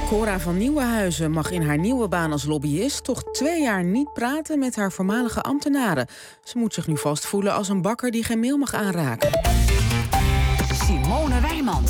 Cora van Nieuwenhuizen mag in haar nieuwe baan als lobbyist toch 2 jaar niet praten met haar voormalige ambtenaren. Ze moet zich nu vastvoelen als een bakker die geen meel mag aanraken. Simone Wijmans.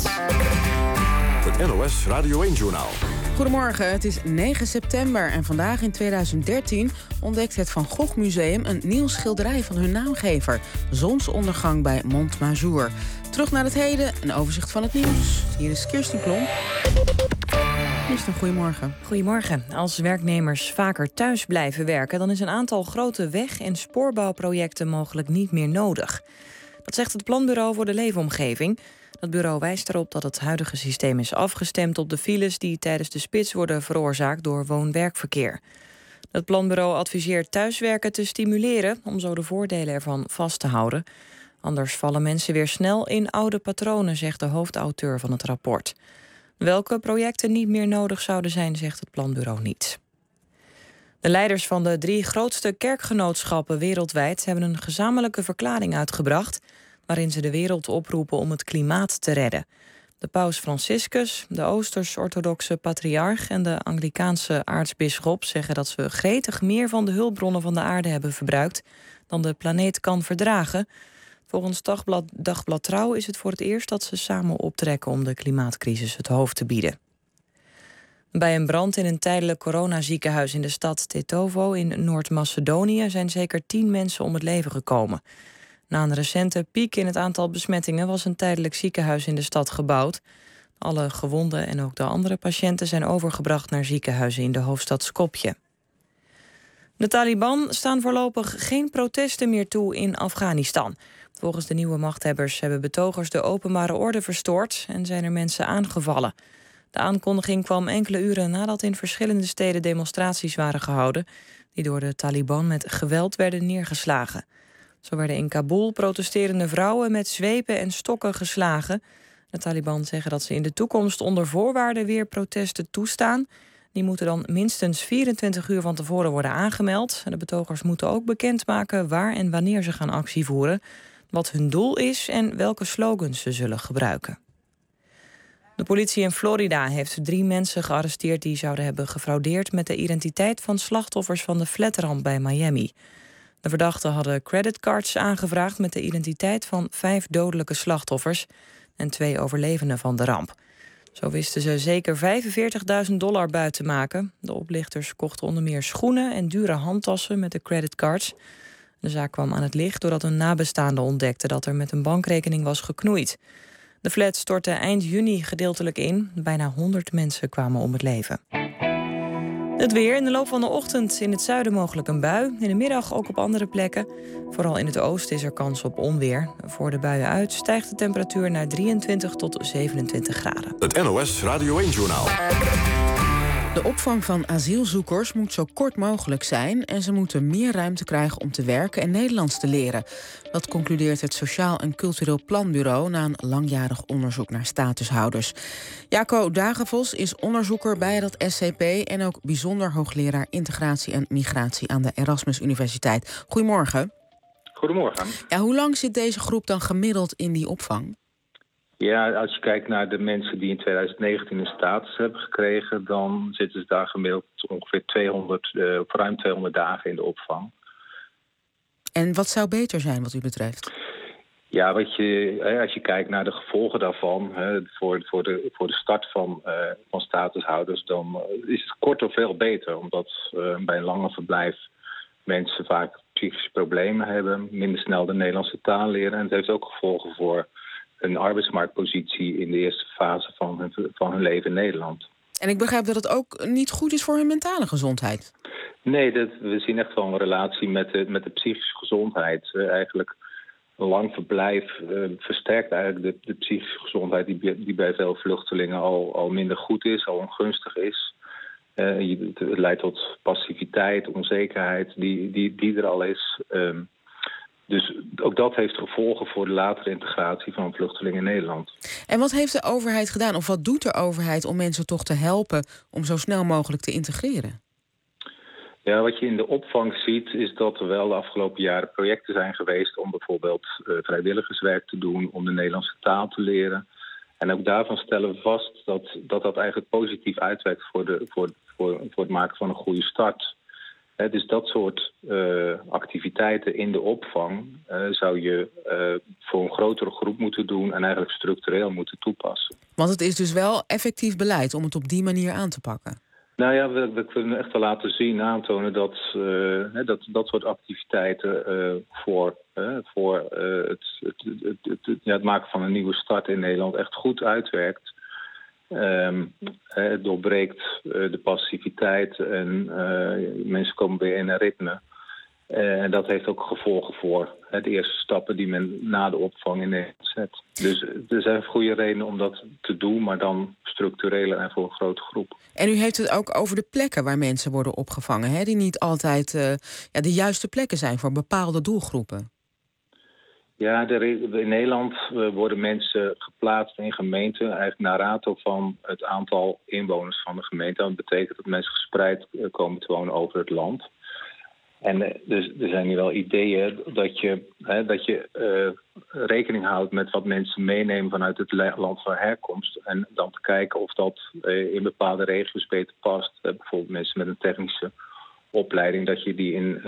Het NOS Radio 1-journaal. Goedemorgen, het is 9 september en vandaag in 2013 ontdekt het Van Gogh Museum een nieuw schilderij van hun naamgever. Zonsondergang bij Montmajour. Terug naar het heden, een overzicht van het nieuws. Hier is Kirsten Klomp. Kirsten, goedemorgen. Goedemorgen. Als werknemers vaker thuis blijven werken, dan is een aantal grote weg- en spoorbouwprojecten mogelijk niet meer nodig. Dat zegt het Planbureau voor de Leefomgeving. Dat bureau wijst erop dat het huidige systeem is afgestemd op de files die tijdens de spits worden veroorzaakt door woon-werkverkeer. Het planbureau adviseert thuiswerken te stimuleren om zo de voordelen ervan vast te houden. Anders vallen mensen weer snel in oude patronen, zegt de hoofdauteur van het rapport. Welke projecten niet meer nodig zouden zijn, zegt het planbureau niet. De leiders van de 3 grootste kerkgenootschappen wereldwijd hebben een gezamenlijke verklaring uitgebracht waarin ze de wereld oproepen om het klimaat te redden. De paus Franciscus, de Oosters-orthodoxe patriarch en de Anglikaanse aartsbisschop zeggen dat ze gretig meer van de hulpbronnen van de aarde hebben verbruikt dan de planeet kan verdragen. Volgens Dagblad Trouw is het voor het eerst dat ze samen optrekken om de klimaatcrisis het hoofd te bieden. Bij een brand in een tijdelijk coronaziekenhuis in de stad Tetovo in Noord-Macedonië zijn zeker 10 mensen om het leven gekomen. Na een recente piek in het aantal besmettingen was een tijdelijk ziekenhuis in de stad gebouwd. Alle gewonden en ook de andere patiënten zijn overgebracht naar ziekenhuizen in de hoofdstad Skopje. De Taliban staan voorlopig geen protesten meer toe in Afghanistan. Volgens de nieuwe machthebbers hebben betogers de openbare orde verstoord en zijn er mensen aangevallen. De aankondiging kwam enkele uren nadat in verschillende steden demonstraties waren gehouden die door de Taliban met geweld werden neergeslagen. Zo werden in Kabul protesterende vrouwen met zweepen en stokken geslagen. De Taliban zeggen dat ze in de toekomst onder voorwaarden weer protesten toestaan. Die moeten dan minstens 24 uur van tevoren worden aangemeld. De betogers moeten ook bekendmaken waar en wanneer ze gaan actie voeren, wat hun doel is en welke slogans ze zullen gebruiken. De politie in Florida heeft 3 mensen gearresteerd die zouden hebben gefraudeerd met de identiteit van slachtoffers van de flatramp bij Miami. De verdachten hadden creditcards aangevraagd met de identiteit van 5 dodelijke slachtoffers en 2 overlevenden van de ramp. Zo wisten ze zeker $45.000 buiten te maken. De oplichters kochten onder meer schoenen en dure handtassen met de creditcards. De zaak kwam aan het licht doordat een nabestaande ontdekte dat er met een bankrekening was geknoeid. De flat stortte eind juni gedeeltelijk in. Bijna 100 mensen kwamen om het leven. Het weer. In de loop van de ochtend in het zuiden mogelijk een bui. In de middag ook op andere plekken. Vooral in het oosten is er kans op onweer. Voor de buien uit stijgt de temperatuur naar 23 tot 27 graden. Het NOS Radio 1-journaal. De opvang van asielzoekers moet zo kort mogelijk zijn en ze moeten meer ruimte krijgen om te werken en Nederlands te leren. Dat concludeert het Sociaal en Cultureel Planbureau na een langjarig onderzoek naar statushouders. Jaco Dagenvos is onderzoeker bij dat SCP en ook bijzonder hoogleraar integratie en migratie aan de Erasmus Universiteit. Goedemorgen. Goedemorgen. Ja, hoe lang zit deze groep dan gemiddeld in die opvang? Ja, als je kijkt naar de mensen die in 2019 een status hebben gekregen, dan zitten ze daar gemiddeld ongeveer ruim 200 dagen in de opvang. En wat zou beter zijn wat u betreft? Ja, als je kijkt naar de gevolgen daarvan, voor de start van statushouders, dan is het korter veel beter. Omdat bij een langer verblijf mensen vaak psychische problemen hebben, minder snel de Nederlandse taal leren. En het heeft ook gevolgen voor een arbeidsmarktpositie in de eerste fase van hun leven in Nederland. En ik begrijp dat het ook niet goed is voor hun mentale gezondheid. Nee, we zien echt wel een relatie met de psychische gezondheid. Eigenlijk een lang verblijf versterkt eigenlijk de psychische gezondheid die bij veel vluchtelingen al minder goed is, al ongunstig is. Het leidt tot passiviteit, onzekerheid die er al is. Dus ook dat heeft gevolgen voor de latere integratie van vluchtelingen in Nederland. En wat heeft de overheid gedaan, of wat doet de overheid om mensen toch te helpen om zo snel mogelijk te integreren? Ja, wat je in de opvang ziet is dat er wel de afgelopen jaren projecten zijn geweest om bijvoorbeeld vrijwilligerswerk te doen, om de Nederlandse taal te leren. En ook daarvan stellen we vast dat eigenlijk positief uitwerkt voor het maken van een goede start. Dus dat soort activiteiten in de opvang zou je voor een grotere groep moeten doen en eigenlijk structureel moeten toepassen. Want het is dus wel effectief beleid om het op die manier aan te pakken. Nou ja, we kunnen echt wel laten zien, aantonen dat soort activiteiten voor het maken van een nieuwe start in Nederland echt goed uitwerkt. Het doorbreekt de passiviteit en mensen komen weer in een ritme. En dat heeft ook gevolgen voor de eerste stappen die men na de opvang in Nederland zet. Dus er zijn goede redenen om dat te doen, maar dan structureler en voor een grote groep. En u heeft het ook over de plekken waar mensen worden opgevangen, hè? Die niet altijd de juiste plekken zijn voor bepaalde doelgroepen. Ja, in Nederland worden mensen geplaatst in gemeenten eigenlijk naar rato van het aantal inwoners van de gemeente. Dat betekent dat mensen gespreid komen te wonen over het land. En dus er zijn hier wel ideeën dat je rekening houdt met wat mensen meenemen vanuit het land van herkomst. En dan te kijken of dat in bepaalde regio's beter past. Bijvoorbeeld mensen met een technische opleiding, dat je die in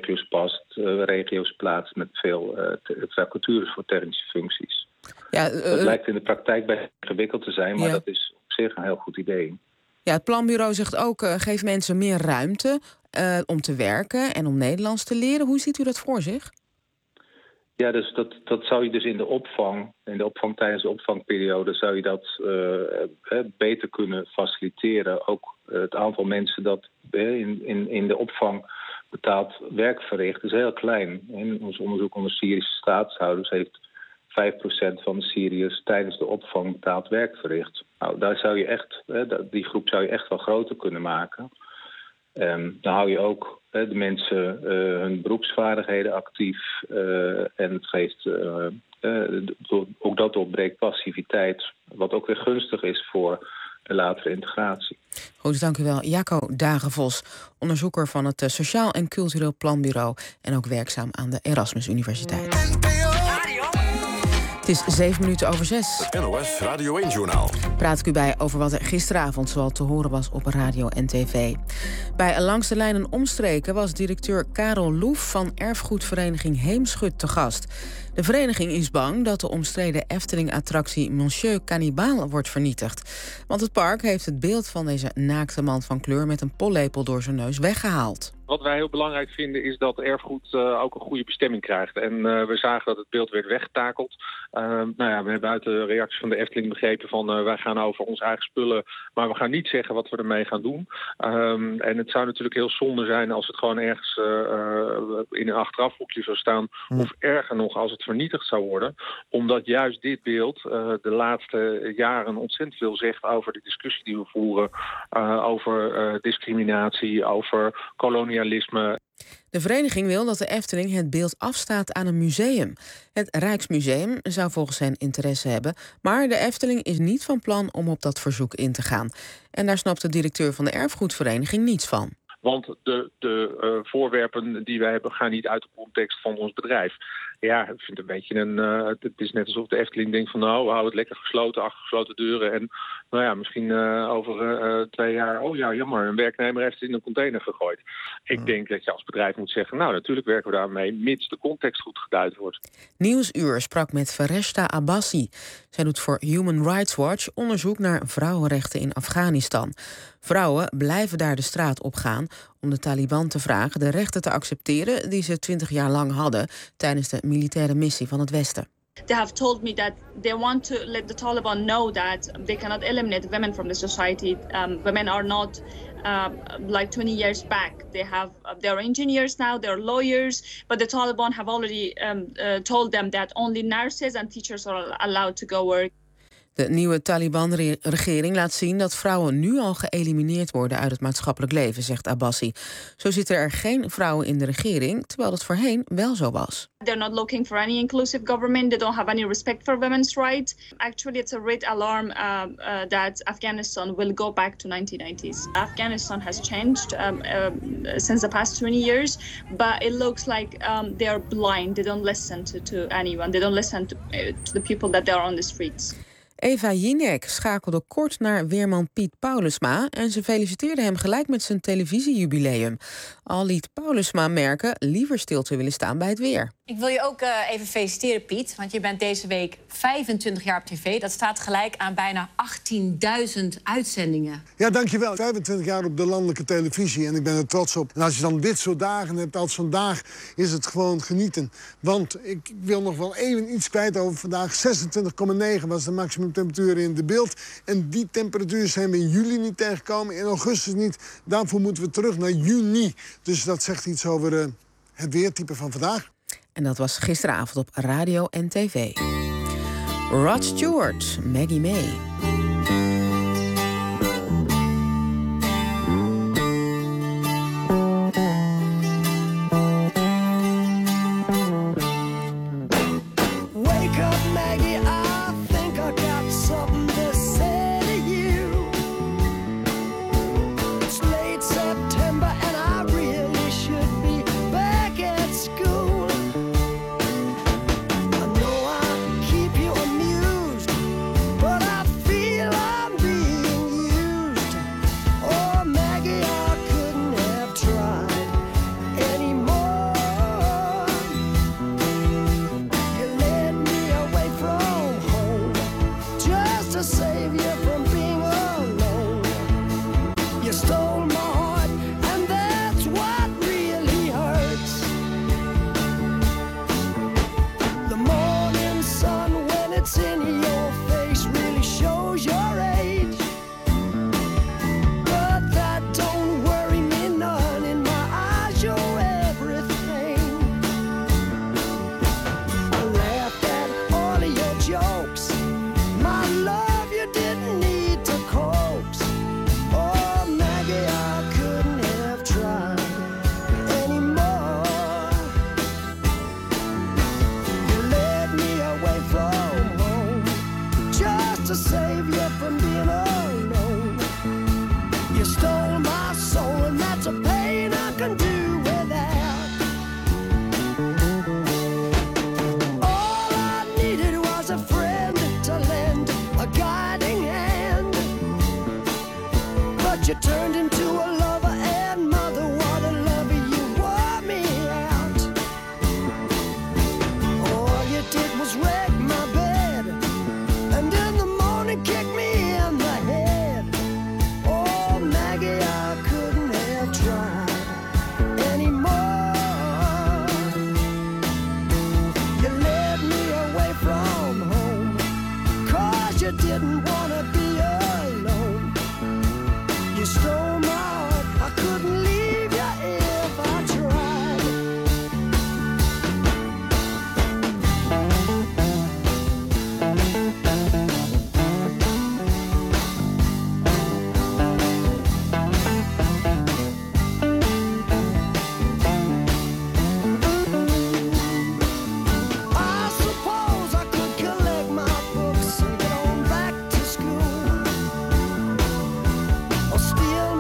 regio's plaatst met veel vacatures voor technische functies. Ja, dat lijkt in de praktijk best ingewikkeld te zijn, maar dat is op zich een heel goed idee. Ja, het planbureau zegt ook, geef mensen meer ruimte om te werken en om Nederlands te leren. Hoe ziet u dat voor zich? Ja, dus dat zou je dus in de opvang tijdens de opvangperiode zou je dat beter kunnen faciliteren. Ook het aantal mensen dat in de opvang betaald werk verricht is heel klein. In ons onderzoek onder Syrische staatshouders heeft 5% van de Syriërs tijdens de opvang betaald werk verricht. Nou, daar zou je echt, die groep zou je echt wel groter kunnen maken. Dan hou je ook de mensen hun beroepsvaardigheden actief en het geeft ook dat opbreekt passiviteit, wat ook weer gunstig is voor de latere integratie. Goed, dank u wel. Jacco Dagenvos, onderzoeker van het Sociaal en Cultureel Planbureau en ook werkzaam aan de Erasmus Universiteit. Het is 6:07. Het NOS Radio 1-journaal. Praat ik u bij over wat er gisteravond zoal te horen was op radio en tv. Bij Langs de Lijn en Omstreken was directeur Karel Loef van erfgoedvereniging Heemschut te gast. De vereniging is bang dat de omstreden Efteling-attractie Monsieur Cannibal wordt vernietigd. Want het park heeft het beeld van deze naakte man van kleur met een pollepel door zijn neus weggehaald. Wat wij heel belangrijk vinden is dat erfgoed ook een goede bestemming krijgt. En we zagen dat het beeld werd weggetakeld. We hebben uit de reactie van de Efteling begrepen van wij gaan over onze eigen spullen, maar we gaan niet zeggen wat we ermee gaan doen. En het zou natuurlijk heel zonde zijn als het gewoon ergens in een achterafhoekje zou staan. Of erger nog, als het vernietigd zou worden. Omdat juist dit beeld de laatste jaren ontzettend veel zegt over de discussie die we voeren. Over discriminatie, over kolonialisme. De vereniging wil dat de Efteling het beeld afstaat aan een museum. Het Rijksmuseum zou volgens hen interesse hebben, maar de Efteling is niet van plan om op dat verzoek in te gaan. En daar snapt de directeur van de erfgoedvereniging niets van. Want de voorwerpen die wij hebben gaan niet uit de context van ons bedrijf. Ja, ik vind het een beetje het is net alsof de Efteling denkt van nou, we houden het lekker gesloten, achter gesloten deuren. En nou ja, misschien over 2 jaar, oh ja, jammer, een werknemer heeft het in een container gegooid. Ik denk dat je als bedrijf moet zeggen, nou natuurlijk werken we daarmee, mits de context goed geduid wordt. Nieuwsuur sprak met Fareshta Abbasi. Zij doet voor Human Rights Watch onderzoek naar vrouwenrechten in Afghanistan. Vrouwen blijven daar de straat op gaan om de Taliban te vragen de rechten te accepteren die ze 20 jaar lang hadden tijdens de militaire missie van het Westen. They have told me that they want to let the Taliban know that they cannot eliminate women from the society. Women are not like 20 years back. They're engineers now, they're lawyers, but the Taliban have already told them that only nurses and teachers are allowed to go work. De nieuwe Taliban-regering laat zien dat vrouwen nu al geëlimineerd worden uit het maatschappelijk leven, zegt Abbasi. Zo zitten er geen vrouwen in de regering, terwijl dat voorheen wel zo was. They're not looking for any inclusive government. They don't have any respect for women's rights. Actually, it's a red alarm that Afghanistan will go back to 1990s. Afghanistan has changed since the past 20 years, but it looks like they are blind. They don't listen to anyone. They don't listen to the people that they are on the streets. Eva Jinek schakelde kort naar weerman Piet Paulusma en ze feliciteerde hem gelijk met zijn televisiejubileum. Al liet Paulusma merken liever stil te willen staan bij het weer. Ik wil je ook even feliciteren, Piet, want je bent deze week 25 jaar op tv. Dat staat gelijk aan bijna 18.000 uitzendingen. Ja, dankjewel. 25 jaar op de landelijke televisie en ik ben er trots op. En als je dan dit soort dagen hebt als vandaag, is het gewoon genieten. Want ik wil nog wel even iets kwijt over vandaag. 26,9 was de maximumtemperatuur in de Beeld. En die temperatuur zijn we in juli niet tegengekomen, in augustus niet. Daarvoor moeten we terug naar juni. Dus dat zegt iets over het weertype van vandaag. En dat was gisteravond op radio en tv. Rod Stewart, Maggie May. You turned into a lover and mother. What a lover you wore me out. All you did was wreck my bed, and in the morning kick me in the head. Oh, Maggie, I couldn't have tried anymore. You led me away from home, 'cause you didn't wanna be alone. You stole my heart, I couldn't leave you if I tried. I suppose I could collect my books and get on back to school, or steal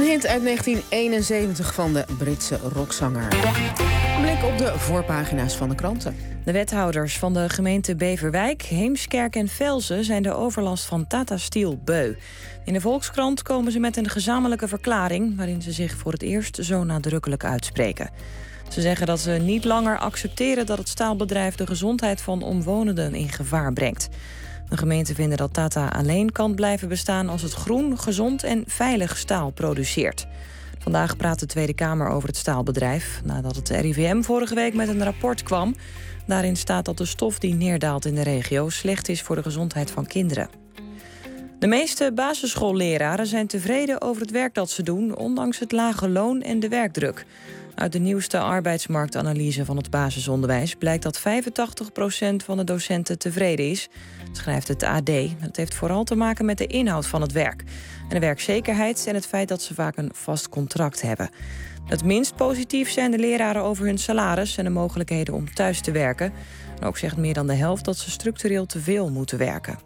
hit uit 1971 van de Britse rockzanger. Een blik op de voorpagina's van de kranten. De wethouders van de gemeente Beverwijk, Heemskerk en Velzen zijn de overlast van Tata Steel beu. In de Volkskrant komen ze met een gezamenlijke verklaring waarin ze zich voor het eerst zo nadrukkelijk uitspreken. Ze zeggen dat ze niet langer accepteren dat het staalbedrijf de gezondheid van omwonenden in gevaar brengt. De gemeenten vinden dat Tata alleen kan blijven bestaan als het groen, gezond en veilig staal produceert. Vandaag praat de Tweede Kamer over het staalbedrijf, nadat het RIVM vorige week met een rapport kwam. Daarin staat dat de stof die neerdaalt in de regio slecht is voor de gezondheid van kinderen. De meeste basisschoolleraren zijn tevreden over het werk dat ze doen, ondanks het lage loon en de werkdruk. Uit de nieuwste arbeidsmarktanalyse van het basisonderwijs blijkt dat 85% van de docenten tevreden is, schrijft het AD. Het heeft vooral te maken met de inhoud van het werk en de werkzekerheid en het feit dat ze vaak een vast contract hebben. Het minst positief zijn de leraren over hun salaris en de mogelijkheden om thuis te werken. En ook zegt meer dan de helft dat ze structureel te veel moeten werken.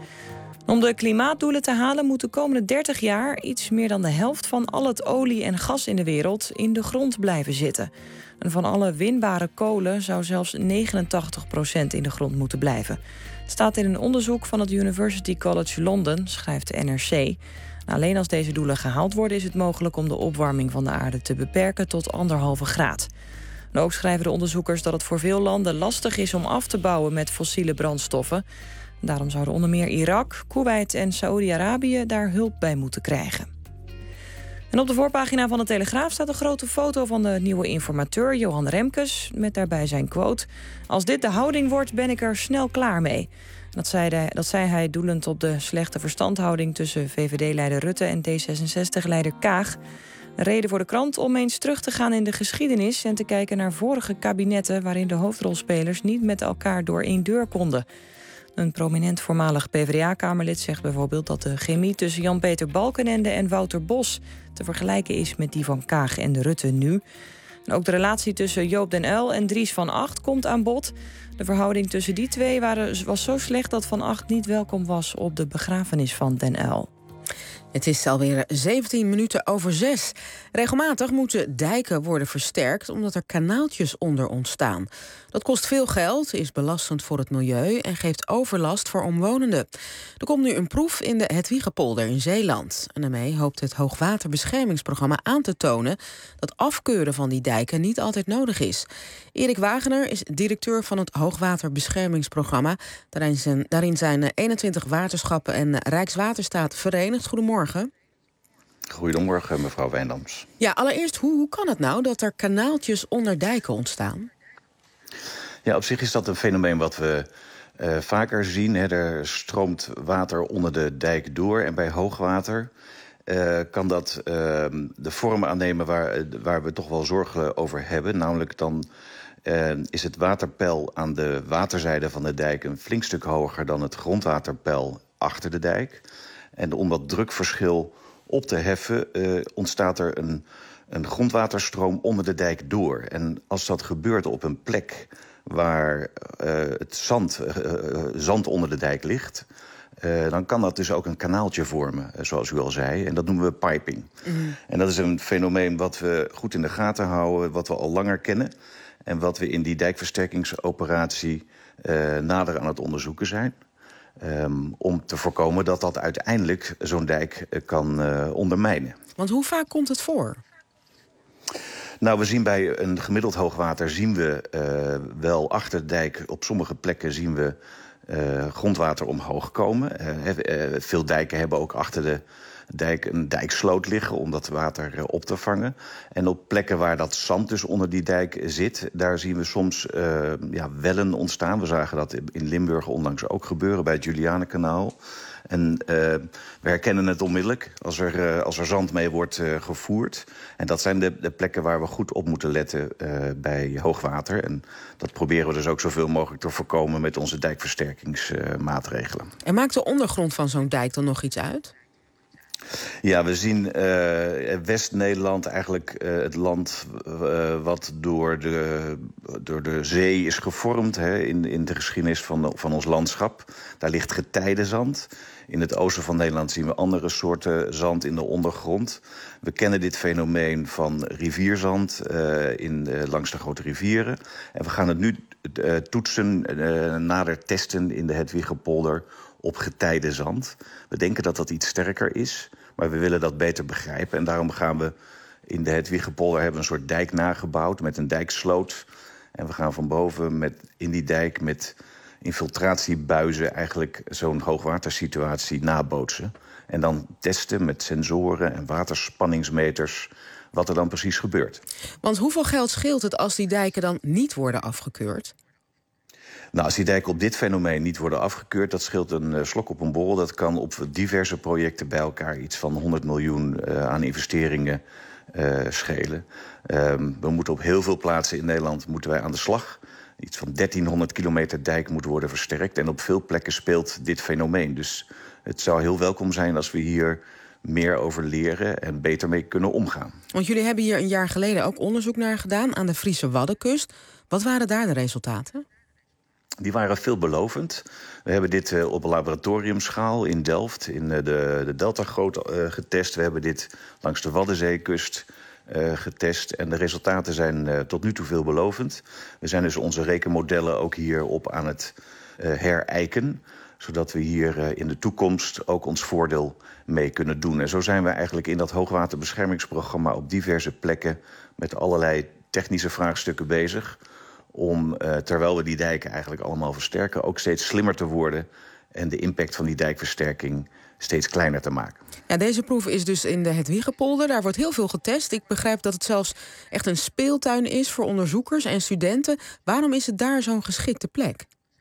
Om de klimaatdoelen te halen moet de komende 30 jaar iets meer dan de helft van al het olie en gas in de wereld in de grond blijven zitten. En van alle winbare kolen zou zelfs 89% in de grond moeten blijven. Het staat in een onderzoek van het University College London, schrijft de NRC. Alleen als deze doelen gehaald worden is het mogelijk om de opwarming van de aarde te beperken tot 1,5 graad. En ook schrijven de onderzoekers dat het voor veel landen lastig is om af te bouwen met fossiele brandstoffen. Daarom zouden onder meer Irak, Kuwait en Saoedi-Arabië daar hulp bij moeten krijgen. En op de voorpagina van de Telegraaf staat een grote foto van de nieuwe informateur Johan Remkes, met daarbij zijn quote: "Als dit de houding wordt, ben ik er snel klaar mee." Dat zei hij doelend op de slechte verstandhouding tussen VVD-leider Rutte en D66-leider Kaag. Een reden voor de krant om eens terug te gaan in de geschiedenis en te kijken naar vorige kabinetten waarin de hoofdrolspelers niet met elkaar door één deur konden. Een prominent voormalig PvdA-kamerlid zegt bijvoorbeeld dat de chemie tussen Jan-Peter Balkenende en Wouter Bos te vergelijken is met die van Kaag en Rutte nu. En ook de relatie tussen Joop den Uyl en Dries van Agt komt aan bod. De verhouding tussen die twee was zo slecht dat Van Agt niet welkom was op de begrafenis van den Uyl. Het is alweer 17 minuten over 6. Regelmatig moeten dijken worden versterkt omdat er kanaaltjes onder ontstaan. Dat kost veel geld, is belastend voor het milieu en geeft overlast voor omwonenden. Er komt nu een proef in de Hedwiegepolder in Zeeland. En daarmee hoopt het Hoogwaterbeschermingsprogramma aan te tonen dat afkeuren van die dijken niet altijd nodig is. Erik Wagener is directeur van het Hoogwaterbeschermingsprogramma. Daarin zijn 21 waterschappen en Rijkswaterstaat verenigd. Goedemorgen. Goedemorgen, mevrouw Wijndams. Ja, allereerst, hoe kan het nou dat er kanaaltjes onder dijken ontstaan? Ja, op zich is dat een fenomeen wat we vaker zien. Hè. Er stroomt water onder de dijk door en bij hoogwater kan dat de vorm aannemen waar we toch wel zorgen over hebben. Namelijk dan is het waterpeil aan de waterzijde van de dijk een flink stuk hoger dan het grondwaterpeil achter de dijk. En om dat drukverschil op te heffen ontstaat er een grondwaterstroom onder de dijk door. En als dat gebeurt op een plek waar het zand onder de dijk ligt, dan kan dat dus ook een kanaaltje vormen, zoals u al zei. En dat noemen we piping. Mm. En dat is een fenomeen wat we goed in de gaten houden, wat we al langer kennen en wat we in die dijkversterkingsoperatie nader aan het onderzoeken zijn. Om te voorkomen dat dat uiteindelijk zo'n dijk kan ondermijnen. Want hoe vaak komt het voor? Nou, we zien bij een gemiddeld hoogwater wel achter de dijk, op sommige plekken zien we grondwater omhoog komen. Veel dijken hebben ook achter de dijk een dijksloot liggen om dat water op te vangen. En op plekken waar dat zand dus onder die dijk zit, daar zien we soms wellen ontstaan. We zagen dat in Limburg onlangs ook gebeuren bij het Julianenkanaal. En we herkennen het onmiddellijk als er zand mee wordt gevoerd. En dat zijn de plekken waar we goed op moeten letten bij hoogwater. En dat proberen we dus ook zoveel mogelijk te voorkomen met onze dijkversterkingsmaatregelen. En maakt de ondergrond van zo'n dijk dan nog iets uit? Ja, we zien West-Nederland eigenlijk het land wat door de zee is gevormd, hè, in de geschiedenis van ons landschap. Daar ligt getijdenzand. In het oosten van Nederland zien we andere soorten zand in de ondergrond. We kennen dit fenomeen van rivierzand langs de grote rivieren. En we gaan het nu toetsen, nader testen in de Hedwiggepolder op getijdenzand. We denken dat dat iets sterker is, maar we willen dat beter begrijpen. En daarom gaan we in de Hedwiggepolder hebben een soort dijk nagebouwd met een dijksloot. En we gaan van boven in die dijk met infiltratiebuizen eigenlijk zo'n hoogwatersituatie nabootsen. En dan testen met sensoren en waterspanningsmeters wat er dan precies gebeurt. Want hoeveel geld scheelt het als die dijken dan niet worden afgekeurd? Nou, als die dijken op dit fenomeen niet worden afgekeurd, dat scheelt een slok op een borrel. Dat kan op diverse projecten bij elkaar iets van 100 miljoen aan investeringen schelen. We moeten op heel veel plaatsen in Nederland aan de slag. Iets van 1300 kilometer dijk moet worden versterkt. En op veel plekken speelt dit fenomeen. Dus het zou heel welkom zijn als we hier meer over leren en beter mee kunnen omgaan. Want jullie hebben hier een jaar geleden ook onderzoek naar gedaan aan de Friese Waddenkust. Wat waren daar de resultaten? Die waren veelbelovend. We hebben dit op een laboratoriumschaal in Delft, in de Deltagoot getest. We hebben dit langs de Waddenzeekust getest. En de resultaten zijn tot nu toe veelbelovend. We zijn dus onze rekenmodellen ook hierop aan het herijken, zodat we hier in de toekomst ook ons voordeel mee kunnen doen. En zo zijn we eigenlijk in dat hoogwaterbeschermingsprogramma op diverse plekken met allerlei technische vraagstukken bezig om, terwijl we die dijken eigenlijk allemaal versterken, ook steeds slimmer te worden en de impact van die dijkversterking steeds kleiner te maken. Ja, deze proef is dus in de Hedwiggepolder. Daar wordt heel veel getest. Ik begrijp dat het zelfs echt een speeltuin is voor onderzoekers en studenten. Waarom is het daar zo'n geschikte plek?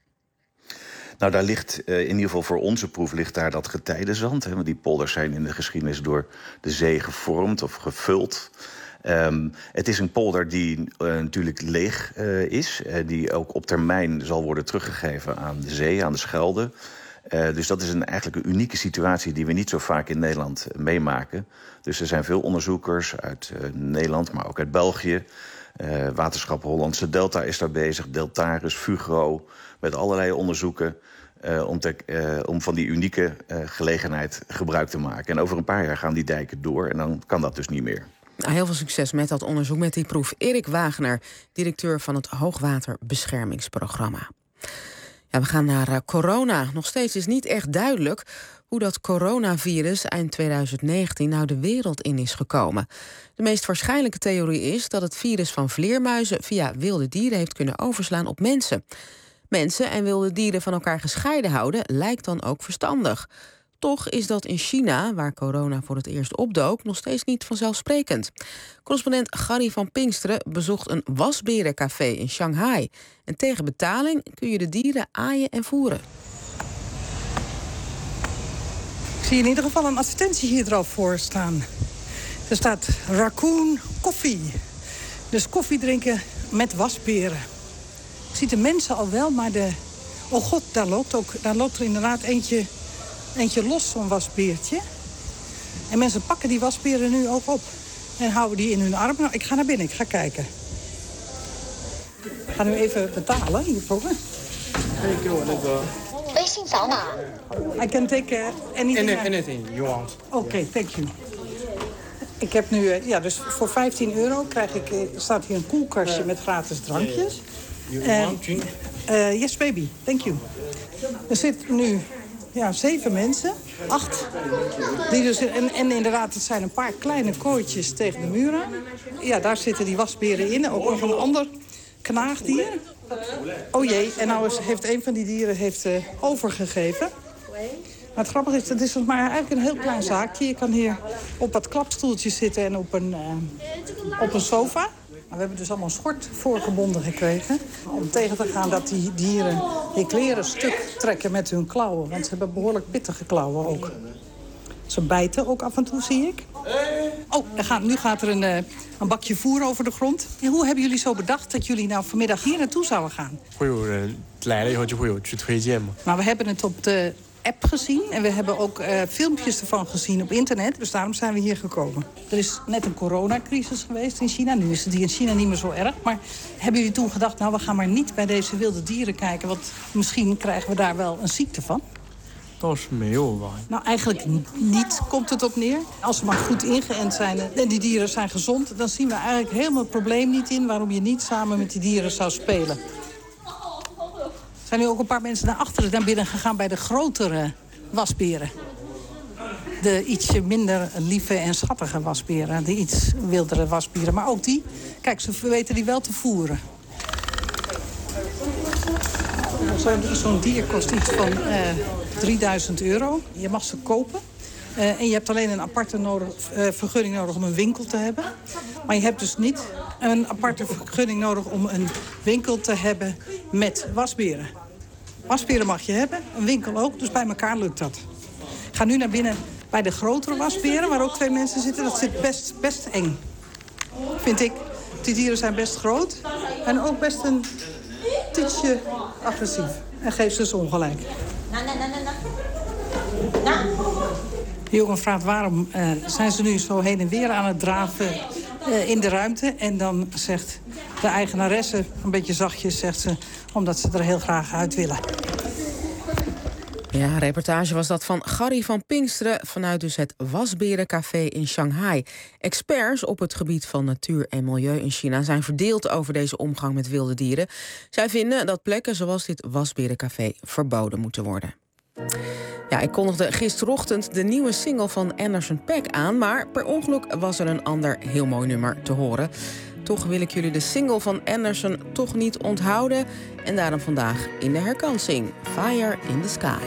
Nou, daar ligt, in ieder geval voor onze proef, ligt daar dat getijdenzand. Hè, want die polders zijn in de geschiedenis door de zee gevormd of gevuld. Het is een polder die natuurlijk leeg is. Die ook op termijn zal worden teruggegeven aan de zee, aan de Schelde. Dus dat is eigenlijk een unieke situatie die we niet zo vaak in Nederland meemaken. Dus er zijn veel onderzoekers uit Nederland, maar ook uit België. Waterschap Hollandse Delta is daar bezig, Deltaris, Fugro, met allerlei onderzoeken om van die unieke gelegenheid gebruik te maken. En over een paar jaar gaan die dijken door en dan kan dat dus niet meer. Nou, heel veel succes met dat onderzoek, met die proef. Erik Wagener, directeur van het Hoogwaterbeschermingsprogramma. Ja, we gaan naar corona. Nog steeds is niet echt duidelijk hoe dat coronavirus eind 2019 nou de wereld in is gekomen. De meest waarschijnlijke theorie is dat het virus van vleermuizen via wilde dieren heeft kunnen overslaan op mensen. Mensen en wilde dieren van elkaar gescheiden houden lijkt dan ook verstandig. Toch is dat in China, waar corona voor het eerst opdook, nog steeds niet vanzelfsprekend. Correspondent Gary van Pinksteren bezocht een wasberencafé in Shanghai. En tegen betaling kun je de dieren aaien en voeren. Ik zie in ieder geval een advertentie hier erop voor staan. Er staat raccoon koffie. Dus koffie drinken met wasberen. Ik zie de mensen al wel, maar oh god, daar loopt er inderdaad eentje los, zo'n wasbeertje. En mensen pakken die wasberen nu ook op. En houden die in hun armen. Nou, ik ga naar binnen, ik ga kijken. Ik ga nu even betalen hiervoor. I can take anything you want. Oké, thank you. Ik heb nu, dus voor €15 staat hier een koelkastje met gratis drankjes. Yes, baby, thank you. Er zitten nu 7 mensen, 8. Die dus, en inderdaad, het zijn een paar kleine kooitjes tegen de muur aan. Ja, daar zitten die wasberen in. Ook nog een ander knaagdier. Oh jee, en nou heeft een van die dieren overgegeven. Maar het grappige is, het is volgens mij eigenlijk een heel klein zaakje. Je kan hier op wat klapstoeltjes zitten en op een sofa. We hebben dus allemaal een schort voorgebonden gekregen om tegen te gaan dat die dieren die kleren stuk trekken met hun klauwen. Want ze hebben behoorlijk pittige klauwen ook. Ze bijten ook af en toe, zie ik. Oh, nu gaat er een bakje voer over de grond. En hoe hebben jullie zo bedacht dat jullie nou vanmiddag hier naartoe zouden gaan? Nou, we hebben het op de app gezien. En we hebben ook filmpjes ervan gezien op internet. Dus daarom zijn we hier gekomen. Er is net een coronacrisis geweest in China. Nu is het hier in China niet meer zo erg. Maar hebben jullie toen gedacht, nou, we gaan maar niet bij deze wilde dieren kijken, want misschien krijgen we daar wel een ziekte van? Nou, eigenlijk niet, komt het op neer. Als ze maar goed ingeënt zijn en die dieren zijn gezond, dan zien we eigenlijk helemaal het probleem niet in waarom je niet samen met die dieren zou spelen. Er zijn nu ook een paar mensen naar binnen gegaan bij de grotere wasberen. De ietsje minder lieve en schattige wasberen. De iets wildere wasberen. Maar ook die, kijk, ze weten die wel te voeren. Zo'n dier kost iets van €3000. Je mag ze kopen. En je hebt alleen een aparte vergunning nodig om een winkel te hebben. Maar je hebt dus niet een aparte vergunning nodig om een winkel te hebben met wasberen. Wasberen mag je hebben, een winkel ook, dus bij elkaar lukt dat. Ik ga nu naar binnen bij de grotere wasberen, waar ook 2 mensen zitten. Dat zit best eng, vind ik. Die dieren zijn best groot en ook best een tietje agressief. En geeft ze dus ongelijk. De jongen vraagt waarom zijn ze nu zo heen en weer aan het draven in de ruimte. En dan zegt de eigenaresse, een beetje zachtjes, zegt ze, omdat ze er heel graag uit willen. Ja, reportage was dat van Gary van Pinksteren vanuit dus het Wasberencafé in Shanghai. Experts op het gebied van natuur en milieu in China zijn verdeeld over deze omgang met wilde dieren. Zij vinden dat plekken zoals dit Wasberencafé verboden moeten worden. Ja, ik kondigde gisterochtend de nieuwe single van Anderson .Paak aan, maar per ongeluk was er een ander heel mooi nummer te horen. Toch wil ik jullie de single van Anderson toch niet onthouden en daarom vandaag in de herkansing Fire in the Sky.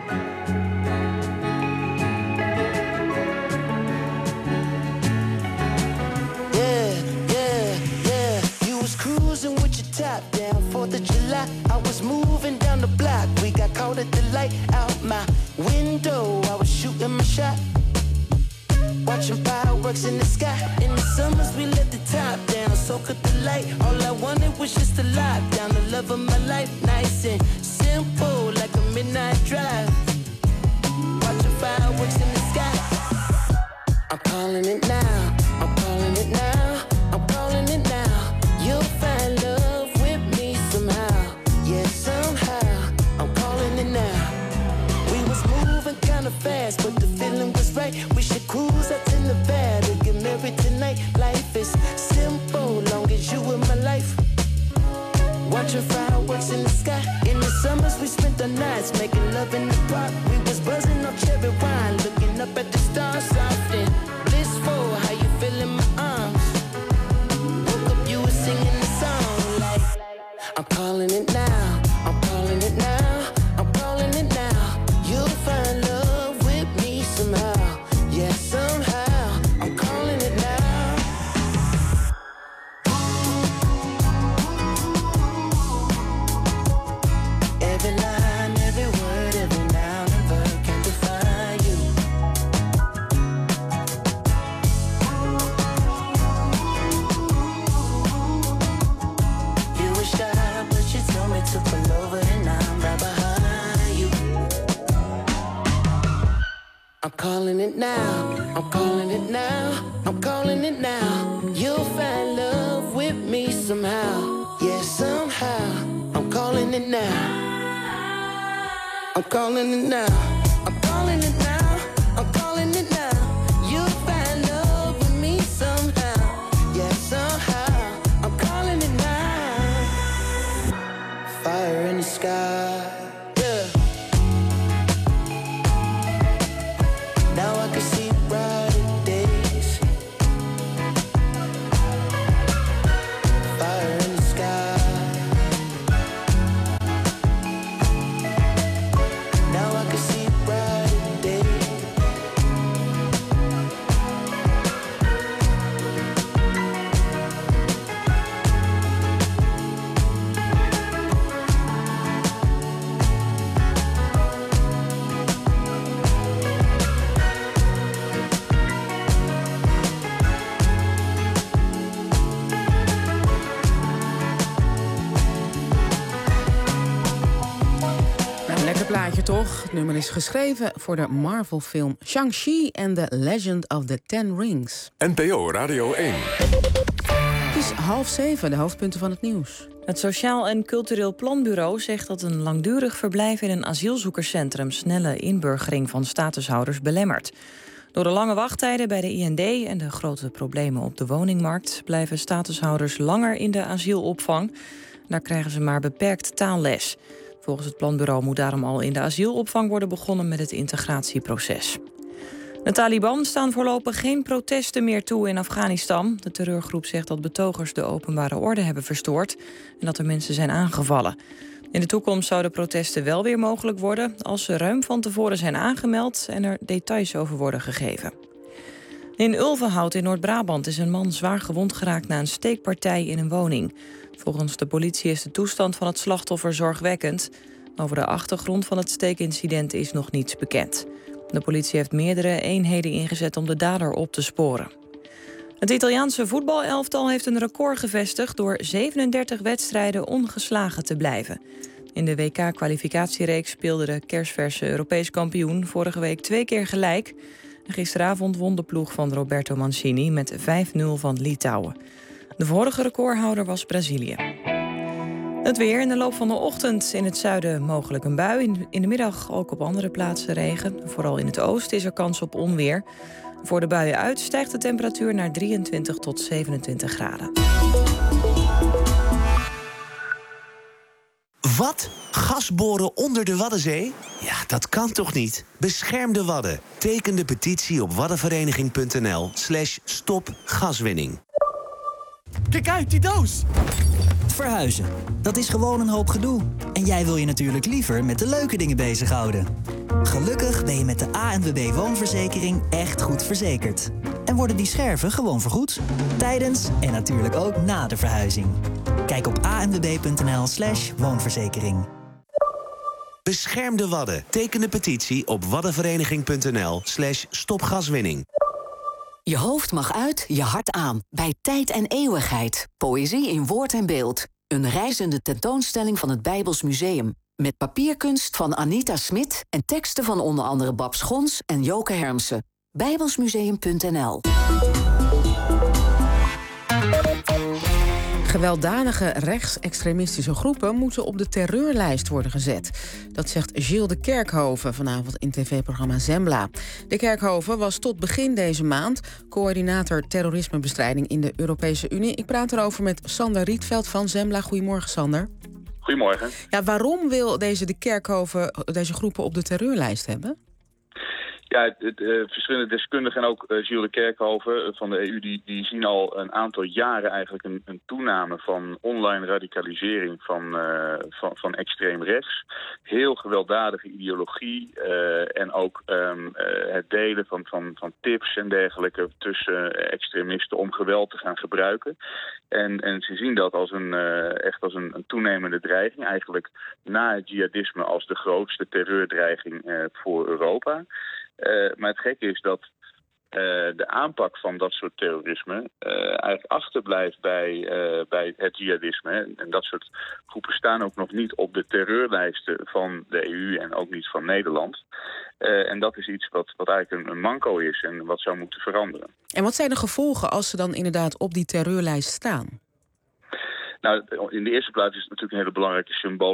Top down, 4th of July, I was moving down the block. We got caught at the light out my window. I was shooting my shot, watching fireworks in the sky. In the summers we let the top down, soak up the light. All I wanted was just to lock down the love of my life. Nice and simple, like a midnight drive. Watching fireworks in the sky. I'm calling it now, I'm calling it now, I'm calling it now. You'll find love. Fast, but the feeling was right. We should cruise up to Nevada, get married tonight. Life is simple, long as you in my life. Watching fireworks in the sky. In the summers we spent our nights making love in the park. We was buzzing on cherry wine, looking up at the stars, soft and blissful. How you feel in my arms? Woke up, you were singing the song like I'm calling it now, I'm calling it now, I'm calling it now. You'll find love. Yeah, somehow, I'm calling it now. Every line, every word, every noun and verb can define you. You were shy, but you told me to pull over and I'm right behind you. I'm calling it now, I'm calling it now, I'm calling it now. You'll find love with me somehow, yeah, somehow. I'm calling it now, I'm calling it now, I'm calling it now, I'm calling it now. You'll find love with me somehow, yeah, somehow. I'm calling it now. Fire in the sky. Now I can see brighter days. Fire in the sky. Now I can see brighter days. je toch? Het nummer is geschreven voor de Marvel-film Shang-Chi and the Legend of the Ten Rings. NPO Radio 1. Het is 6:30, de hoofdpunten van het nieuws. Het Sociaal en Cultureel Planbureau zegt dat een langdurig verblijf in een asielzoekerscentrum snelle inburgering van statushouders belemmert. Door de lange wachttijden bij de IND en de grote problemen op de woningmarkt blijven statushouders langer in de asielopvang. Daar krijgen ze maar beperkt taalles. Volgens het planbureau moet daarom al in de asielopvang worden begonnen met het integratieproces. De Taliban staan voorlopig geen protesten meer toe in Afghanistan. De terreurgroep zegt dat betogers de openbare orde hebben verstoord en dat er mensen zijn aangevallen. In de toekomst zouden protesten wel weer mogelijk worden als ze ruim van tevoren zijn aangemeld en er details over worden gegeven. In Ulvenhout in Noord-Brabant is een man zwaar gewond geraakt na een steekpartij in een woning. Volgens de politie is de toestand van het slachtoffer zorgwekkend. Over de achtergrond van het steekincident is nog niets bekend. De politie heeft meerdere eenheden ingezet om de dader op te sporen. Het Italiaanse voetbalelftal heeft een record gevestigd door 37 wedstrijden ongeslagen te blijven. In de WK-kwalificatiereeks speelde de kersverse Europees kampioen vorige week 2 keer gelijk. En gisteravond won de ploeg van Roberto Mancini met 5-0 van Litouwen. De vorige recordhouder was Brazilië. Het weer in de loop van de ochtend in het zuiden mogelijk een bui. In de middag ook op andere plaatsen regen. Vooral in het oosten is er kans op onweer. Voor de buien uit stijgt de temperatuur naar 23 tot 27 graden. Wat? Gas boren onder de Waddenzee? Ja, dat kan toch niet? Bescherm de Wadden. Teken de petitie op waddenvereniging.nl/stopgaswinning. Kijk uit, die doos! Verhuizen, dat is gewoon een hoop gedoe. En jij wil je natuurlijk liever met de leuke dingen bezighouden. Gelukkig ben je met de ANWB Woonverzekering echt goed verzekerd. En worden die scherven gewoon vergoed. Tijdens en natuurlijk ook na de verhuizing. Kijk op anwb.nl/woonverzekering. Bescherm de Wadden. Teken de petitie op waddenvereniging.nl/stopgaswinning. Je hoofd mag uit, je hart aan. Bij Tijd en Eeuwigheid. Poëzie in woord en beeld. Een reizende tentoonstelling van het Bijbels Museum. Met papierkunst van Anita Smit en teksten van onder andere Bab Schons en Joke Hermsen. Bijbelsmuseum.nl. Gewelddadige rechtsextremistische groepen moeten op de terreurlijst worden gezet. Dat zegt Gilles de Kerkhoven vanavond in tv-programma Zembla. De Kerkhoven was tot begin deze maand coördinator terrorismebestrijding in de Europese Unie. Ik praat erover met Sander Rietveld van Zembla. Goedemorgen, Sander. Goedemorgen. Ja, waarom wil de Kerkhoven deze groepen op de terreurlijst hebben? Ja, verschillende deskundigen en ook Gilles de Kerkhoven van de EU... die zien al een aantal jaren eigenlijk een toename van online radicalisering van extreem rechts. Heel gewelddadige ideologie en ook het delen van tips en dergelijke tussen extremisten om geweld te gaan gebruiken. En ze zien dat als echt als een toenemende dreiging, eigenlijk na het jihadisme als de grootste terreurdreiging voor Europa. Maar het gekke is dat de aanpak van dat soort terrorisme eigenlijk achterblijft bij het jihadisme. En dat soort groepen staan ook nog niet op de terreurlijsten van de EU en ook niet van Nederland. En dat is iets wat eigenlijk een manco is en wat zou moeten veranderen. En wat zijn de gevolgen als ze dan inderdaad op die terreurlijst staan? Nou, in de eerste plaats is het natuurlijk een hele belangrijke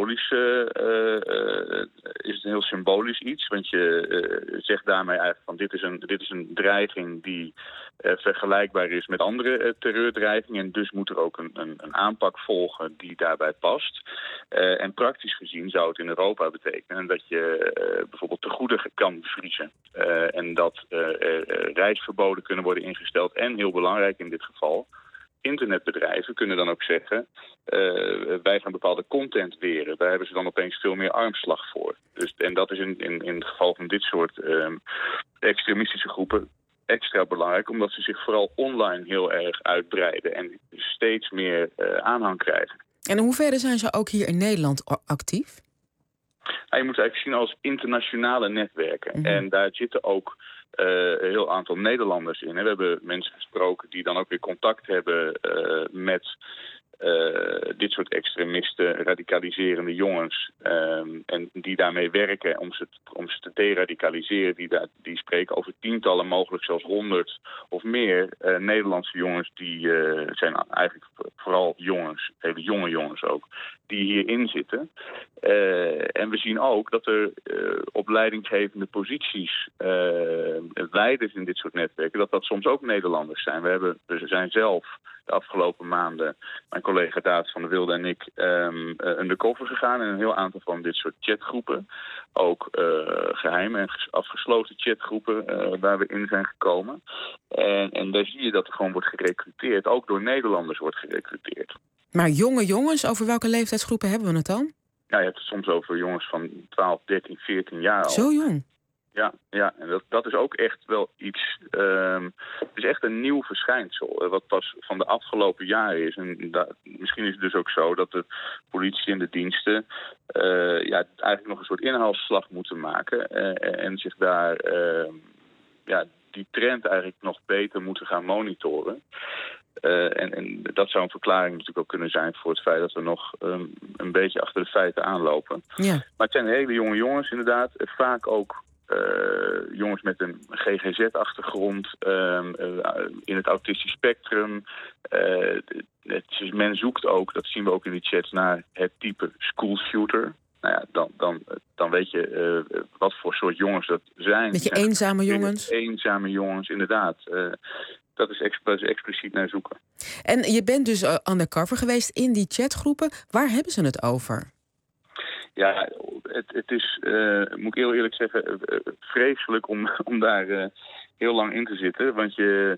is het een heel symbolisch iets. Want je zegt daarmee eigenlijk van dit is een dreiging die vergelijkbaar is met andere terreurdreigingen. En dus moet er ook een aanpak volgen die daarbij past. En praktisch gezien zou het in Europa betekenen dat je bijvoorbeeld tegoeden kan bevriezen. En dat reisverboden kunnen worden ingesteld. En heel belangrijk in dit geval, internetbedrijven kunnen dan ook zeggen, wij gaan bepaalde content weren. Daar hebben ze dan opeens veel meer armslag voor. En dat is in het geval van dit soort extremistische groepen extra belangrijk, omdat ze zich vooral online heel erg uitbreiden en steeds meer aanhang krijgen. En in hoeverre zijn ze ook hier in Nederland actief? Nou, je moet het eigenlijk zien als internationale netwerken. Mm-hmm. En daar zitten ook een heel aantal Nederlanders in. We hebben mensen gesproken die dan ook weer contact hebben met dit soort extremisten, radicaliserende jongens, en die daarmee werken om ze te deradicaliseren, die spreken over tientallen, mogelijk zelfs 100 of meer Nederlandse jongens, die zijn eigenlijk vooral jongens, hele jonge jongens ook, die hierin zitten. En we zien ook dat er op leidinggevende posities, leiders in dit soort netwerken, dat soms ook Nederlanders zijn. We zijn zelf de afgelopen maanden, mijn collega Daad van der Wilde en ik, undercover gegaan in een heel aantal van dit soort chatgroepen. Ook geheime en afgesloten chatgroepen waar we in zijn gekomen. En daar zie je dat er gewoon wordt gerecruiteerd, ook door Nederlanders wordt gerecruiteerd. Maar jonge jongens, over welke leeftijdsgroepen hebben we het dan? Ja, je hebt het soms over jongens van 12, 13, 14 jaar al. Zo jong? Ja, en dat is ook echt wel iets. Het is echt een nieuw verschijnsel, wat pas van de afgelopen jaren is. En misschien is het dus ook zo dat de politie en de diensten eigenlijk nog een soort inhaalslag moeten maken. En zich daar die trend eigenlijk nog beter moeten gaan monitoren. En dat zou een verklaring natuurlijk ook kunnen zijn voor het feit dat we nog een beetje achter de feiten aanlopen. Ja. Maar het zijn hele jonge jongens inderdaad, vaak ook jongens met een GGZ-achtergrond, in het autistisch spectrum. Men zoekt ook, dat zien we ook in die chats, naar het type school shooter. Nou ja, dan weet je wat voor soort jongens dat zijn. Beetje eenzame jongens? Eenzame jongens, inderdaad. Dat is expliciet naar zoeken. En je bent dus undercover geweest in die chatgroepen. Waar hebben ze het over? Ja, het is, moet ik heel eerlijk zeggen, vreselijk om daar heel lang in te zitten. Want je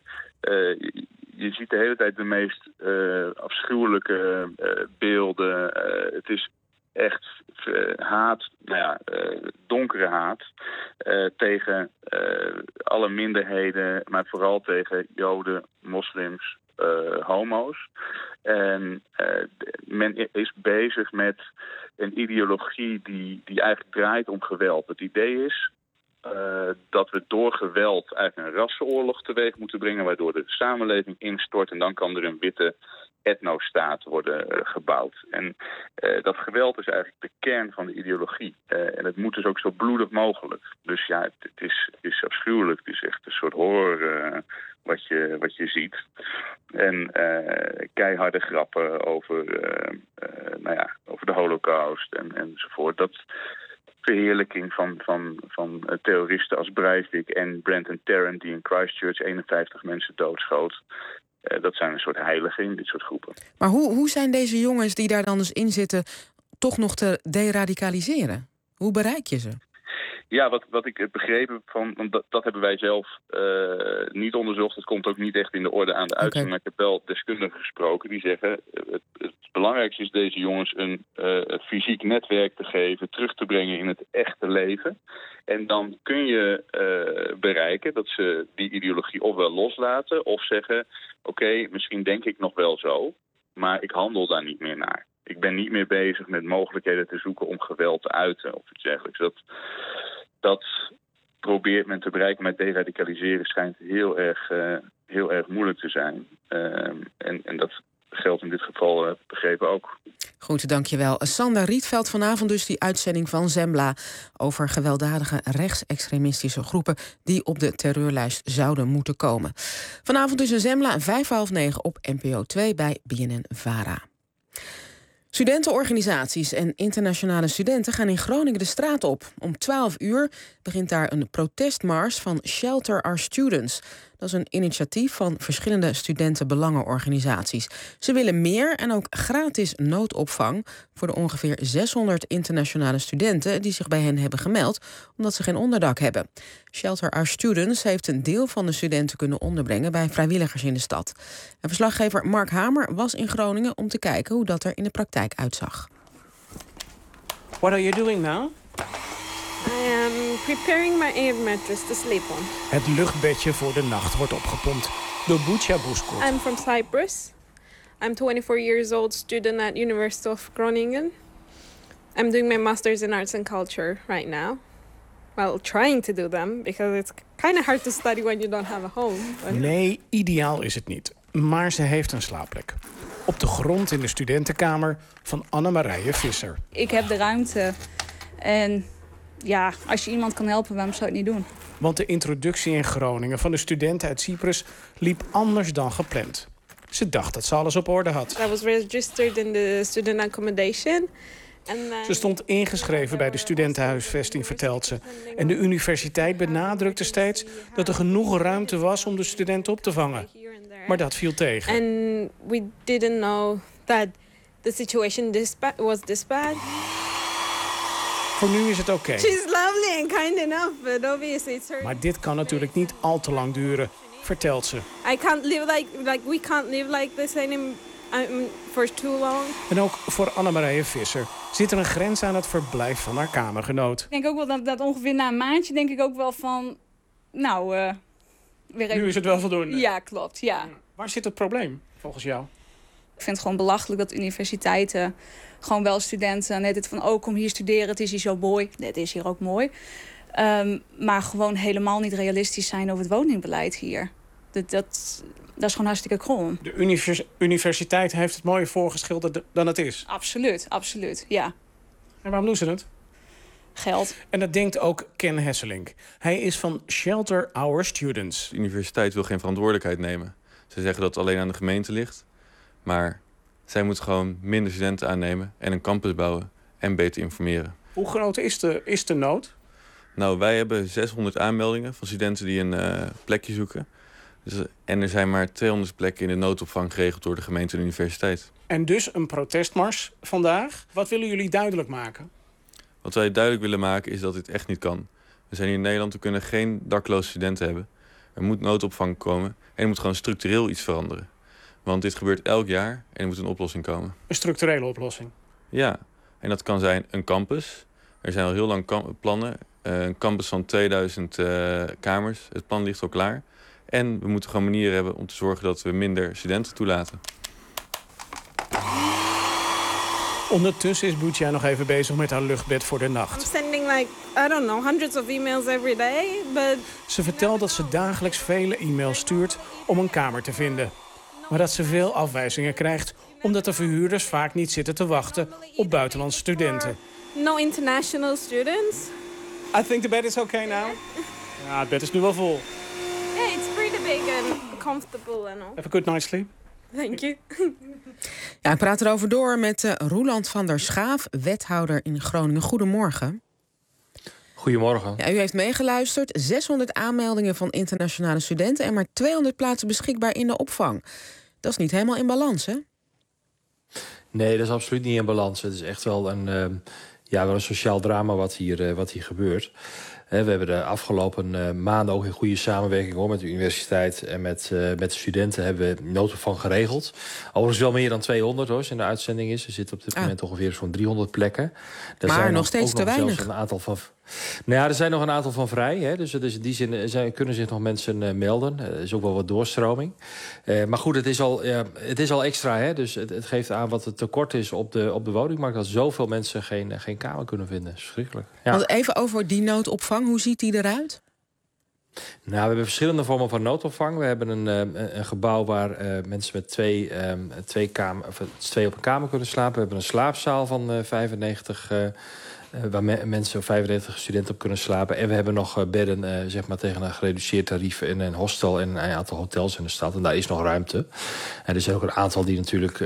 ziet de hele tijd de meest afschuwelijke beelden. Het is echt haat, donkere haat tegen alle minderheden, maar vooral tegen Joden, moslims, homo's. En men is bezig met een ideologie die eigenlijk draait om geweld. Het idee is dat we door geweld eigenlijk een rassenoorlog teweeg moeten brengen, waardoor de samenleving instort en dan kan er een witte etnostaat worden gebouwd. En dat geweld is eigenlijk de kern van de ideologie. En het moet dus ook zo bloedig mogelijk. Dus ja, het is afschuwelijk. Het is echt een soort horror wat je ziet. En keiharde grappen over de Holocaust enzovoort. Dat verheerlijking van terroristen als Breivik en Brenton Tarrant, die in Christchurch 51 mensen doodschoot. Dat zijn een soort heiligen in dit soort groepen. Maar hoe zijn deze jongens die daar dan dus in zitten toch nog te deradicaliseren? Hoe bereik je ze? Ja, wat ik heb begrepen van, want dat hebben wij zelf niet onderzocht. Het komt ook niet echt in de orde aan de uitzending. Maar ik heb wel deskundigen gesproken die zeggen het belangrijkste is deze jongens een fysiek netwerk te geven, terug te brengen in het echte leven. En dan kun je bereiken dat ze die ideologie ofwel loslaten of zeggen, oké, misschien denk ik nog wel zo, maar ik handel daar niet meer naar. Ik ben niet meer bezig met mogelijkheden te zoeken om geweld te uiten of iets dergelijks. Dat probeert men te bereiken, maar deradicaliseren schijnt heel erg moeilijk te zijn. En dat geldt in dit geval, begrepen, ook. Goed, dankjewel. Sander Rietveld, vanavond dus die uitzending van Zembla over gewelddadige rechtsextremistische groepen die op de terreurlijst zouden moeten komen. Vanavond dus een Zembla, 8:55 op NPO 2 bij BNN-VARA. Studentenorganisaties en internationale studenten gaan in Groningen de straat op. Om 12 uur begint daar een protestmars van Shelter Our Students. Dat is een initiatief van verschillende studentenbelangenorganisaties. Ze willen meer en ook gratis noodopvang voor de ongeveer 600 internationale studenten die zich bij hen hebben gemeld omdat ze geen onderdak hebben. Shelter Our Students heeft een deel van de studenten kunnen onderbrengen bij vrijwilligers in de stad. En verslaggever Mark Hamer was in Groningen om te kijken hoe dat er in de praktijk uitzag. What are you doing now? I am preparing my air mattress to sleep on. Het luchtbedje voor de nacht wordt opgepompt door Bucha Buskot. I'm from Cyprus. I'm 24 years old, student at University of Groningen. I'm doing my master's in arts and culture right now. Well, trying to do them, because it's kind of hard to study when you don't have a home. Nee, ideaal is het niet. Maar ze heeft een slaapplek. Op de grond in de studentenkamer van Annemarije Visser. Ik heb de ruimte. En ja, als je iemand kan helpen, waarom zou je het niet doen? Want de introductie in Groningen van de studenten uit Cyprus liep anders dan gepland. Ze dacht dat ze alles op orde had. I was registered in the student accommodation. Ze stond ingeschreven bij de studentenhuisvesting, vertelt ze. En de universiteit benadrukte steeds dat er genoeg ruimte was om de studenten op te vangen. Maar dat viel tegen. And we didn't know that the situation was this bad. Voor nu is het oké. She's lovely and kind enough, but obviously it's her. Maar dit kan natuurlijk niet al te lang duren, vertelt ze. I can't live like we can't live like this anymore. For too long. En ook voor Annemarije Visser zit er een grens aan het verblijf van haar kamergenoot. Ik denk ook wel dat ongeveer na een maandje denk ik ook wel van... Nou, weer even... Nu is het wel voldoende. Ja, klopt, ja. Waar zit het probleem, volgens jou? Ik vind het gewoon belachelijk dat universiteiten gewoon wel studenten... net het van, oh, kom hier studeren, het is hier zo mooi. Nee, het is hier ook mooi. Maar gewoon helemaal niet realistisch zijn over het woningbeleid hier. Dat is gewoon hartstikke krom. De universiteit heeft het mooier voorgeschilderd dan het is. Absoluut, absoluut, ja. En waarom doen ze het? Geld. En dat denkt ook Ken Hesselink. Hij is van Shelter Our Students. De universiteit wil geen verantwoordelijkheid nemen. Ze zeggen dat het alleen aan de gemeente ligt. Maar zij moeten gewoon minder studenten aannemen en een campus bouwen en beter informeren. Hoe groot is de nood? Nou, wij hebben 600 aanmeldingen van studenten die een plekje zoeken. En er zijn maar 200 plekken in de noodopvang geregeld door de gemeente en de universiteit. En dus een protestmars vandaag. Wat willen jullie duidelijk maken? Wat wij duidelijk willen maken is dat dit echt niet kan. We zijn hier in Nederland, we kunnen geen dakloze studenten hebben. Er moet noodopvang komen en er moet gewoon structureel iets veranderen. Want dit gebeurt elk jaar en er moet een oplossing komen. Een structurele oplossing? Ja, en dat kan zijn een campus. Er zijn al heel lang plannen. Een campus van 2000 kamers. Het plan ligt al klaar. En we moeten gewoon manieren hebben om te zorgen dat we minder studenten toelaten. Ondertussen is Boetja nog even bezig met haar luchtbed voor de nacht. I'm sending hundreds of emails every day, but... Ze vertelt dat ze dagelijks vele e-mails stuurt om een kamer te vinden. Maar dat ze veel afwijzingen krijgt omdat de verhuurders vaak niet zitten te wachten op buitenlandse studenten. No international students. I think the bed is okay now. Ja, het bed is nu wel vol. Yeah, it's pretty big and comfortable and all. Have a good night's sleep. Thank you. Ja, ik praat erover door met Roeland van der Schaaf, wethouder in Groningen. Goedemorgen. Goedemorgen. Ja, u heeft meegeluisterd. 600 aanmeldingen van internationale studenten en maar 200 plaatsen beschikbaar in de opvang. Dat is niet helemaal in balans, hè? Nee, dat is absoluut niet in balans. Het is echt wel een sociaal drama wat hier gebeurt. We hebben de afgelopen maanden ook in goede samenwerking met de universiteit en met de studenten hebben we noodopvang geregeld. Overigens wel meer dan 200 hoor, als in de uitzending is. Er zitten op dit moment ongeveer zo'n 300 plekken. Er maar zijn nog steeds te weinig. Een aantal van... Nou ja, er zijn nog een aantal van vrij. Hè? Dus in die zin kunnen zich nog mensen melden. Er is ook wel wat doorstroming. Maar goed, het is al extra. Hè? Dus het geeft aan wat het tekort is op de woningmarkt. Dat zoveel mensen geen kamer kunnen vinden. Verschrikkelijk. Ja. Want even over die noodopvang. Hoe ziet die eruit? Nou, we hebben verschillende vormen van noodopvang. We hebben een gebouw waar mensen met twee op een kamer kunnen slapen. We hebben een slaapzaal van 95 waar mensen 95 studenten op kunnen slapen. En we hebben nog bedden tegen een gereduceerd tarief in een hostel en een aantal hotels in de stad. En daar is nog ruimte. En er zijn ook een aantal die natuurlijk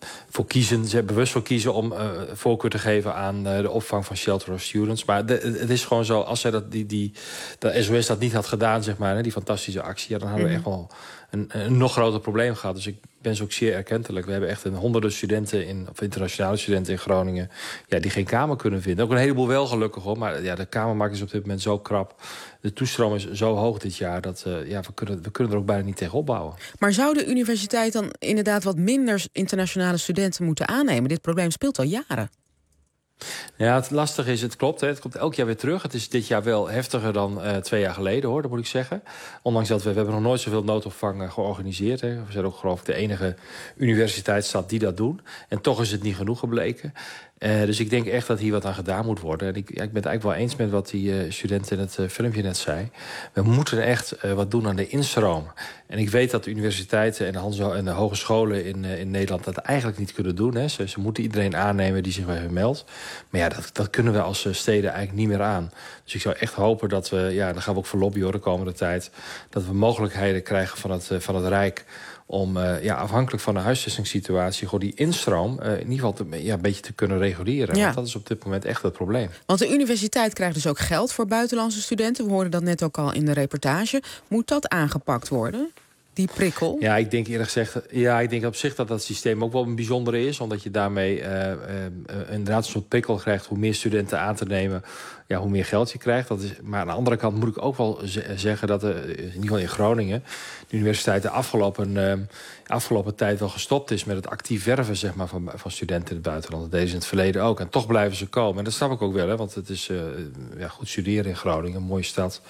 bewust voor kiezen om voorkeur te geven aan de opvang van Shelter of Students. Maar het is gewoon zo, als zij de SOS dat niet had gedaan, die fantastische actie, dan hadden we echt wel een nog groter probleem gehad. Dus ik ben ze ook zeer erkentelijk. We hebben echt honderden studenten internationale studenten in Groningen die geen kamer kunnen vinden. Ook een heleboel wel gelukkig hoor, maar de kamermarkt is op dit moment zo krap. De toestroom is zo hoog dit jaar dat we kunnen er ook bijna niet tegen opbouwen. Maar zou de universiteit dan inderdaad wat minder internationale studenten moeten aannemen? Dit probleem speelt al jaren. Ja, het lastige is, het klopt. Het komt elk jaar weer terug. Het is dit jaar wel heftiger dan 2 jaar geleden, hoor, dat moet ik zeggen. Ondanks dat we hebben nog nooit zoveel noodopvang georganiseerd. Hè. We zijn ook geloof ik de enige universiteitsstad die dat doen. En toch is het niet genoeg gebleken. Dus ik denk echt dat hier wat aan gedaan moet worden. En ik ben het eigenlijk wel eens met wat die student in het filmpje net zei. We moeten echt wat doen aan de instroom. En ik weet dat de universiteiten en de hogescholen in Nederland dat eigenlijk niet kunnen doen. Hè. Ze moeten iedereen aannemen die zich bij hen meldt. Maar ja, dat kunnen we als steden eigenlijk niet meer aan. Dus ik zou echt hopen dat we, daar gaan we ook voor lobbyen de komende tijd, dat we mogelijkheden krijgen van het Rijk om afhankelijk van de huisvestingssituatie gewoon die instroom in ieder geval een beetje te kunnen reguleren. Ja. Want dat is op dit moment echt het probleem. Want de universiteit krijgt dus ook geld voor buitenlandse studenten. We hoorden dat net ook al in de reportage. Moet dat aangepakt worden? Die prikkel? Ja, ik denk eerlijk gezegd, ik denk op zich dat systeem ook wel een bijzondere is. Omdat je daarmee inderdaad een soort prikkel krijgt hoe meer studenten aan te nemen, hoe meer geld je krijgt. Maar aan de andere kant moet ik ook wel zeggen dat in ieder geval in Groningen de universiteit de afgelopen tijd wel gestopt is met het actief werven, zeg maar, van studenten in het buitenland. Dat deden ze in het verleden ook. En toch blijven ze komen. En dat snap ik ook wel, hè, want het is goed studeren in Groningen, een mooie stad.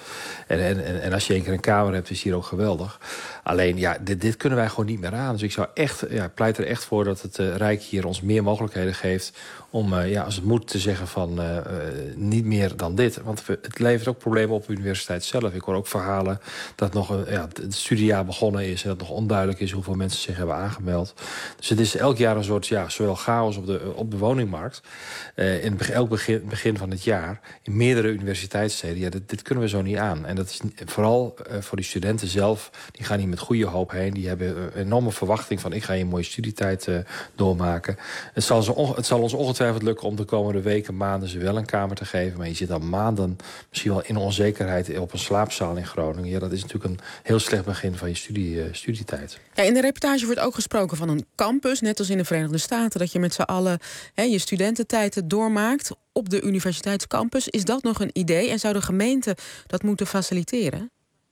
En als je 1 keer een kamer hebt, is hier ook geweldig. Alleen, dit kunnen wij gewoon niet meer aan. Dus ik zou pleit er echt voor dat het Rijk hier ons meer mogelijkheden geeft om, als het moet, te zeggen van niet meer dan dit. Want het levert ook problemen op de universiteit zelf. Ik hoor ook verhalen dat nog het studiejaar begonnen is en dat nog onduidelijk is hoeveel mensen zich hebben aangemeld. Dus het is elk jaar een soort zowel chaos op de woningmarkt in elk begin van het jaar in meerdere universiteitssteden. Dit kunnen we zo niet aan. En dat is vooral voor die studenten zelf. Die gaan hier met goede hoop heen. Die hebben een enorme verwachting van ik ga hier een mooie studietijd doormaken. Het zal ons ongetwijfeld lukken om de komende weken, maanden ze wel een kamer te geven. Maar je zit al maanden misschien wel in onzekerheid op een slaapzaal in Groningen. Ja, dat is natuurlijk een heel slecht begin van je studietijd. Ja, in de reportage wordt ook gesproken van een campus, net als in de Verenigde Staten, dat je met z'n allen je studententijd doormaakt op de universiteitscampus. Is dat nog een idee en zou de gemeente dat moeten faciliteren?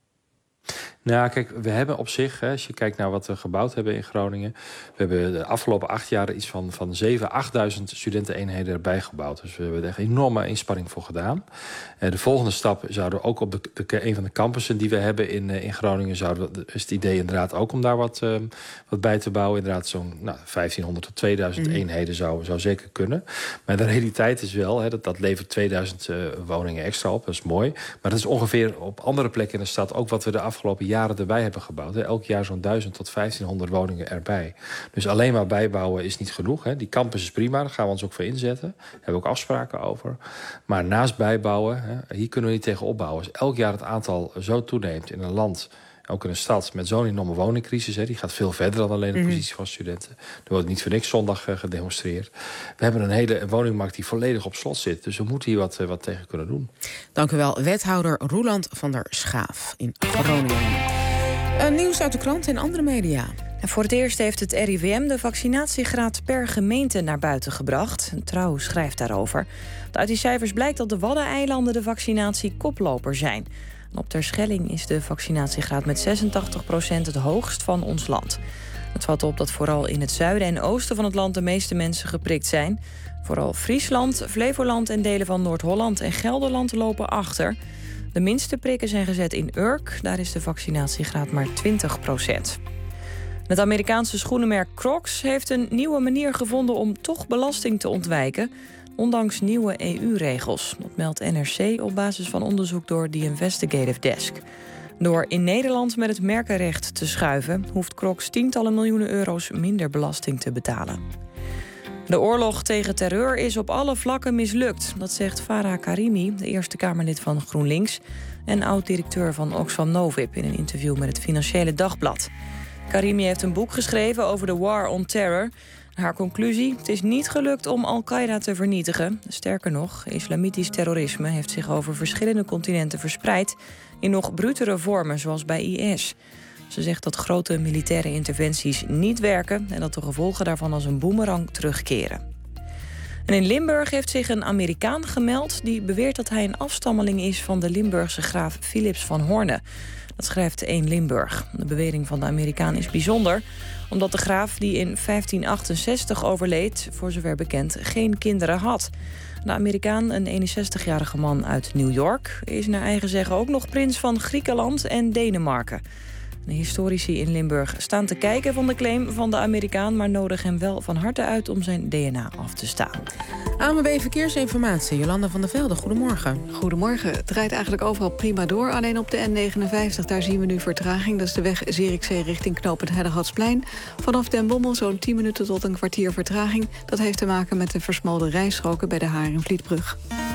Nou, kijk, we hebben op zich, als je kijkt naar wat we gebouwd hebben in Groningen, we hebben de afgelopen 8 jaar iets van 7.000 à 8.000 studenteneenheden erbij gebouwd. Dus we hebben er echt enorme inspanning voor gedaan. De volgende stap zouden ook op een van de campussen die we hebben in Groningen, is het idee inderdaad ook om daar wat bij te bouwen. Inderdaad zo'n 1500 tot 2000 eenheden zou zeker kunnen. Maar de realiteit is wel, dat levert 2000 woningen extra op. Dat is mooi. Maar dat is ongeveer op andere plekken in de stad ook wat we de afgelopen jaren erbij hebben gebouwd. Elk jaar zo'n 1000 tot 1500 woningen erbij. Dus alleen maar bijbouwen is niet genoeg. Die campus is prima, daar gaan we ons ook voor inzetten. Daar hebben we ook afspraken over. Maar naast bijbouwen, hier kunnen we niet tegen opbouwen. Als elk jaar het aantal zo toeneemt in een land, ook in een stad met zo'n enorme woningcrisis, die gaat veel verder dan alleen de positie van studenten. Er wordt niet voor niks zondag gedemonstreerd. We hebben een hele woningmarkt die volledig op slot zit. Dus we moeten hier wat tegen kunnen doen. Dank u wel, wethouder Roeland van der Schaaf in Groningen. Nieuws uit de krant en andere media. En voor het eerst heeft het RIVM de vaccinatiegraad per gemeente naar buiten gebracht. Trouw schrijft daarover. Uit die cijfers blijkt dat de Waddeneilanden de vaccinatie koploper zijn. En op Terschelling is de vaccinatiegraad met 86% het hoogst van ons land. Het valt op dat vooral in het zuiden en oosten van het land de meeste mensen geprikt zijn. Vooral Friesland, Flevoland en delen van Noord-Holland en Gelderland lopen achter. De minste prikken zijn gezet in Urk. Daar is de vaccinatiegraad maar 20%. Het Amerikaanse schoenenmerk Crocs heeft een nieuwe manier gevonden om toch belasting te ontwijken, ondanks nieuwe EU-regels. Dat meldt NRC op basis van onderzoek door The Investigative Desk. Door in Nederland met het merkenrecht te schuiven, hoeft Crocs tientallen miljoenen euro's minder belasting te betalen. De oorlog tegen terreur is op alle vlakken mislukt. Dat zegt Farah Karimi, de Eerste Kamerlid van GroenLinks en oud-directeur van Oxfam Novib in een interview met het Financiële Dagblad. Karimi heeft een boek geschreven over de War on Terror. Haar conclusie: het is niet gelukt om Al-Qaeda te vernietigen. Sterker nog, islamitisch terrorisme heeft zich over verschillende continenten verspreid in nog brutere vormen, zoals bij IS. Ze zegt dat grote militaire interventies niet werken en dat de gevolgen daarvan als een boemerang terugkeren. En in Limburg heeft zich een Amerikaan gemeld die beweert dat hij een afstammeling is van de Limburgse graaf Philips van Horne. Dat schrijft 1 Limburg. De bewering van de Amerikaan is bijzonder, omdat de graaf die in 1568 overleed, voor zover bekend, geen kinderen had. De Amerikaan, een 61-jarige man uit New York, is naar eigen zeggen ook nog prins van Griekenland en Denemarken. De historici in Limburg staan te kijken van de claim van de Amerikaan, maar nodigen hem wel van harte uit om zijn DNA af te staan. ANWB Verkeersinformatie, Jolanda van der Velde, goedemorgen. Goedemorgen. Het rijdt eigenlijk overal prima door. Alleen op de N59, daar zien we nu vertraging. Dat is de weg Zierikzee richting knooppunt Hellegatsplein. Vanaf Den Bommel zo'n 10 minuten tot een kwartier vertraging. Dat heeft te maken met de versmalde rijstroken bij de Haring-Vlietbrug.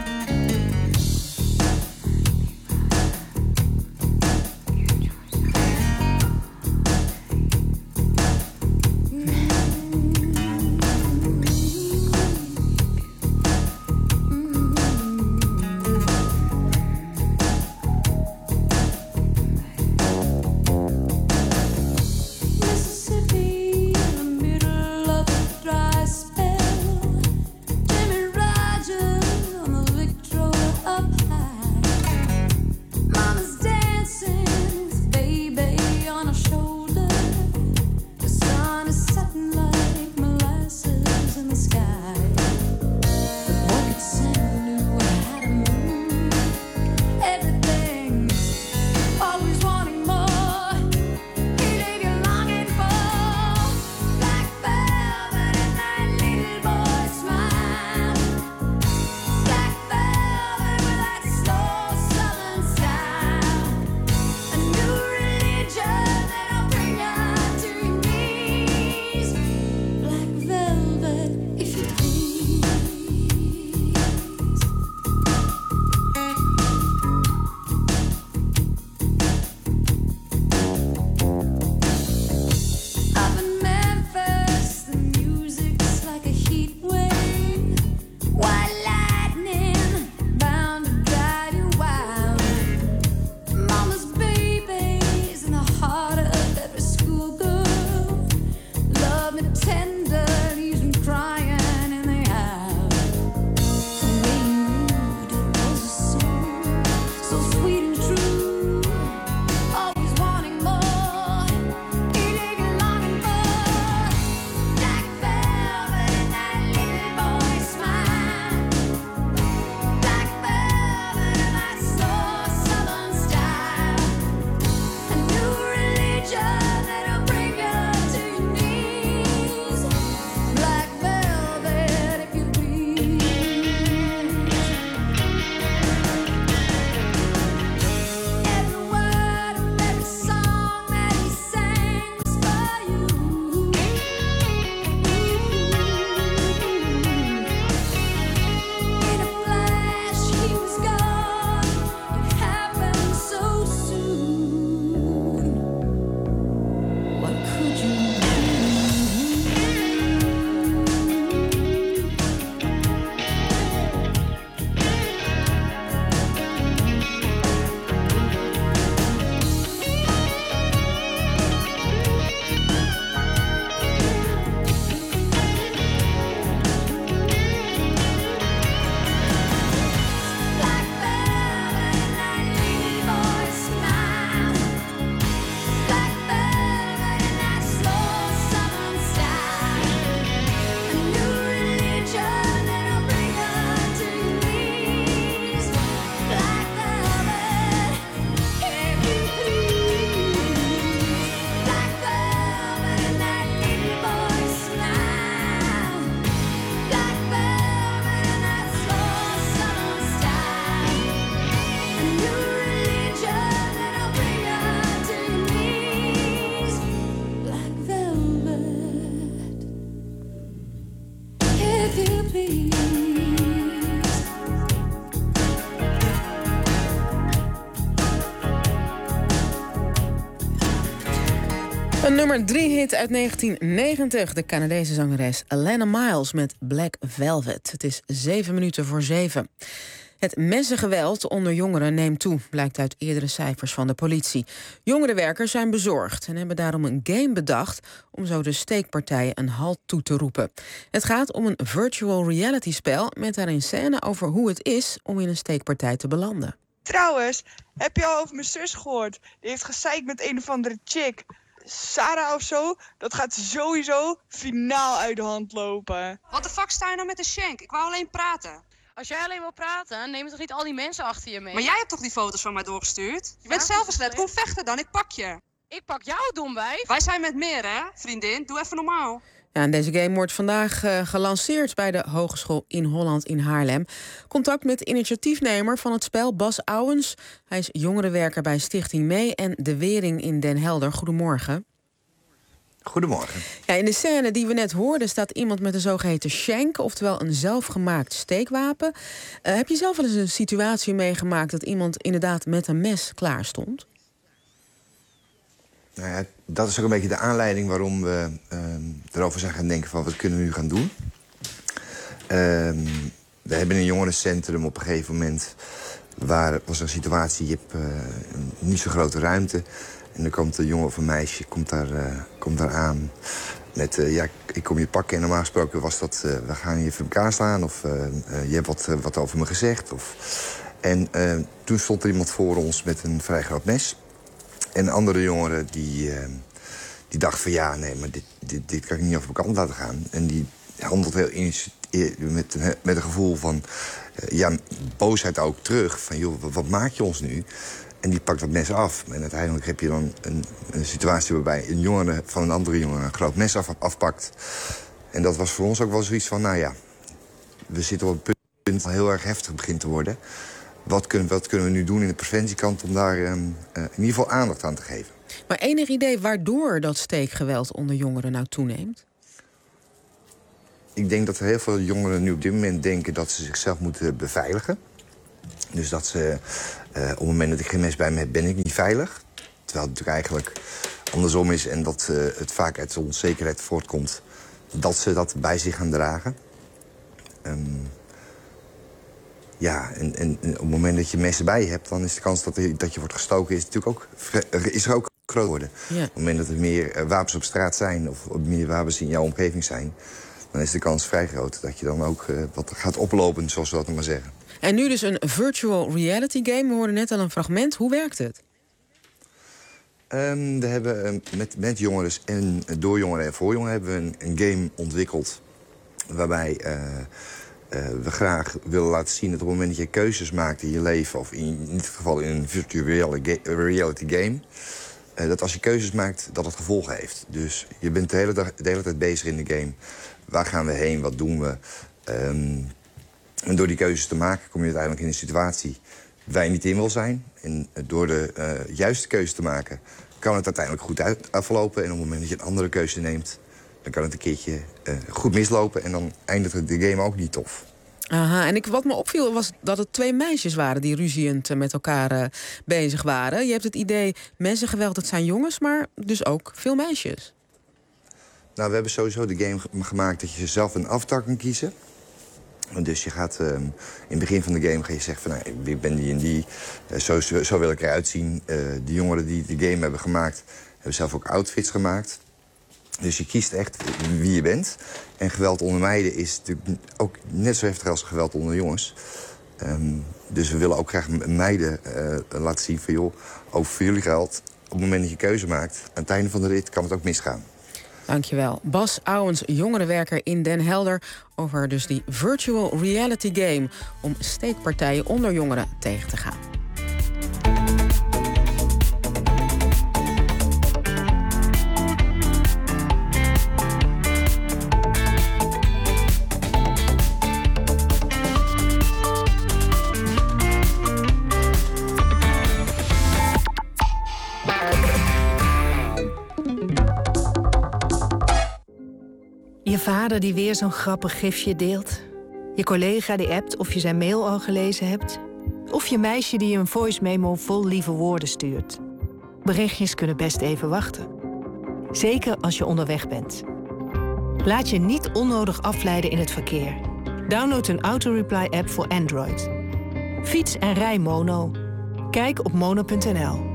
Een nummer 3 hit uit 1990. De Canadese zangeres Alana Miles met Black Velvet. Het is 7:07. Het messengeweld onder jongeren neemt toe, blijkt uit eerdere cijfers van de politie. Jongerenwerkers zijn bezorgd en hebben daarom een game bedacht om zo de steekpartijen een halt toe te roepen. Het gaat om een virtual reality spel met daarin scène over hoe het is om in een steekpartij te belanden. Trouwens, heb je al over mijn zus gehoord? Die heeft gezeikt met een of andere chick. Sarah of zo, dat gaat sowieso finaal uit de hand lopen. Wat de fuck sta je nou met een shank? Ik wou alleen praten. Als jij alleen wil praten, neem toch niet al die mensen achter je mee? Maar jij hebt toch die foto's van mij doorgestuurd? Je bent zelf eens net, kom vechten dan, ik pak je. Ik pak jou, domwijf. Wij zijn met meer, hè, vriendin. Doe even normaal. Ja, en deze game wordt vandaag gelanceerd bij de Hogeschool in Holland in Haarlem. Contact met initiatiefnemer van het spel, Bas Ouwens. Hij is jongerenwerker bij Stichting Mee en De Wering in Den Helder. Goedemorgen. Goedemorgen. Ja, in de scène die we net hoorden staat iemand met een zogeheten shank, oftewel een zelfgemaakt steekwapen. Heb je zelf wel eens een situatie meegemaakt dat iemand inderdaad met een mes klaar stond? Nou ja, dat is ook een beetje de aanleiding waarom we erover zijn gaan denken van wat kunnen we nu gaan doen. We hebben een jongerencentrum op een gegeven moment. Was er een situatie, je hebt niet zo'n grote ruimte. En dan komt een jongen of een meisje komt daar aan met ik kom je pakken. En normaal gesproken was dat we gaan hier even in elkaar slaan of je hebt wat over me gezegd. En toen stond er iemand voor ons met een vrij groot mes. En andere jongeren die dachten van ja, nee, maar dit kan ik niet over mijn kant laten gaan. En die handelt heel met een gevoel van boosheid ook terug. Van joh, wat maak je ons nu? En die pakt dat mes af. En uiteindelijk heb je dan een situatie waarbij een jongere van een andere jongere een groot mes afpakt. En dat was voor ons ook wel zoiets van, nou ja, we zitten op het punt dat heel erg heftig begint te worden. Wat kunnen we nu doen in de preventiekant om daar in ieder geval aandacht aan te geven? Maar enig idee waardoor dat steekgeweld onder jongeren nou toeneemt? Ik denk dat er heel veel jongeren nu op dit moment denken dat ze zichzelf moeten beveiligen. Dus dat ze op het moment dat ik geen mes bij me heb, ben ik niet veilig. Terwijl het natuurlijk eigenlijk andersom is en dat het vaak uit onzekerheid voortkomt dat ze dat bij zich gaan dragen. En op het moment dat je messen bij je hebt, dan is de kans dat je wordt gestoken is er ook groot worden. Ja. Op het moment dat er meer wapens op straat zijn of meer wapens in jouw omgeving zijn, dan is de kans vrij groot dat je dan ook wat gaat oplopen, zoals we dat maar zeggen. En nu dus een virtual reality game. We hoorden net al een fragment. Hoe werkt het? We hebben met jongeren en door jongeren en voor jongeren hebben we een game ontwikkeld waarbij we graag willen laten zien dat op het moment dat je keuzes maakt in je leven, of in dit geval in een virtual reality game, dat als je keuzes maakt, dat het gevolgen heeft. Dus je bent de hele tijd bezig in de game. Waar gaan we heen? Wat doen we? En door die keuzes te maken kom je uiteindelijk in een situatie waar je niet in wil zijn. En door de juiste keuze te maken kan het uiteindelijk goed aflopen. En op het moment dat je een andere keuze neemt, dan kan het een keertje goed mislopen. En dan eindigt de game ook niet tof. Aha, en wat me opviel was dat het 2 meisjes waren die ruziend met elkaar bezig waren. Je hebt het idee, messengeweld, dat zijn jongens, maar dus ook veel meisjes. Nou, we hebben sowieso de game gemaakt dat je zelf een avatar kan kiezen. Dus je gaat in het begin van de game ga je zeggen van, nou, ik ben die en die, zo wil ik eruit zien. De jongeren die de game hebben gemaakt, hebben zelf ook outfits gemaakt. Dus je kiest echt wie je bent. En geweld onder meiden is natuurlijk ook net zo heftig als geweld onder jongens. Dus we willen ook graag meiden laten zien van, joh, ook voor jullie geldt, op het moment dat je keuze maakt, aan het einde van de rit kan het ook misgaan. Dankjewel. Bas Ouwens, jongerenwerker in Den Helder, over dus die virtual reality game om steekpartijen onder jongeren tegen te gaan. Je vader die weer zo'n grappig gifje deelt. Je collega die appt of je zijn mail al gelezen hebt. Of je meisje die je een voice memo vol lieve woorden stuurt. Berichtjes kunnen best even wachten. Zeker als je onderweg bent. Laat je niet onnodig afleiden in het verkeer. Download een auto-reply-app voor Android. Fiets en rij mono. Kijk op mono.nl.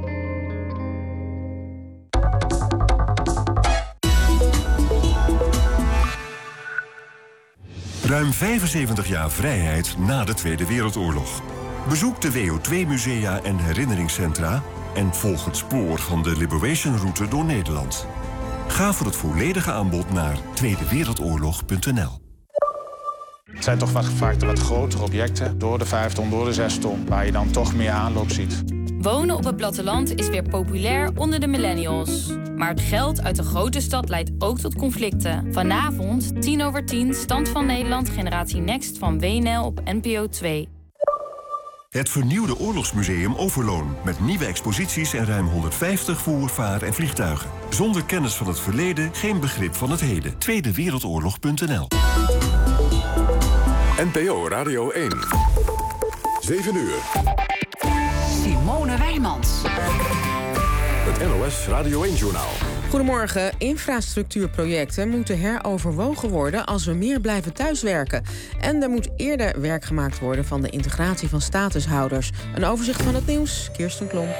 Ruim 75 jaar vrijheid na de Tweede Wereldoorlog. Bezoek de WO2-musea en herinneringscentra en volg het spoor van de Liberation-route door Nederland. Ga voor het volledige aanbod naar tweedewereldoorlog.nl. Het zijn toch vaak de wat grotere objecten, door de 5 ton, door de 6 ton, waar je dan toch meer aanloop ziet. Wonen op het platteland is weer populair onder de millennials. Maar het geld uit de grote stad leidt ook tot conflicten. Vanavond, 10:10, Stand van Nederland, Generatie Next van WNL op NPO 2. Het vernieuwde Oorlogsmuseum Overloon. Met nieuwe exposities en ruim 150 voer-, vaar- en vliegtuigen. Zonder kennis van het verleden, geen begrip van het heden. tweedewereldoorlog.nl. NPO Radio 1. 7 uur. Simone Wijmans. Het NOS Radio 1-journaal. Goedemorgen. Infrastructuurprojecten moeten heroverwogen worden als we meer blijven thuiswerken. En er moet eerder werk gemaakt worden van de integratie van statushouders. Een overzicht van het nieuws, Kirsten Klomp.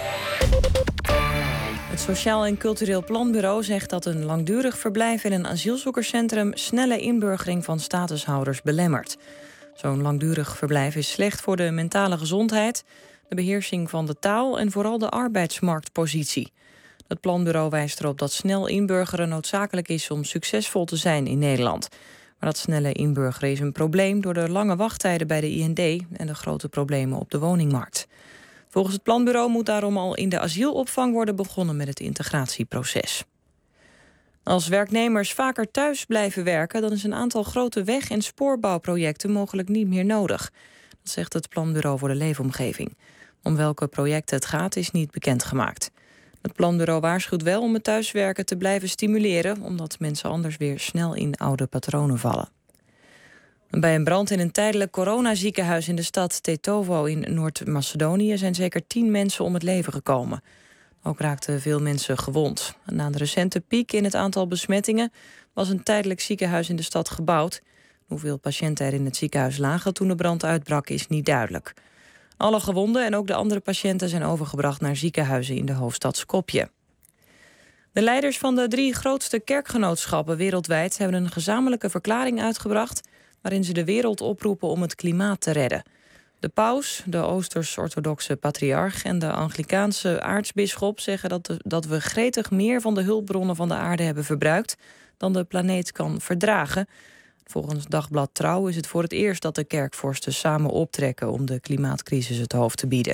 Het Sociaal en Cultureel Planbureau zegt dat een langdurig verblijf in een asielzoekerscentrum snelle inburgering van statushouders belemmert. Zo'n langdurig verblijf is slecht voor de mentale gezondheid, de beheersing van de taal en vooral de arbeidsmarktpositie. Het planbureau wijst erop dat snel inburgeren noodzakelijk is om succesvol te zijn in Nederland. Maar dat snelle inburgeren is een probleem door de lange wachttijden bij de IND en de grote problemen op de woningmarkt. Volgens het planbureau moet daarom al in de asielopvang worden begonnen met het integratieproces. Als werknemers vaker thuis blijven werken, dan is een aantal grote weg- en spoorbouwprojecten mogelijk niet meer nodig. Dat zegt het Planbureau voor de Leefomgeving. Om welke projecten het gaat, is niet bekendgemaakt. Het planbureau waarschuwt wel om het thuiswerken te blijven stimuleren, omdat mensen anders weer snel in oude patronen vallen. Bij een brand in een tijdelijk coronaziekenhuis in de stad Tetovo in Noord-Macedonië zijn zeker 10 mensen om het leven gekomen. Ook raakten veel mensen gewond. Na een recente piek in het aantal besmettingen was een tijdelijk ziekenhuis in de stad gebouwd. Hoeveel patiënten er in het ziekenhuis lagen toen de brand uitbrak is niet duidelijk. Alle gewonden en ook de andere patiënten zijn overgebracht naar ziekenhuizen in de hoofdstad Skopje. De leiders van de 3 grootste kerkgenootschappen wereldwijd hebben een gezamenlijke verklaring uitgebracht waarin ze de wereld oproepen om het klimaat te redden. De paus, de Oosters-orthodoxe patriarch en de Anglikaanse aartsbisschop zeggen dat we gretig meer van de hulpbronnen van de aarde hebben verbruikt dan de planeet kan verdragen. Volgens Dagblad Trouw is het voor het eerst dat de kerkvorsten samen optrekken om de klimaatcrisis het hoofd te bieden.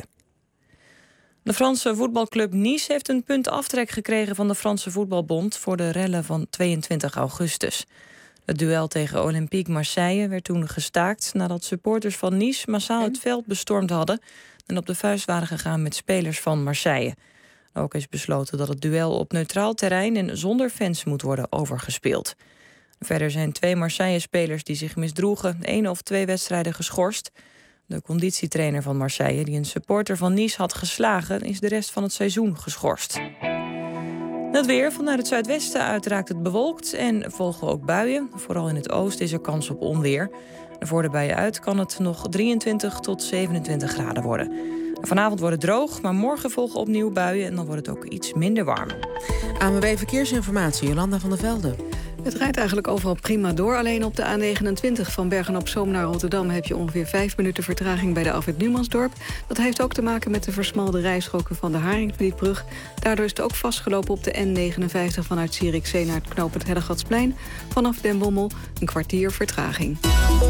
De Franse voetbalclub Nice heeft een punt aftrek gekregen van de Franse Voetbalbond voor de rellen van 22 augustus. Het duel tegen Olympique Marseille werd toen gestaakt nadat supporters van Nice massaal het veld bestormd hadden en op de vuist waren gegaan met spelers van Marseille. Ook is besloten dat het duel op neutraal terrein en zonder fans moet worden overgespeeld. Verder zijn 2 Marseille-spelers die zich misdroegen 1 of 2 wedstrijden geschorst. De conditietrainer van Marseille, die een supporter van Nice had geslagen, is de rest van het seizoen geschorst. Het weer. Vanuit het zuidwesten uit raakt het bewolkt en volgen ook buien. Vooral in het oosten is er kans op onweer. Voor de buien uit kan het nog 23 tot 27 graden worden. Vanavond wordt het droog, maar morgen volgen opnieuw buien en dan wordt het ook iets minder warm. ANWB Verkeersinformatie, Jolanda van der Velde. Het rijdt eigenlijk overal prima door. Alleen op de A29 van Bergen-op-Zoom naar Rotterdam heb je ongeveer 5 minuten vertraging bij de afrit Numansdorp. Dat heeft ook te maken met de versmalde rijstroken van de Haringvlietbrug. Daardoor is het ook vastgelopen op de N59 vanuit Zierikzee naar het knooppunt Hellegatsplein. Vanaf Den Bommel een kwartier vertraging.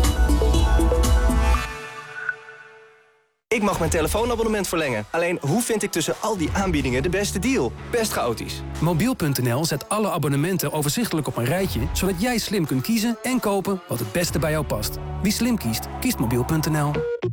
Ik mag mijn telefoonabonnement verlengen. Alleen, hoe vind ik tussen al die aanbiedingen de beste deal? Best chaotisch. Mobiel.nl zet alle abonnementen overzichtelijk op een rijtje, zodat jij slim kunt kiezen en kopen wat het beste bij jou past. Wie slim kiest, kiest Mobiel.nl.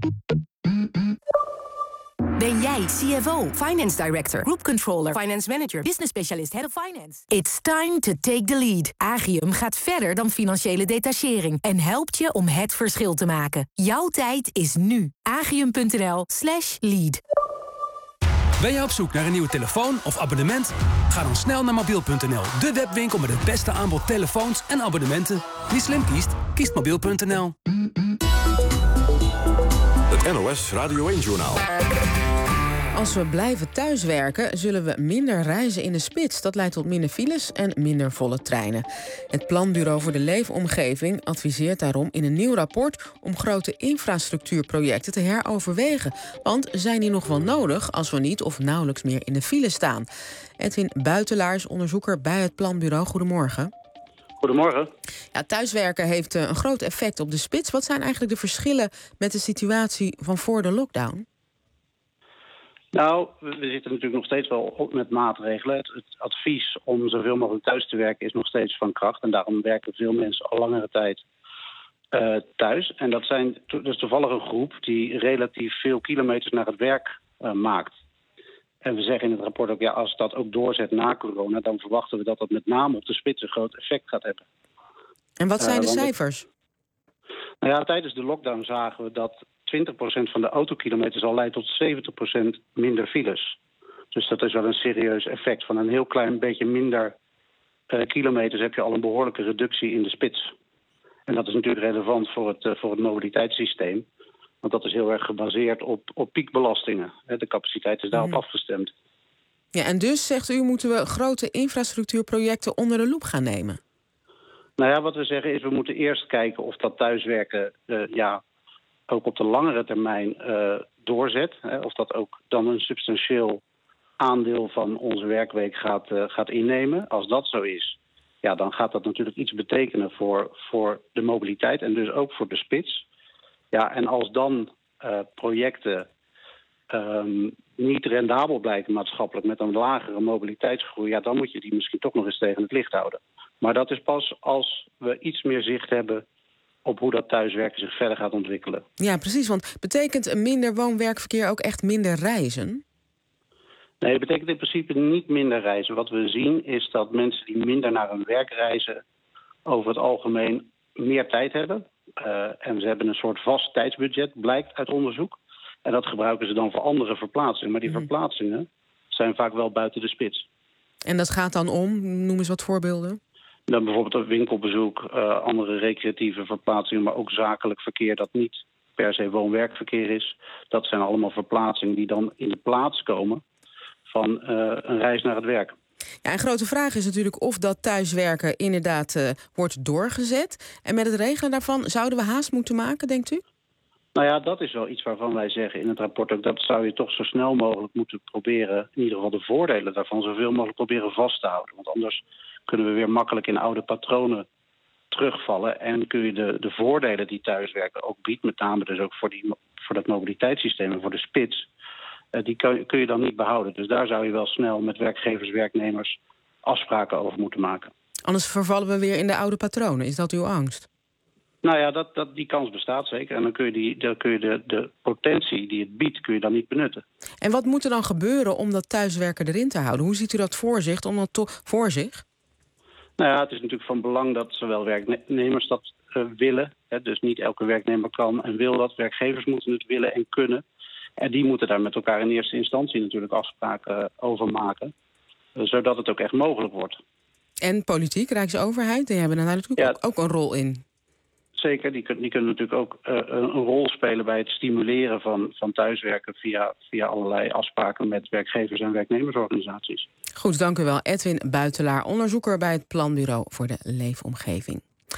Ben jij CFO, Finance Director, Group Controller, Finance Manager, Business Specialist, Head of Finance? It's time to take the lead. Agium gaat verder dan financiële detachering en helpt je om het verschil te maken. Jouw tijd is nu. Agium.nl/lead. Ben je op zoek naar een nieuwe telefoon of abonnement? Ga dan snel naar Mobiel.nl, de webwinkel met het beste aanbod telefoons en abonnementen. Wie slim kiest, kiest Mobiel.nl. Het NOS Radio 1-journaal. Als we blijven thuiswerken, zullen we minder reizen in de spits. Dat leidt tot minder files en minder volle treinen. Het Planbureau voor de Leefomgeving adviseert daarom in een nieuw rapport om grote infrastructuurprojecten te heroverwegen. Want zijn die nog wel nodig als we niet of nauwelijks meer in de file staan? Edwin Buitelaars, onderzoeker bij het Planbureau. Goedemorgen. Goedemorgen. Ja, thuiswerken heeft een groot effect op de spits. Wat zijn eigenlijk de verschillen met de situatie van voor de lockdown? Nou, we zitten natuurlijk nog steeds wel op met maatregelen. Het advies om zoveel mogelijk thuis te werken is nog steeds van kracht. En daarom werken veel mensen al langere tijd thuis. En dat zijn dus toevallig een groep die relatief veel kilometers naar het werk maakt. En we zeggen in het rapport ook, als dat ook doorzet na corona, dan verwachten we dat dat met name op de spits een groot effect gaat hebben. En wat zijn de cijfers? Tijdens de lockdown zagen we dat 20% van de autokilometers al leidt tot 70% minder files. Dus dat is wel een serieus effect. Van een heel klein beetje minder kilometers heb je al een behoorlijke reductie in de spits. En dat is natuurlijk relevant voor het mobiliteitssysteem. Want dat is heel erg gebaseerd op piekbelastingen. De capaciteit is daarop afgestemd. Ja, en dus, zegt u, moeten we grote infrastructuurprojecten onder de loep gaan nemen? Wat we zeggen is, we moeten eerst kijken of dat thuiswerken ook op de langere termijn doorzet. Of dat ook dan een substantieel aandeel van onze werkweek gaat innemen. Als dat zo is, dan gaat dat natuurlijk iets betekenen voor de mobiliteit en dus ook voor de spits. En als dan projecten niet rendabel blijken maatschappelijk met een lagere mobiliteitsgroei, dan moet je die misschien toch nog eens tegen het licht houden. Maar dat is pas als we iets meer zicht hebben op hoe dat thuiswerken zich verder gaat ontwikkelen. Ja, precies, want betekent minder woon-werkverkeer ook echt minder reizen? Nee, dat betekent in principe niet minder reizen. Wat we zien is dat mensen die minder naar hun werk reizen over het algemeen meer tijd hebben. En ze hebben een soort vast tijdsbudget, blijkt uit onderzoek. En dat gebruiken ze dan voor andere verplaatsingen. Maar die verplaatsingen zijn vaak wel buiten de spits. En dat gaat dan om? Noem eens wat voorbeelden. Dan bijvoorbeeld een winkelbezoek, andere recreatieve verplaatsingen, maar ook zakelijk verkeer dat niet per se woon-werkverkeer is. Dat zijn allemaal verplaatsingen die dan in de plaats komen van een reis naar het werk. Ja, een grote vraag is natuurlijk of dat thuiswerken inderdaad wordt doorgezet. En met het regelen daarvan zouden we haast moeten maken, denkt u? Dat is wel iets waarvan wij zeggen in het rapport ook, dat zou je toch zo snel mogelijk moeten proberen, in ieder geval de voordelen daarvan, zoveel mogelijk proberen vast te houden. Want anders kunnen we weer makkelijk in oude patronen terugvallen. En kun je de voordelen die thuiswerken ook biedt, met name dus ook voor dat mobiliteitssysteem en voor de spits, die kun je dan niet behouden. Dus daar zou je wel snel met werkgevers, werknemers afspraken over moeten maken. Anders vervallen we weer in de oude patronen. Is dat uw angst? Die kans bestaat zeker. En dan kun je de potentie die het biedt, kun je dan niet benutten. En wat moet er dan gebeuren om dat thuiswerken erin te houden? Hoe ziet u dat voor zich? Het is natuurlijk van belang dat zowel werknemers dat willen. Dus niet elke werknemer kan en wil dat. Werkgevers moeten het willen en kunnen. En die moeten daar met elkaar in eerste instantie natuurlijk afspraken over maken. Zodat het ook echt mogelijk wordt. En politiek, Rijksoverheid, die hebben daar natuurlijk ook een rol in. Zeker, die kunnen natuurlijk ook een rol spelen bij het stimuleren van thuiswerken via allerlei afspraken met werkgevers en werknemersorganisaties. Goed, dank u wel. Edwin Buitelaar, onderzoeker bij het Planbureau voor de Leefomgeving.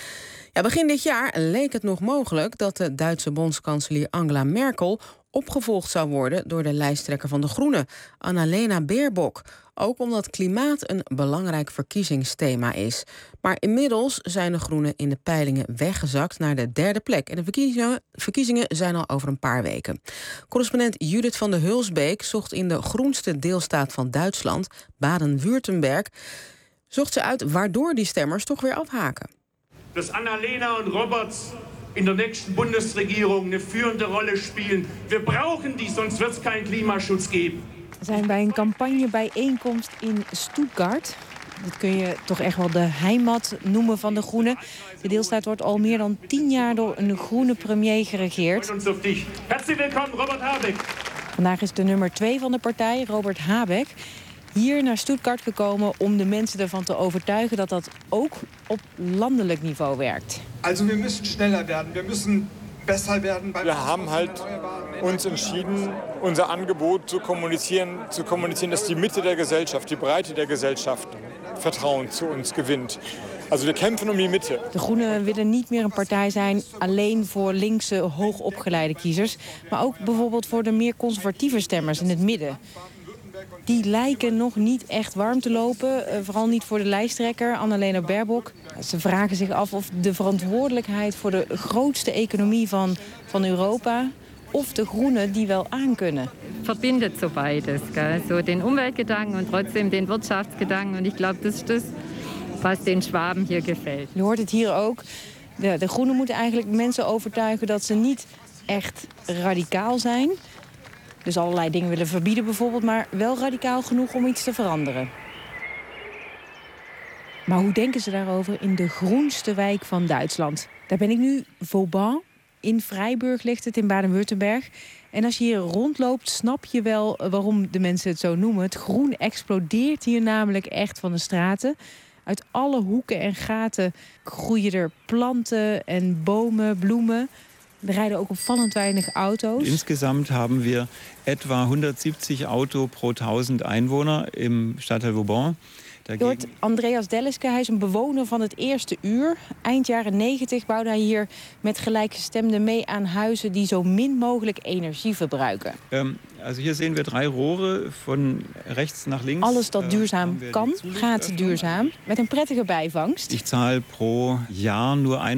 Begin dit jaar leek het nog mogelijk dat de Duitse bondskanselier Angela Merkel opgevolgd zou worden door de lijsttrekker van de Groenen, Annalena Baerbock. Ook omdat klimaat een belangrijk verkiezingsthema is. Maar inmiddels zijn de Groenen in de peilingen weggezakt naar de 3e plek. En de verkiezingen zijn al over een paar weken. Correspondent Judith van de Hulsbeek zocht in de groenste deelstaat van Duitsland, Baden-Württemberg, zocht ze uit waardoor die stemmers toch weer afhaken. Dass Annalena und Robert in der nächsten Bundesregierung eine führende Rolle spielen. Wir brauchen die, sonst wird es keinen Klimaschutz geben. We zijn bij een campagnebijeenkomst in Stuttgart. Dat kun je toch echt wel de heimat noemen van de Groenen. De deelstaat wordt al meer dan 10 jaar door een groene premier geregeerd. Herzlich willkommen, Robert Habeck. Vandaag is de nummer 2 van de partij, Robert Habeck, hier naar Stuttgart gekomen om de mensen ervan te overtuigen dat dat ook op landelijk niveau werkt. Also wir müssen schneller werden, wir müssen besser werden. Wir haben halt uns entschieden, unser Angebot zu kommunizieren, dass die Mitte der Gesellschaft, die Breite der Gesellschaft Vertrauen zu uns gewinnt. Also wir kämpfen um die Mitte. De Groenen willen niet meer een partij zijn alleen voor linkse, hoogopgeleide kiezers, maar ook bijvoorbeeld voor de meer conservatieve stemmers in het midden. Die lijken nog niet echt warm te lopen, vooral niet voor de lijsttrekker Annalena Baerbock. Ze vragen zich af of de verantwoordelijkheid voor de grootste economie van Europa, of de Groenen die wel aankunnen. Verbindet so beides, gell? So den Umweltgedanken en trotzdem den Wirtschaftsgedanken. En ik geloof dat is dus was den Schwaben hier gefällt. Je hoort het hier ook. De Groenen moeten eigenlijk mensen overtuigen dat ze niet echt radicaal zijn. Dus allerlei dingen willen verbieden bijvoorbeeld, maar wel radicaal genoeg om iets te veranderen. Maar hoe denken ze daarover in de groenste wijk van Duitsland? Daar ben ik nu, Vauban. In Freiburg ligt het, in Baden-Württemberg. En als je hier rondloopt, snap je wel waarom de mensen het zo noemen. Het groen explodeert hier namelijk echt van de straten. Uit alle hoeken en gaten groeien er planten en bomen, bloemen. Er rijden ook opvallend weinig auto's. Insgesamt hebben we etwa 170 Auto pro 1000 Einwohner im Stadtteil Vauban. Je hoort Andreas Delleske, hij is een bewoner van het eerste uur. Eind jaren 90 bouwde hij hier met gelijkgestemden mee aan huizen die zo min mogelijk energie verbruiken. Also hier zien we 3 roeren van rechts naar links. Alles dat duurzaam kan, gaat duurzaam. Met een prettige bijvangst. Ik zahl pro jaar nur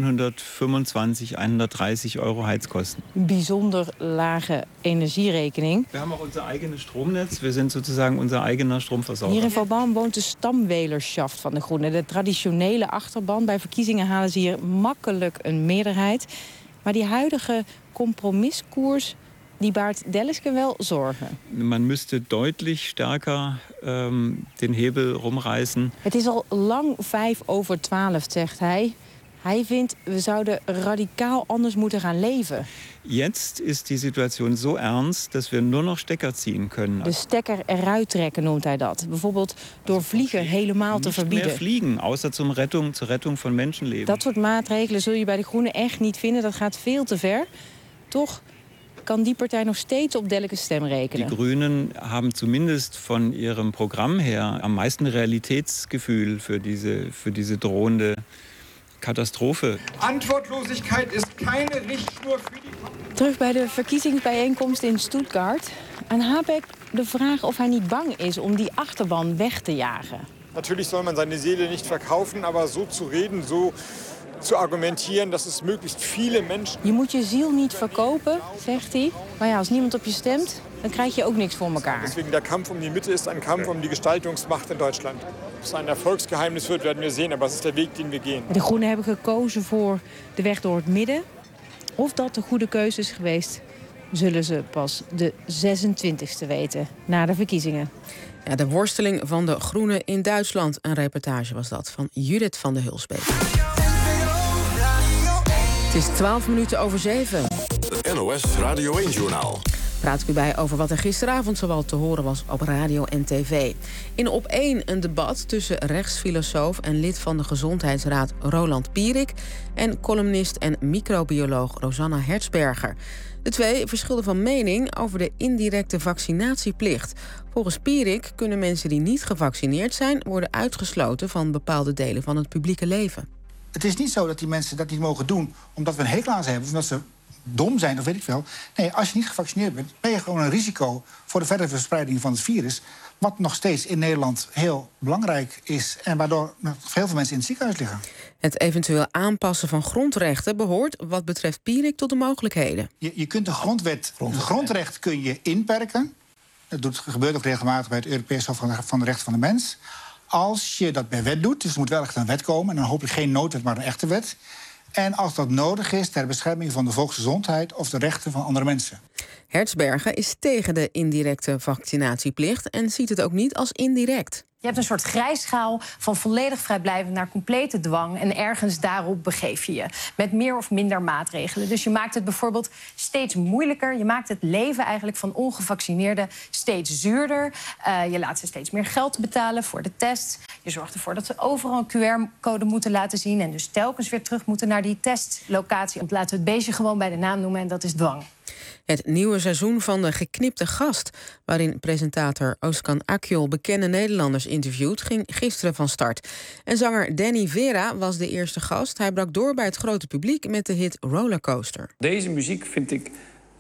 125, 130 euro heizkosten. Bijzonder lage energierekening. We hebben ook ons eigen stroomnetz. We zijn sozusagen onze eigen stroomverzorger. Hier in Vauban woont de stamwelerschaft van de Groenen. De traditionele achterban. Bij verkiezingen halen ze hier makkelijk een meerderheid. Maar die huidige compromiskoers, die baart Delleske wel zorgen. Man müsste deutlich stärker den Hebel rumreißen. Het is al lang 11:55, zegt hij. Hij vindt, we zouden radicaal anders moeten gaan leven. Jetzt ist die Situation so ernst, dass wir nur noch Stecker ziehen können. De stekker eruit trekken noemt hij dat. Bijvoorbeeld door vliegen helemaal te verbieden. Niet meer vliegen, außer zur Rettung van mensenleben. Dat soort maatregelen zul je bij de Groenen echt niet vinden. Dat gaat veel te ver. Toch kan die partij nog steeds op Dellekes stem rekenen. Die Grünen haben zumindest von ihrem Programm her am meisten Realitätsgefühl für diese drohende Katastrophe. Antwortlosigkeit is keine Richtschnur für die... Terug bij de verkiezingsbijeenkomst in Stuttgart. Aan Habeck de vraag of hij niet bang is om die achterban weg te jagen. Natuurlijk soll man seine Seele nicht verkaufen, aber so zu reden, so zu argumentieren, dass es möglichst viele Menschen... Je moet je ziel niet verkopen, zegt hij. Maar ja, als niemand op je stemt, dan krijg je ook niks voor elkaar. Deswegen der Kampf um die Mitte ist ein Kampf um die Gestaltungsmacht in Deutschland. Ob es ein Erfolgsgeheimnis wird, werden wir sehen, aber es ist der Weg, den wir gehen. De Groenen hebben gekozen voor de weg door het midden. Of dat de goede keuze is geweest, zullen ze pas de 26e weten, na de verkiezingen. Ja, de worsteling van de Groenen in Duitsland. Een reportage was dat van Judith van de Hulsbeek. Het is 7:12. Het NOS Radio 1-journaal. Praat ik u bij over wat er gisteravond zowel te horen was op radio en tv. In Op 1 een debat tussen rechtsfilosoof en lid van de Gezondheidsraad Roland Pierik en columnist en microbioloog Rosanna Hertzberger. De twee verschilden van mening over de indirecte vaccinatieplicht. Volgens Pierik kunnen mensen die niet gevaccineerd zijn worden uitgesloten van bepaalde delen van het publieke leven. Het is niet zo dat die mensen dat niet mogen doen omdat we een hekel aan ze hebben of omdat ze dom zijn, of weet ik veel. Nee, als je niet gevaccineerd bent, ben je gewoon een risico voor de verdere verspreiding van het virus. Wat nog steeds in Nederland heel belangrijk is en waardoor nog heel veel mensen in het ziekenhuis liggen. Het eventueel aanpassen van grondrechten behoort wat betreft Pierik tot de mogelijkheden. Je kunt de grondrecht kun je inperken. Dat gebeurt ook regelmatig bij het Europees Hof van de Rechten van de Mens. Als je dat bij wet doet, dus er moet wel echt een wet komen, en dan hopelijk geen noodwet, maar een echte wet. En als dat nodig is ter bescherming van de volksgezondheid of de rechten van andere mensen. Hertzberger is tegen de indirecte vaccinatieplicht en ziet het ook niet als indirect. Je hebt een soort grijsschaal van volledig vrijblijvend naar complete dwang. En ergens daarop begeef je je. Met meer of minder maatregelen. Dus je maakt het bijvoorbeeld steeds moeilijker. Je maakt het leven eigenlijk van ongevaccineerden steeds zuurder. Je laat ze steeds meer geld betalen voor de test. Je zorgt ervoor dat ze overal een QR-code moeten laten zien. En dus telkens weer terug moeten naar die testlocatie. Laten we het beestje gewoon bij de naam noemen en dat is dwang. Het nieuwe seizoen van De Geknipte Gast, waarin presentator Özkan Akyol bekende Nederlanders interviewt, ging gisteren van start. En zanger Danny Vera was de eerste gast. Hij brak door bij het grote publiek met de hit Rollercoaster. Deze muziek vind ik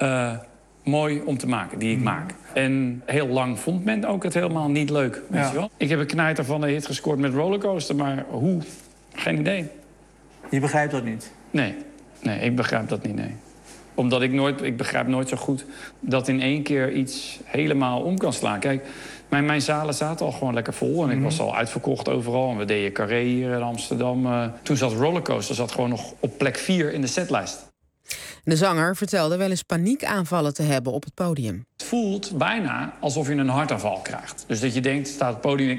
mooi om te maken, die ik maak. En heel lang vond men ook het helemaal niet leuk. Weet je wel? Ik heb een knijter van een hit gescoord met Rollercoaster, maar hoe? Geen idee. Je begrijpt dat niet? Nee, ik begrijp dat niet, nee. Omdat ik begrijp nooit zo goed dat in één keer iets helemaal om kan slaan. Kijk, mijn zalen zaten al gewoon lekker vol. En ik was al uitverkocht overal. En we deden Carré hier in Amsterdam. Toen zat Rollercoaster gewoon nog op plek 4 in de setlijst. De zanger vertelde wel eens paniekaanvallen te hebben op het podium. Het voelt bijna alsof je een hartaanval krijgt. Dus dat je denkt, staat op het podium en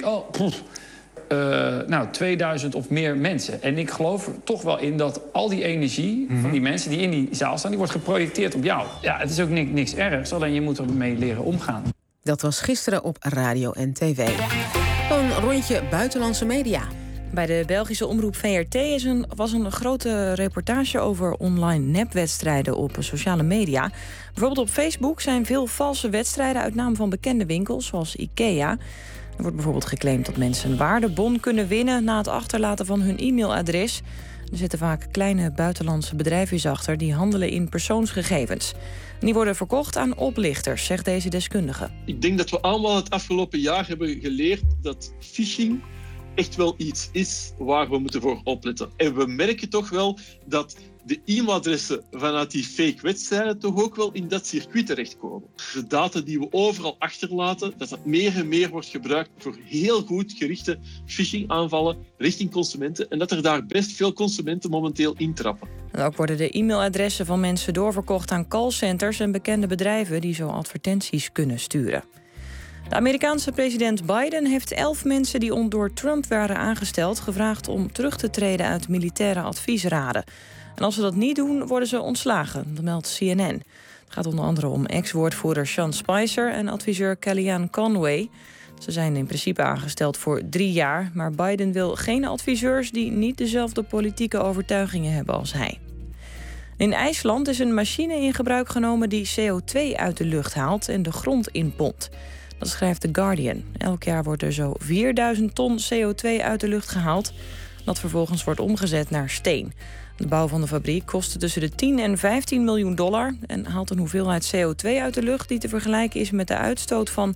denkt... 2000 of meer mensen. En ik geloof er toch wel in dat al die energie van die mensen die in die zaal staan... die wordt geprojecteerd op jou. Ja, het is ook niks ergs, alleen je moet ermee leren omgaan. Dat was gisteren op radio en tv. Een rondje buitenlandse media. Bij de Belgische omroep VRT was een grote reportage over online nepwedstrijden op sociale media. Bijvoorbeeld op Facebook zijn veel valse wedstrijden uit naam van bekende winkels, zoals IKEA. Er wordt bijvoorbeeld geclaimd dat mensen een waardebon kunnen winnen na het achterlaten van hun e-mailadres. Er zitten vaak kleine buitenlandse bedrijfjes achter die handelen in persoonsgegevens. Die worden verkocht aan oplichters, zegt deze deskundige. Ik denk dat we allemaal het afgelopen jaar hebben geleerd dat phishing echt wel iets is waar we moeten voor opletten. En we merken toch wel dat de e-mailadressen vanuit die fake wedstrijden toch ook wel in dat circuit terechtkomen. De data die we overal achterlaten, dat meer en meer wordt gebruikt voor heel goed gerichte phishing-aanvallen richting consumenten en dat er daar best veel consumenten momenteel intrappen. En ook worden de e-mailadressen van mensen doorverkocht aan callcenters en bekende bedrijven die zo advertenties kunnen sturen. De Amerikaanse president Biden heeft 11 mensen die door Trump waren aangesteld gevraagd om terug te treden uit militaire adviesraden. En als ze dat niet doen, worden ze ontslagen, dat meldt CNN. Het gaat onder andere om ex-woordvoerder Sean Spicer en adviseur Kellyanne Conway. Ze zijn in principe aangesteld voor 3 jaar, maar Biden wil geen adviseurs die niet dezelfde politieke overtuigingen hebben als hij. In IJsland is een machine in gebruik genomen die CO2 uit de lucht haalt en de grond inpompt. Dat schrijft The Guardian. Elk jaar wordt er zo 4000 ton CO2 uit de lucht gehaald, dat vervolgens wordt omgezet naar steen. De bouw van de fabriek kostte tussen de 10 en 15 miljoen dollar... en haalt een hoeveelheid CO2 uit de lucht die te vergelijken is met de uitstoot van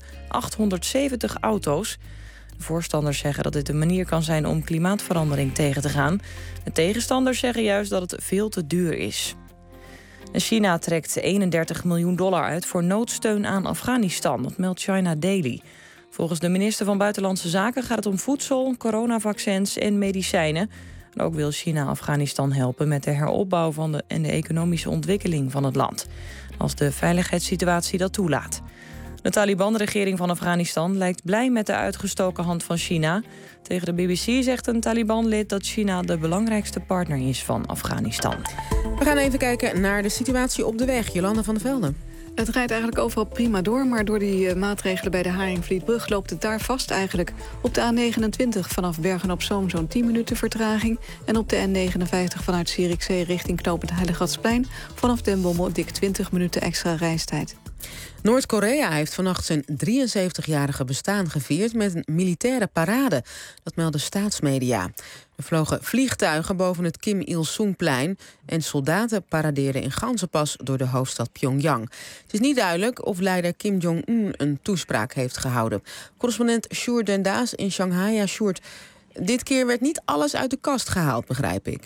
870 auto's. De voorstanders zeggen dat dit een manier kan zijn om klimaatverandering tegen te gaan. De tegenstanders zeggen juist dat het veel te duur is. En China trekt 31 miljoen dollar uit voor noodsteun aan Afghanistan. Dat meldt China Daily. Volgens de minister van Buitenlandse Zaken gaat het om voedsel, coronavaccins en medicijnen. En ook wil China Afghanistan helpen met de heropbouw en de economische ontwikkeling van het land. Als de veiligheidssituatie dat toelaat. De Taliban-regering van Afghanistan lijkt blij met de uitgestoken hand van China. Tegen de BBC zegt een Taliban-lid dat China de belangrijkste partner is van Afghanistan. We gaan even kijken naar de situatie op de weg. Jolanda van der Velde. Het rijdt eigenlijk overal prima door, maar door die maatregelen bij de Haringvlietbrug loopt het daar vast eigenlijk. Op de A29 vanaf Bergen-op-Zoom zo'n 10 minuten vertraging. En op de N59 vanuit Zierikzee richting knooppunt Heiligersplain vanaf Den Bommel dik 20 minuten extra reistijd. Noord-Korea heeft vannacht zijn 73-jarige bestaan gevierd met een militaire parade. Dat melden staatsmedia. Er vlogen vliegtuigen boven het Kim Il-sungplein en soldaten paradeerden in ganzenpas door de hoofdstad Pyongyang. Het is niet duidelijk of leider Kim Jong-un een toespraak heeft gehouden. Correspondent Sjoerd Den Daas in Shanghai. Ja, Sjoerd, dit keer werd niet alles uit de kast gehaald, begrijp ik.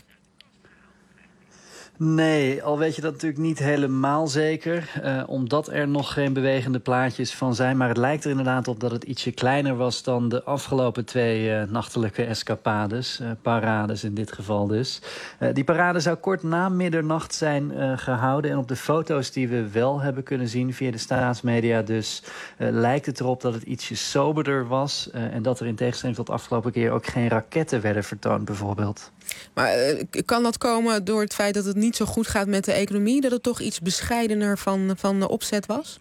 Nee, al weet je dat natuurlijk niet helemaal zeker. Omdat er nog geen bewegende plaatjes van zijn. Maar het lijkt er inderdaad op dat het ietsje kleiner was dan de afgelopen 2 nachtelijke escapades. Parades in dit geval dus. Die parade zou kort na middernacht zijn gehouden. En op de foto's die we wel hebben kunnen zien via de staatsmedia dus... lijkt het erop dat het ietsje soberder was. En dat er in tegenstelling tot de afgelopen keer ook geen raketten werden vertoond bijvoorbeeld. Maar kan dat komen door het feit dat het niet zo goed gaat met de economie? Dat het toch iets bescheidener van de opzet was?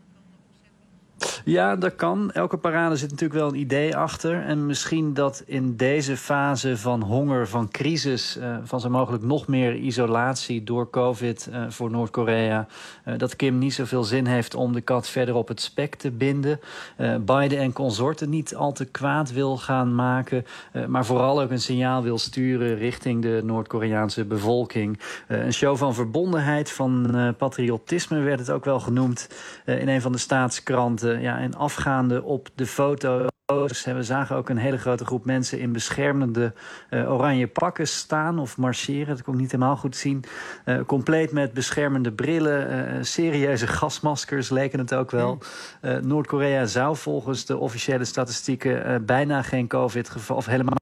Ja, dat kan. Elke parade zit natuurlijk wel een idee achter. En misschien dat in deze fase van honger, van crisis... van zo mogelijk nog meer isolatie door COVID voor Noord-Korea... dat Kim niet zoveel zin heeft om de kat verder op het spek te binden. Biden en consorten niet al te kwaad wil gaan maken... maar vooral ook een signaal wil sturen richting de Noord-Koreaanse bevolking. Een show van verbondenheid, van patriotisme werd het ook wel genoemd... in een van de staatskranten. Ja, en afgaande op de foto We zagen ook een hele grote groep mensen in beschermende oranje pakken staan of marcheren. Dat kon ik niet helemaal goed zien. Compleet met beschermende brillen, serieuze gasmaskers leken het ook wel. Noord-Korea zou volgens de officiële statistieken bijna geen COVID-geval of helemaal...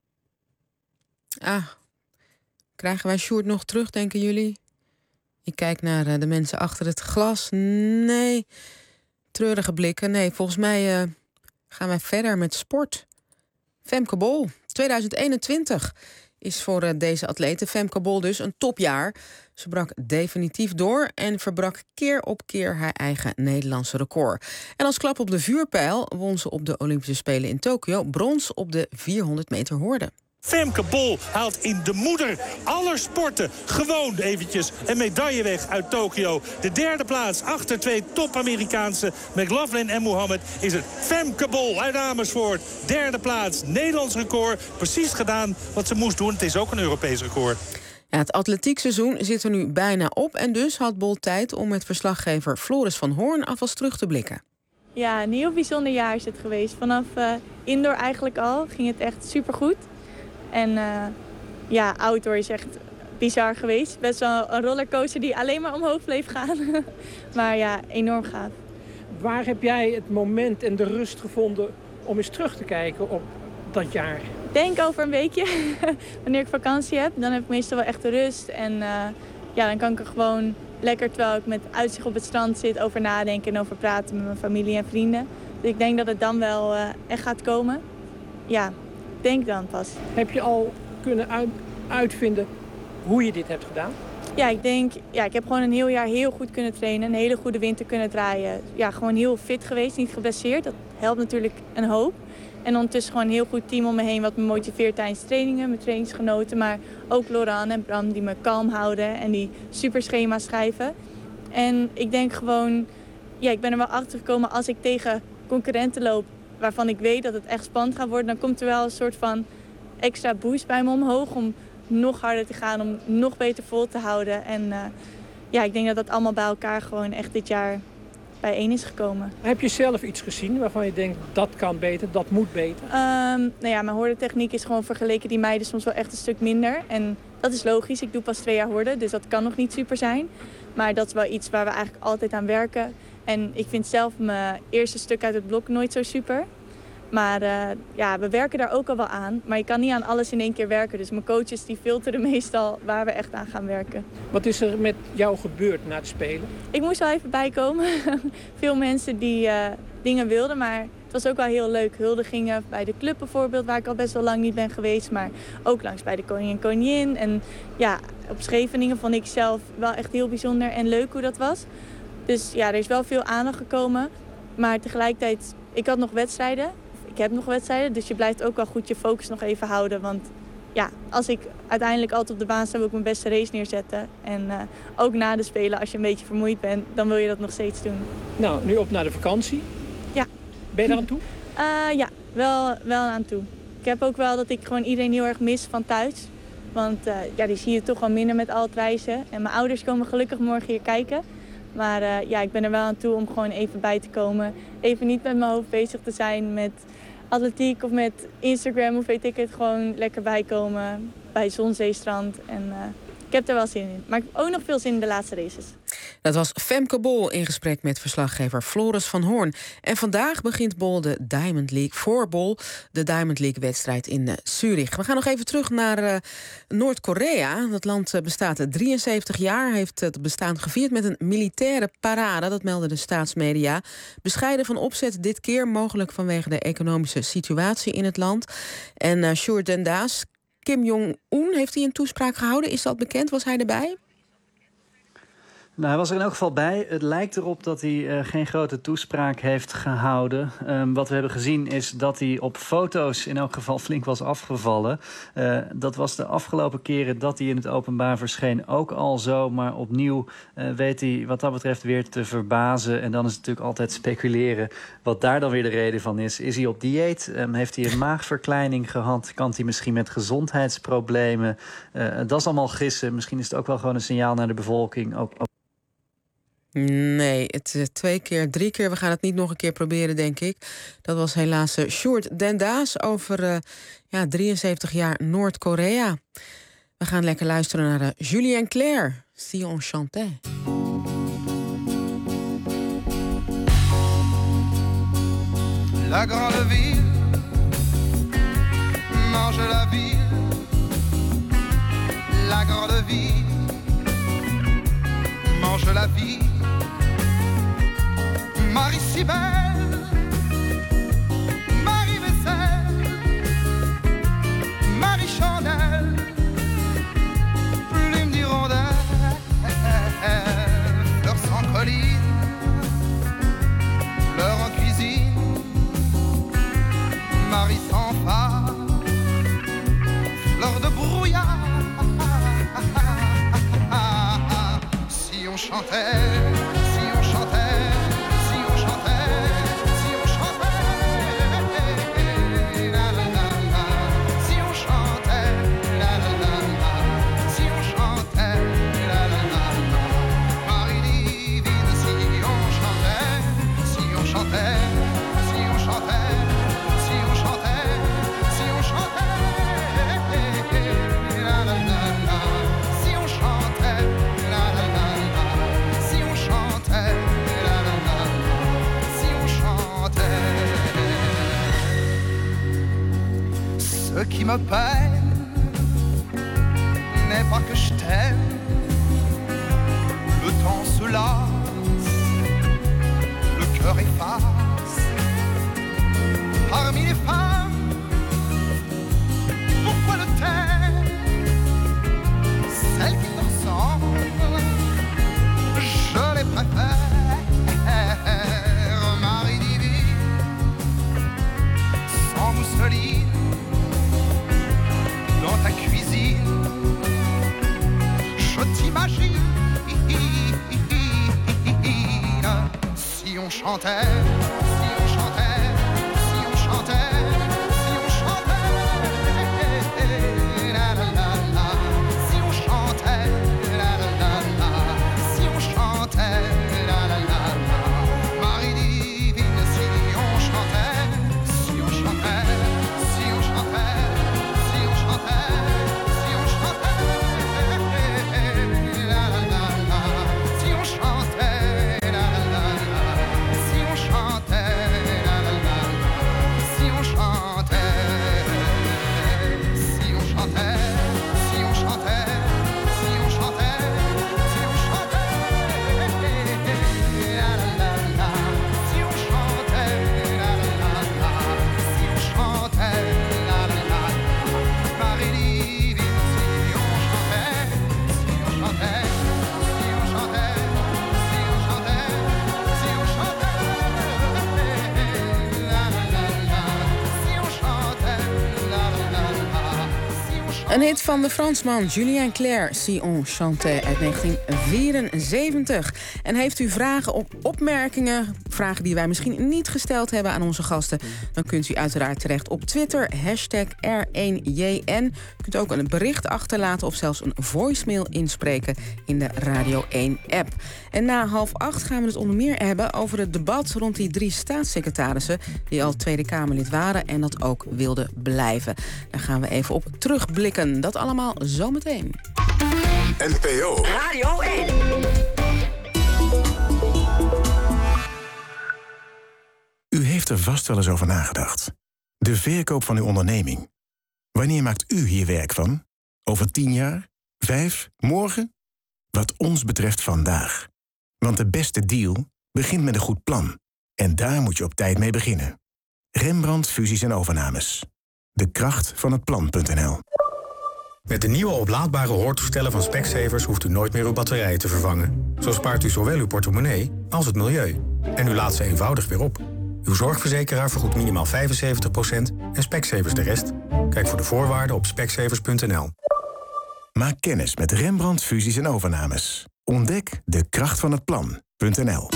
Krijgen wij Sjoerd nog terug, denken jullie? Ik kijk naar de mensen achter het glas. Nee. Treurige blikken. Nee, volgens mij gaan wij verder met sport. Femke Bol, 2021 is voor deze atlete Femke Bol dus een topjaar. Ze brak definitief door en verbrak keer op keer haar eigen Nederlandse record. En als klap op de vuurpijl won ze op de Olympische Spelen in Tokio brons op de 400 meter horde. Femke Bol haalt in de moeder aller sporten gewoon eventjes een medaille weg uit Tokio. De derde plaats achter twee top-Amerikaanse McLaughlin en Mohammed is het Femke Bol uit Amersfoort. Derde plaats, Nederlands record. Precies gedaan wat ze moest doen. Het is ook een Europees record. Ja, het atletiekseizoen zit er nu bijna op en dus had Bol tijd om met verslaggever Floris van Hoorn alvast terug te blikken. Ja, een heel bijzonder jaar is het geweest. Vanaf indoor eigenlijk al ging het echt supergoed. En outdoor is echt bizar geweest. Best wel een rollercoaster die alleen maar omhoog bleef gaan. Maar ja, enorm gaaf. Waar heb jij het moment en de rust gevonden om eens terug te kijken op dat jaar? Ik denk over een weekje. Wanneer ik vakantie heb, dan heb ik meestal wel echt de rust. En dan kan ik er gewoon lekker, terwijl ik met uitzicht op het strand zit, over nadenken en over praten met mijn familie en vrienden. Dus ik denk dat het dan wel echt gaat komen. Ja. Denk dan pas. Heb je al kunnen uitvinden hoe je dit hebt gedaan? Ja, ik heb gewoon een heel jaar heel goed kunnen trainen. Een hele goede winter kunnen draaien. Ja, gewoon heel fit geweest, niet geblesseerd. Dat helpt natuurlijk een hoop. En ondertussen gewoon een heel goed team om me heen wat me motiveert tijdens trainingen. Mijn trainingsgenoten, maar ook Laurent en Bram die me kalm houden en die super schema's schrijven. En ik denk gewoon, ik ben er wel achter gekomen als ik tegen concurrenten loop waarvan ik weet dat het echt spannend gaat worden, dan komt er wel een soort van extra boost bij me omhoog om nog harder te gaan, om nog beter vol te houden. En ik denk dat dat allemaal bij elkaar gewoon echt dit jaar bijeen is gekomen. Heb je zelf iets gezien waarvan je denkt dat kan beter, dat moet beter? Mijn hordentechniek is gewoon vergeleken die meiden soms wel echt een stuk minder. En dat is logisch, ik doe pas 2 jaar horden, dus dat kan nog niet super zijn. Maar dat is wel iets waar we eigenlijk altijd aan werken. En ik vind zelf mijn eerste stuk uit het blok nooit zo super. Maar we werken daar ook al wel aan. Maar je kan niet aan alles in één keer werken. Dus mijn coaches die filteren meestal waar we echt aan gaan werken. Wat is er met jou gebeurd na het Spelen? Ik moest wel even bijkomen. Veel mensen die dingen wilden, maar het was ook wel heel leuk. Huldigingen bij de club bijvoorbeeld, waar ik al best wel lang niet ben geweest. Maar ook langs bij de koning en koningin. En op Scheveningen vond ik zelf wel echt heel bijzonder en leuk hoe dat was. Dus er is wel veel aandacht gekomen. Maar tegelijkertijd, ik had nog wedstrijden. Ik heb nog wedstrijden, dus je blijft ook wel goed je focus nog even houden. Want als ik uiteindelijk altijd op de baan sta, wil ik mijn beste race neerzetten. En ook na de Spelen, als je een beetje vermoeid bent, dan wil je dat nog steeds doen. Nou, nu op naar de vakantie. Ja. Ben je daar aan toe? Wel aan toe. Ik heb ook wel dat ik gewoon iedereen heel erg mis van thuis. Want die zie je toch wel minder met al het reizen. En mijn ouders komen gelukkig morgen hier kijken. Maar ik ben er wel aan toe om gewoon even bij te komen. Even niet met mijn hoofd bezig te zijn met atletiek of met Instagram of weet ik het. Gewoon lekker bijkomen bij zon, zee, strand. En ik heb er wel zin in. Maar ik heb ook nog veel zin in de laatste races. Dat was Femke Bol in gesprek met verslaggever Floris van Hoorn. En vandaag begint Bol de Diamond League voor Bol, de Diamond League wedstrijd in Zurich. We gaan nog even terug naar Noord-Korea. Dat land bestaat 73 jaar, heeft het bestaan gevierd met een militaire parade. Dat melden de staatsmedia. Bescheiden van opzet dit keer, mogelijk vanwege de economische situatie in het land. En Sjoerd den Daas, Kim Jong-un, heeft hij een toespraak gehouden? Is dat bekend? Was hij erbij? Nou, hij was er in elk geval bij. Het lijkt erop dat hij geen grote toespraak heeft gehouden. Wat we hebben gezien is dat hij op foto's in elk geval flink was afgevallen. Dat was de afgelopen keren dat hij in het openbaar verscheen ook al zo. Maar opnieuw weet hij wat dat betreft weer te verbazen. En dan is het natuurlijk altijd speculeren wat daar dan weer de reden van is. Is hij op dieet? Heeft hij een maagverkleining gehad? Kan hij misschien met gezondheidsproblemen? Dat is allemaal gissen. Misschien is het ook wel gewoon een signaal naar de bevolking. Nee, het 2 keer, 3 keer. We gaan het niet nog een keer proberen, denk ik. Dat was helaas Sjoerd Dendaas over 73 jaar Noord-Korea. We gaan lekker luisteren naar Julien Clerc, Si on chantait. La grande ville mange la ville. La grande ville mange la vie. Marie si belle, Marie Vaisselle, Marie Chandelle, plume d'hirondelle, fleurs sans colline, fleurs en cuisine, Marie sans phare, fleurs de brouillard. Si on chantait, si on chantait, si on chantait, si on chantait, la la la la. Si on chantait, la la la la. Si on chantait, la la la la. Marie divine, si on chantait, si on chantait, si on chantait, si on chantait, si on chantait, la la la la. Si on chantait, la la la la. Si on chantait, la la la la. Si on chantait. Ce qui me peine n'est pas que je t'aime. Le temps se lasse, le cœur efface. Parmi les femmes, pourquoi le taire? Celles qui te ressemblent, je les préfère. Marie divine, sans mousseline, dans ta cuisine, je t'imagine. Si on chantait, si on chantait, si on chantait, si on chantait, la la la la. Si on chantait, la la la la. Si on chantait, la la la la. Marie divine, si on chantait, si on chantait, si on chantait, si on chantait, si on chantait, la la la la. Si on chantait, la la la la. Si on chantait, la la la la. Si on chantait, si on chantait, si on chantait, si on chantait, si on chantait, la la la la. Si on chantait, la la la la. Si on chantait, la la la la. Marie divine, si on chantait, si on chantait, si on chantait, si on chantait, si on chantait, la la la la. Si on chantait, la la la la. Si on chantait. Een hit van de Fransman Julien Clerc, Si on chantait, uit 1974. En heeft u vragen of opmerkingen, vragen die wij misschien niet gesteld hebben aan onze gasten, dan kunt u uiteraard terecht op Twitter, #R1JN. U kunt ook een bericht achterlaten of zelfs een voicemail inspreken in de Radio 1-app. En na 7:30 gaan we het onder meer hebben over het debat rond die 3 staatssecretarissen die al Tweede Kamerlid waren en dat ook wilden blijven. Daar gaan we even op terugblikken. Dat allemaal zometeen. NPO Radio 1. U heeft er vast wel eens over nagedacht. De verkoop van uw onderneming. Wanneer maakt u hier werk van? Over 10 jaar? 5? Morgen? Wat ons betreft vandaag. Want de beste deal begint met een goed plan. En daar moet je op tijd mee beginnen. Rembrandt Fusies en Overnames. De kracht van het plan.nl. Met de nieuwe oplaadbare hoortoestellen van Specsavers hoeft u nooit meer uw batterijen te vervangen. Zo spaart u zowel uw portemonnee als het milieu. En u laat ze eenvoudig weer op. Uw zorgverzekeraar vergoedt minimaal 75% en Specsavers de rest. Kijk voor de voorwaarden op specsavers.nl. Maak kennis met Rembrandt Fusies en Overnames. Ontdek de kracht van het plan.nl.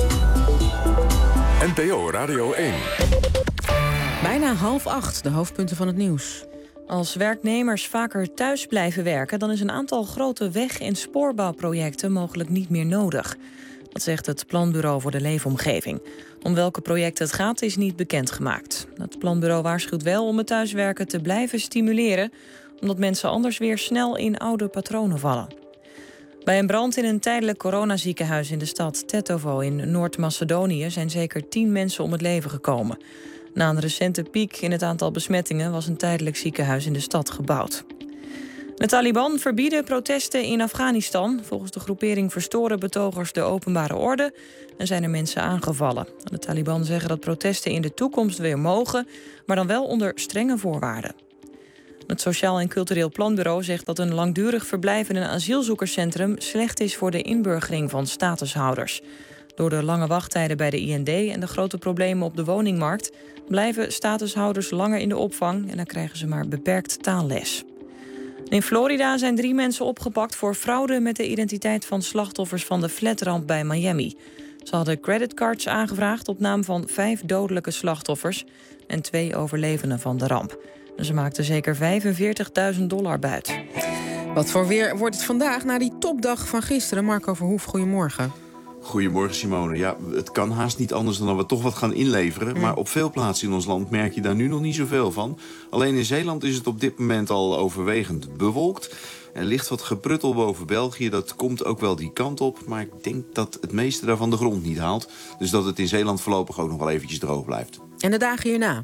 NPO Radio 1. Bijna 7:30, de hoofdpunten van het nieuws. Als werknemers vaker thuis blijven werken, dan is een aantal grote weg- en spoorbouwprojecten mogelijk niet meer nodig. Dat zegt het Planbureau voor de Leefomgeving. Om welke projecten het gaat is niet bekendgemaakt. Het planbureau waarschuwt wel om het thuiswerken te blijven stimuleren, omdat mensen anders weer snel in oude patronen vallen. Bij een brand in een tijdelijk coronaziekenhuis in de stad Tetovo in Noord-Macedonië zijn zeker 10 mensen om het leven gekomen. Na een recente piek in het aantal besmettingen was een tijdelijk ziekenhuis in de stad gebouwd. De Taliban verbieden protesten in Afghanistan. Volgens de groepering verstoren betogers de openbare orde en zijn er mensen aangevallen. De Taliban zeggen dat protesten in de toekomst weer mogen, maar dan wel onder strenge voorwaarden. Het Sociaal en Cultureel Planbureau zegt dat een langdurig verblijf in een asielzoekerscentrum slecht is voor de inburgering van statushouders. Door de lange wachttijden bij de IND en de grote problemen op de woningmarkt blijven statushouders langer in de opvang en dan krijgen ze maar beperkt taalles. In Florida zijn 3 mensen opgepakt voor fraude met de identiteit van slachtoffers van de flatramp bij Miami. Ze hadden creditcards aangevraagd op naam van 5 dodelijke slachtoffers en 2 overlevenden van de ramp. En ze maakten zeker $45.000 buit. Wat voor weer wordt het vandaag na die topdag van gisteren? Marco Verhoef, goedemorgen. Goedemorgen, Simone. Ja, het kan haast niet anders dan dat we toch wat gaan inleveren. Maar op veel plaatsen in ons land merk je daar nu nog niet zoveel van. Alleen in Zeeland is het op dit moment al overwegend bewolkt. Er ligt wat gepruttel boven België. Dat komt ook wel die kant op. Maar ik denk dat het meeste daarvan de grond niet haalt. Dus dat het in Zeeland voorlopig ook nog wel eventjes droog blijft. En de dagen hierna?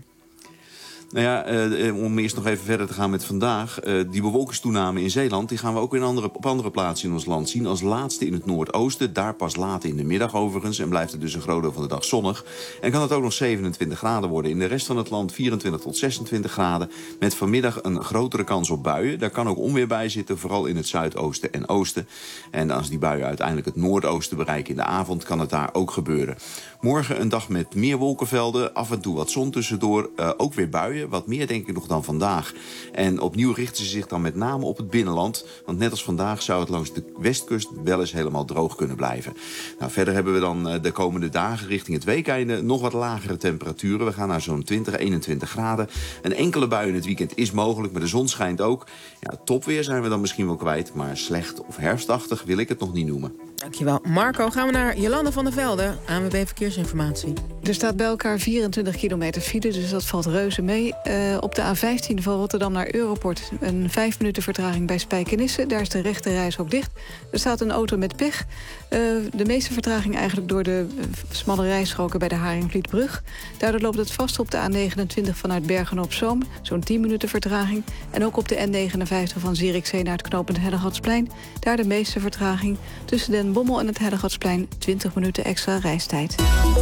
Nou ja, om eerst nog even verder te gaan met vandaag. Die bewolkingstoename in Zeeland die gaan we ook op andere plaatsen in ons land zien. Als laatste in het noordoosten. Daar pas later in de middag overigens. En blijft het dus een groot deel van de dag zonnig. En kan het ook nog 27 graden worden. In de rest van het land 24 tot 26 graden. Met vanmiddag een grotere kans op buien. Daar kan ook onweer bij zitten. Vooral in het zuidoosten en oosten. En als die buien uiteindelijk het noordoosten bereiken in de avond, kan het daar ook gebeuren. Morgen een dag met meer wolkenvelden. Af en toe wat zon tussendoor. Ook weer buien. Wat meer denk ik nog dan vandaag. En opnieuw richten ze zich dan met name op het binnenland. Want net als vandaag zou het langs de westkust wel eens helemaal droog kunnen blijven. Nou, verder hebben we dan de komende dagen richting het weekeinde nog wat lagere temperaturen. We gaan naar zo'n 20, 21 graden. Een enkele bui in het weekend is mogelijk, maar de zon schijnt ook. Ja, topweer zijn we dan misschien wel kwijt. Maar slecht of herfstachtig wil ik het nog niet noemen. Dankjewel. Marco, gaan we naar Jolanda van der Velde, ANWB Verkeersinformatie. Er staat bij elkaar 24 kilometer file, dus dat valt reuze mee. Op de A15 van Rotterdam naar Europort een 5 minuten vertraging bij Spijkenisse. Daar is de rechte reis ook dicht. Er staat een auto met pech. De meeste vertraging eigenlijk door de smalle rijstroken bij de Haringvlietbrug. Daardoor loopt het vast op de A29 vanuit Bergen-op-Zoom. Zo'n 10 minuten vertraging. En ook op de N59 van Zierikzee naar het knooppunt Hellegatsplein. Daar de meeste vertraging. Tussen Den Bommel en het Hellegatsplein 20 minuten extra reistijd.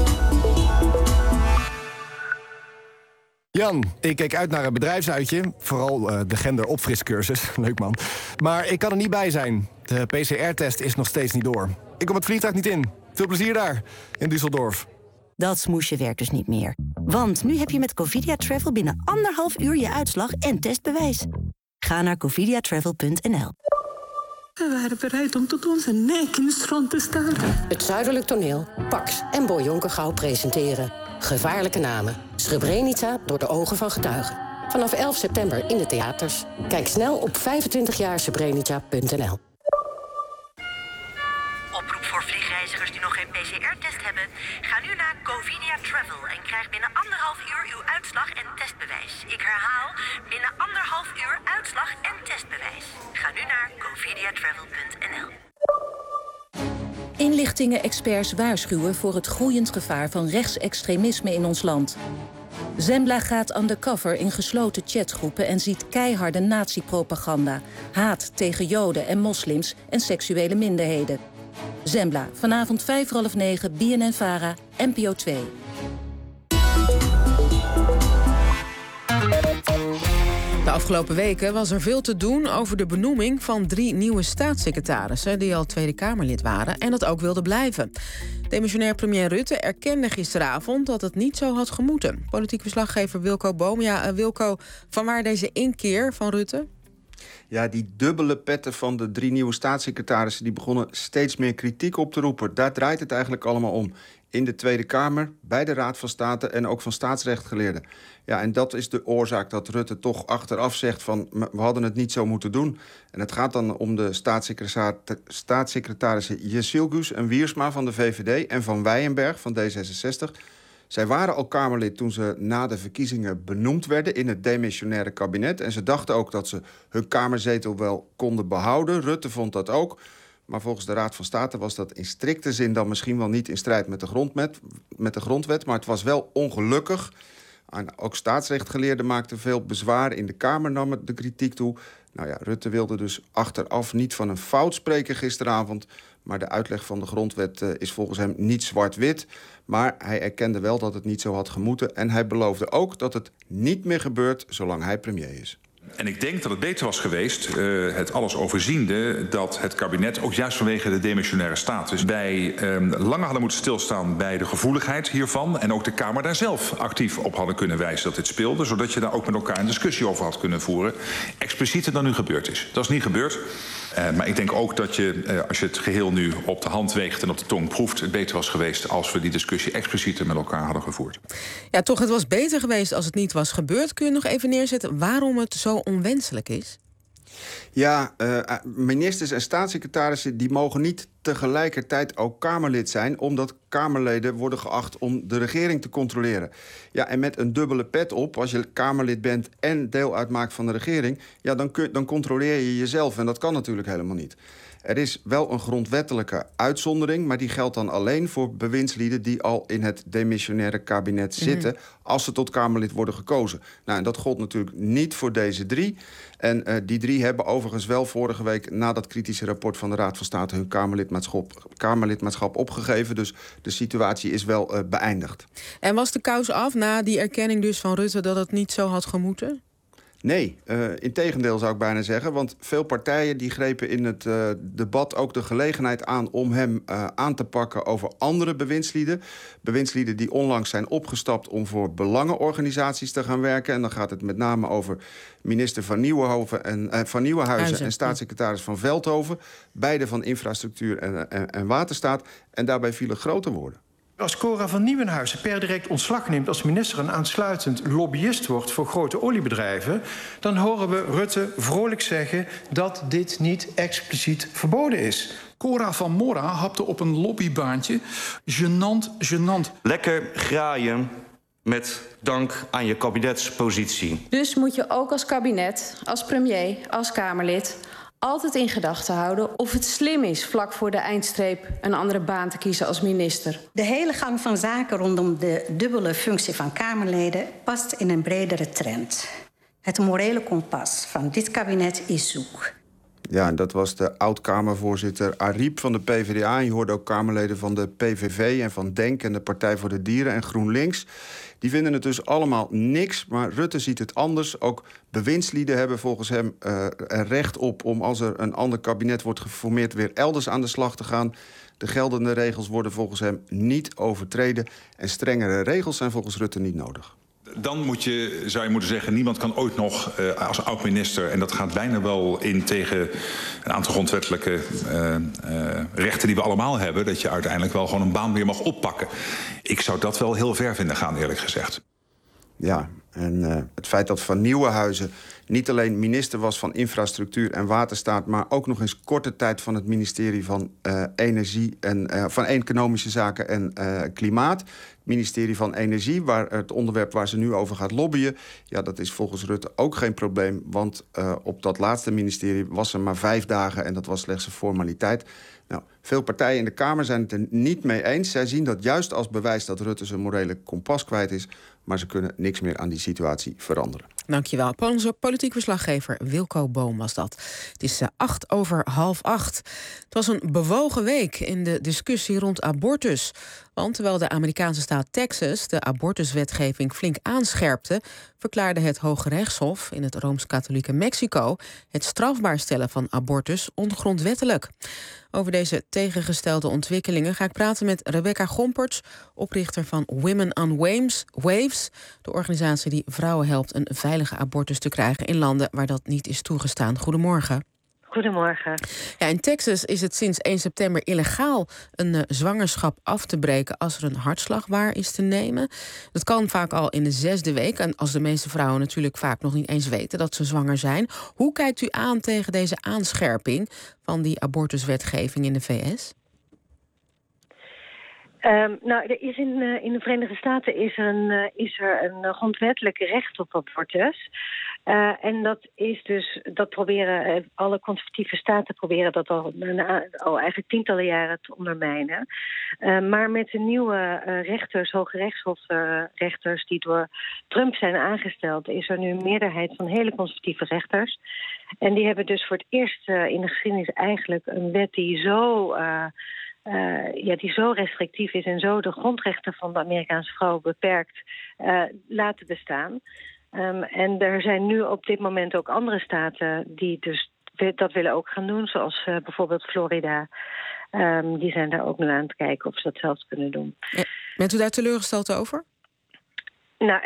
Jan, ik keek uit naar een bedrijfsuitje. Vooral de genderopfriscursus. Leuk man. Maar ik kan er niet bij zijn. De PCR-test is nog steeds niet door. Ik kom het vliegtuig niet in. Veel plezier daar, in Düsseldorf. Dat smoesje werkt dus niet meer. Want nu heb je met Covidia Travel binnen 1,5 uur je uitslag en testbewijs. Ga naar covidiatravel.nl. We waren bereid om tot onze nek in het strand te staan. Het Zuidelijk Toneel, Pax en Boy Jonkergouw presenteren Gevaarlijke Namen. Srebrenica door de ogen van getuigen. Vanaf 11 september in de theaters. Kijk snel op 25jaarsrebrenica.nl. Oproep voor vliegreizigers die nog geen PCR-test hebben. Ga nu naar Covidia Travel en krijg binnen 1,5 uur uw uitslag en testbewijs. Ik herhaal, binnen 1,5 uur uitslag en testbewijs. Ga nu naar covidiatravel.nl. Inlichtingen-experts waarschuwen voor het groeiend gevaar van rechtsextremisme in ons land. Zembla gaat undercover in gesloten chatgroepen en ziet keiharde nazi-propaganda, haat tegen Joden en moslims en seksuele minderheden. Zembla, vanavond 9:05, BNN-VARA, NPO 2. De afgelopen weken was er veel te doen over de benoeming van 3 nieuwe staatssecretarissen die al Tweede Kamerlid waren en dat ook wilden blijven. Demissionair premier Rutte erkende gisteravond dat het niet zo had gemoeten. Politiek verslaggever Wilco Boom. Ja, Wilco, vanwaar deze inkeer van Rutte? Ja, die dubbele petten van de 3 nieuwe staatssecretarissen... die begonnen steeds meer kritiek op te roepen. Daar draait het eigenlijk allemaal om. In de Tweede Kamer, bij de Raad van State en ook van staatsrechtgeleerden. Ja, en dat is de oorzaak dat Rutte toch achteraf zegt van... we hadden het niet zo moeten doen. En het gaat dan om de staatssecretarissen Jessilgus en Wiersma van de VVD... en Van Wijnberg van D66... Zij waren al Kamerlid toen ze na de verkiezingen benoemd werden... in het demissionaire kabinet. En ze dachten ook dat ze hun kamerzetel wel konden behouden. Rutte vond dat ook. Maar volgens de Raad van State was dat in strikte zin... dan misschien wel niet in strijd met de grondwet. Maar het was wel ongelukkig. En ook staatsrechtgeleerden maakten veel bezwaar. In de Kamer nam het de kritiek toe. Nou ja, Rutte wilde dus achteraf niet van een fout spreken gisteravond... maar de uitleg van de grondwet is volgens hem niet zwart-wit. Maar hij erkende wel dat het niet zo had gemoeten... en hij beloofde ook dat het niet meer gebeurt zolang hij premier is. En ik denk dat het beter was geweest, het alles overziende... dat het kabinet, ook juist vanwege de demissionaire status... bij langer hadden moeten stilstaan bij de gevoeligheid hiervan... en ook de Kamer daar zelf actief op hadden kunnen wijzen dat dit speelde... zodat je daar ook met elkaar een discussie over had kunnen voeren. Explicieter dan nu gebeurd is. Dat is niet gebeurd. Maar ik denk ook dat je, als je het geheel nu op de hand weegt en op de tong proeft... het beter was geweest als we die discussie explicieter met elkaar hadden gevoerd. Ja, toch, het was beter geweest als het niet was gebeurd. Kun je nog even neerzetten waarom het zo onwenselijk is? Ja, ministers en staatssecretarissen die mogen niet tegelijkertijd ook Kamerlid zijn... omdat Kamerleden worden geacht om de regering te controleren. Ja, en met een dubbele pet op, als je Kamerlid bent en deel uitmaakt van de regering... ja, dan controleer je jezelf en dat kan natuurlijk helemaal niet. Er is wel een grondwettelijke uitzondering... maar die geldt dan alleen voor bewindslieden... die al in het demissionaire kabinet zitten... als ze tot Kamerlid worden gekozen. Nou, en dat gold natuurlijk niet voor deze 3. En die 3 hebben overigens wel vorige week... na dat kritische rapport van de Raad van State... hun Kamerlidmaatschap opgegeven. Dus de situatie is wel beëindigd. En was de kous af na die erkenning dus van Rutte... dat het niet zo had gemoeten? Nee, integendeel zou ik bijna zeggen. Want veel partijen die grepen in het debat ook de gelegenheid aan... om hem aan te pakken over andere bewindslieden. Bewindslieden die onlangs zijn opgestapt om voor belangenorganisaties te gaan werken. En dan gaat het met name over minister Van Nieuwenhuizen en staatssecretaris Van Veldhoven. Beide van infrastructuur en waterstaat. En daarbij vielen grote woorden. Als Cora van Nieuwenhuizen per direct ontslag neemt als minister... en aansluitend lobbyist wordt voor grote oliebedrijven... dan horen we Rutte vrolijk zeggen dat dit niet expliciet verboden is. Cora van Morra hapte op een lobbybaantje. Gênant. Lekker graaien met dank aan je kabinetspositie. Dus moet je ook als kabinet, als premier, als Kamerlid... altijd in gedachten houden of het slim is vlak voor de eindstreep een andere baan te kiezen als minister. De hele gang van zaken rondom de dubbele functie van Kamerleden past in een bredere trend. Het morele kompas van dit kabinet is zoek. Ja, en dat was de oud-Kamervoorzitter Ariep van de PvdA. En je hoorde ook Kamerleden van de PVV en van DENK en de Partij voor de Dieren en GroenLinks. Die vinden het dus allemaal niks, maar Rutte ziet het anders. Ook bewindslieden hebben volgens hem er recht op om als er een ander kabinet wordt geformeerd weer elders aan de slag te gaan. De geldende regels worden volgens hem niet overtreden. En strengere regels zijn volgens Rutte niet nodig. Dan zou je moeten zeggen, niemand kan ooit nog als oud-minister... en dat gaat bijna wel in tegen een aantal grondwettelijke rechten die we allemaal hebben... dat je uiteindelijk wel gewoon een baan weer mag oppakken. Ik zou dat wel heel ver vinden gaan, eerlijk gezegd. Ja, en het feit dat Van Nieuwenhuizen niet alleen minister was van Infrastructuur en Waterstaat... maar ook nog eens korte tijd van het ministerie van Energie en van Economische Zaken en Klimaat... ministerie van Energie, waar het onderwerp waar ze nu over gaat lobbyen... ja, dat is volgens Rutte ook geen probleem... want op dat laatste ministerie was er maar 5 dagen... en dat was slechts een formaliteit. Nou, veel partijen in de Kamer zijn het er niet mee eens. Zij zien dat juist als bewijs dat Rutte zijn morele kompas kwijt is... maar ze kunnen niks meer aan die situatie veranderen. Dankjewel. Onze politiek verslaggever Wilco Boom was dat. Het is 7:08. Het was een bewogen week in de discussie rond abortus. Want terwijl de Amerikaanse staat Texas de abortuswetgeving flink aanscherpte... verklaarde het Hoge Rechtshof in het Rooms-Katholieke Mexico... het strafbaar stellen van abortus ongrondwettelijk. Over deze tegengestelde ontwikkelingen ga ik praten met Rebecca Gomperts... oprichter van Women on Waves, de organisatie die vrouwen helpt een veilige veilige abortus te krijgen in landen waar dat niet is toegestaan. Goedemorgen. Goedemorgen. Ja, in Texas is het sinds 1 september illegaal een zwangerschap af te breken als er een hartslag waar is te nemen. Dat kan vaak al in de 6e week. En als de meeste vrouwen natuurlijk vaak nog niet eens weten dat ze zwanger zijn. Hoe kijkt u aan tegen deze aanscherping van die abortuswetgeving in de VS? Er is in de Verenigde Staten is er een grondwettelijk recht op abortus. En dat proberen alle conservatieve staten al eigenlijk tientallen jaren te ondermijnen. Maar met de nieuwe rechters, Hoge Rechtshof-rechters die door Trump zijn aangesteld, is er nu een meerderheid van hele conservatieve rechters. En die hebben dus voor het eerst in de geschiedenis eigenlijk een wet die zo restrictief is en zo de grondrechten van de Amerikaanse vrouwen beperkt laten bestaan. En er zijn nu op dit moment ook andere staten die dus dat willen ook gaan doen, zoals bijvoorbeeld Florida. Die zijn daar ook nu aan het kijken of ze dat zelf kunnen doen. Bent u daar teleurgesteld over? Nou,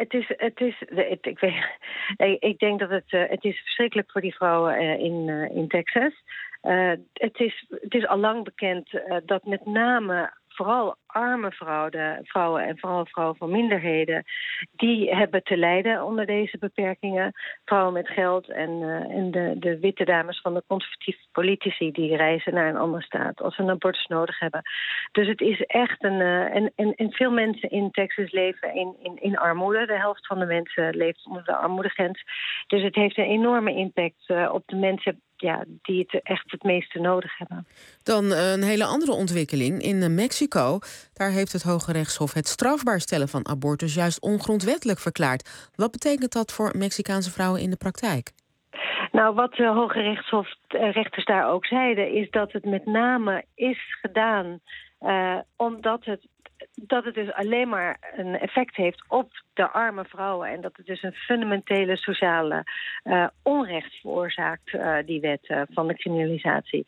ik denk dat het is verschrikkelijk voor die vrouwen in Texas. Het is al lang bekend dat met name vooral arme vrouwen en vooral vrouwen van minderheden, die hebben te lijden onder deze beperkingen. Vrouwen met geld en de witte dames van de conservatieve politici die reizen naar een andere staat als ze een abortus nodig hebben. Dus het is echt en veel mensen in Texas leven in armoede. De helft van de mensen leeft onder de armoedegrens. Dus het heeft een enorme impact op de mensen die het echt het meeste nodig hebben. Dan een hele andere ontwikkeling. In Mexico, daar heeft het Hoge Rechtshof het strafbaar stellen van abortus juist ongrondwettelijk verklaard. Wat betekent dat voor Mexicaanse vrouwen in de praktijk? Nou, wat de Hoge Rechtshof-rechters daar ook zeiden, is dat het met name is gedaan omdat het dus alleen maar een effect heeft op de arme vrouwen en dat het dus een fundamentele sociale onrecht veroorzaakt, die wet van de criminalisatie.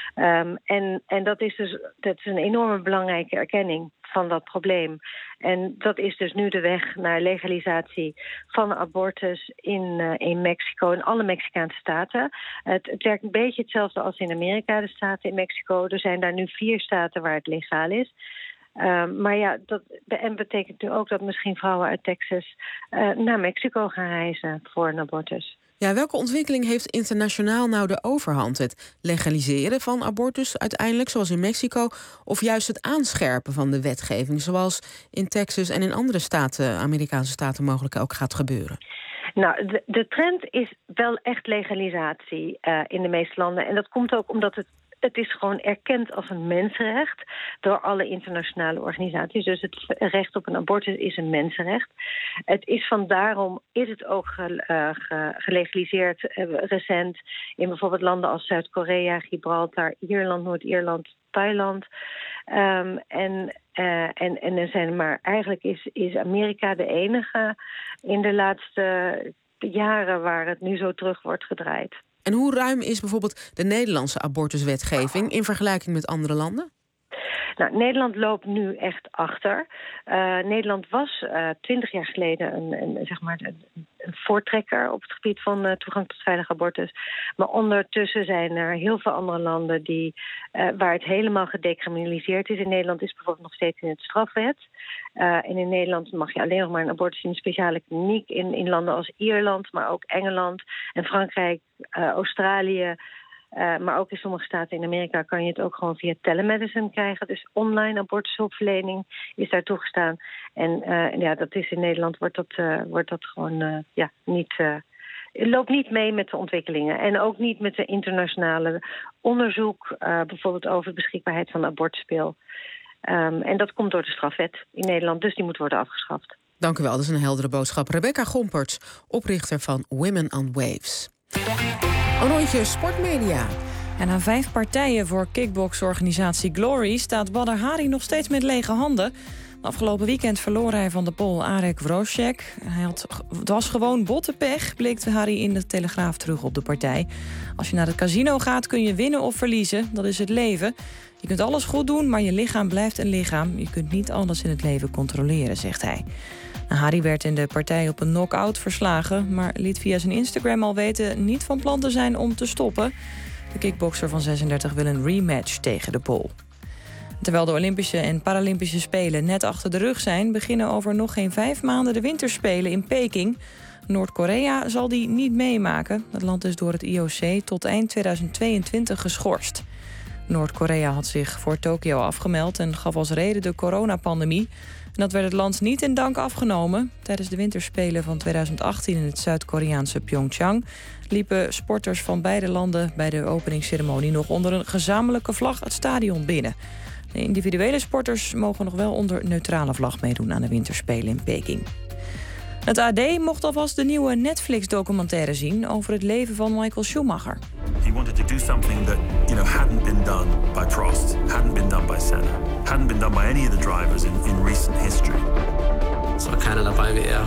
En dat is een enorme belangrijke erkenning van dat probleem. En dat is dus nu de weg naar legalisatie van abortus in Mexico, in alle Mexicaanse staten. Het werkt een beetje hetzelfde als in Amerika, de staten in Mexico. Er zijn daar nu 4 staten waar het legaal is. Maar dat betekent nu ook dat misschien vrouwen uit Texas naar Mexico gaan reizen voor een abortus. Ja, welke ontwikkeling heeft internationaal nou de overhand? Het legaliseren van abortus uiteindelijk, zoals in Mexico, of juist het aanscherpen van de wetgeving, zoals in Texas en in andere staten, Amerikaanse staten mogelijk ook gaat gebeuren? Nou, de trend is wel echt legalisatie in de meeste landen. En dat komt ook omdat het is gewoon erkend als een mensenrecht door alle internationale organisaties. Dus het recht op een abortus is een mensenrecht. Daarom is het ook gelegaliseerd recent in bijvoorbeeld landen als Zuid-Korea, Gibraltar, Ierland, Noord-Ierland, Thailand. En er zijn maar eigenlijk is Amerika de enige in de laatste jaren waar het nu zo terug wordt gedraaid. En hoe ruim is bijvoorbeeld de Nederlandse abortuswetgeving in vergelijking met andere landen? Nou, Nederland loopt nu echt achter. Nederland was 20 jaar geleden een voortrekker op het gebied van toegang tot veilig abortus. Maar ondertussen zijn er heel veel andere landen waar het helemaal gedecriminaliseerd is. In Nederland is bijvoorbeeld nog steeds in het strafwet. En in Nederland mag je alleen nog maar een abortus in een speciale kliniek. In landen als Ierland, maar ook Engeland en Frankrijk, Australië. Maar ook in sommige staten in Amerika kan je het ook gewoon via telemedicine krijgen. Dus online abortushulpverlening is daar toegestaan. En dat is in Nederland wordt dat gewoon niet. Loopt niet mee met de ontwikkelingen. En ook niet met de internationale onderzoek, bijvoorbeeld over de beschikbaarheid van abortuspil. En dat komt door de strafwet in Nederland, dus die moet worden afgeschaft. Dank u wel, dat is een heldere boodschap. Rebecca Gomperts, oprichter van Women on Waves. Een rondje sportmedia. En na 5 partijen voor kickboksorganisatie Glory staat Badr Hari nog steeds met lege handen. Afgelopen weekend verloor hij van de Pool Arek Wrocek. Het was gewoon bottenpech, bleek Hari in de Telegraaf terug op de partij. Als je naar het casino gaat kun je winnen of verliezen, dat is het leven. Je kunt alles goed doen, maar je lichaam blijft een lichaam. Je kunt niet alles in het leven controleren, zegt hij. Harry werd in de partij op een knock-out verslagen, maar liet via zijn Instagram al weten niet van plan te zijn om te stoppen. De kickbokser van 36 wil een rematch tegen de Pool. Terwijl de Olympische en Paralympische Spelen net achter de rug zijn, beginnen over nog geen 5 maanden de Winterspelen in Peking. Noord-Korea zal die niet meemaken. Het land is door het IOC tot eind 2022 geschorst. Noord-Korea had zich voor Tokio afgemeld en gaf als reden de coronapandemie. En dat werd het land niet in dank afgenomen. Tijdens de Winterspelen van 2018 in het Zuid-Koreaanse Pyeongchang liepen sporters van beide landen bij de openingsceremonie nog onder een gezamenlijke vlag het stadion binnen. De individuele sporters mogen nog wel onder neutrale vlag meedoen aan de Winterspelen in Peking. Het AD mocht alvast de nieuwe Netflix-documentaire zien over het leven van Michael Schumacher. He wanted to do something that, hadn't been done by Prost, hadn't been done by Senna, hadn't been done by any of the drivers in recent history. So Canada by the air.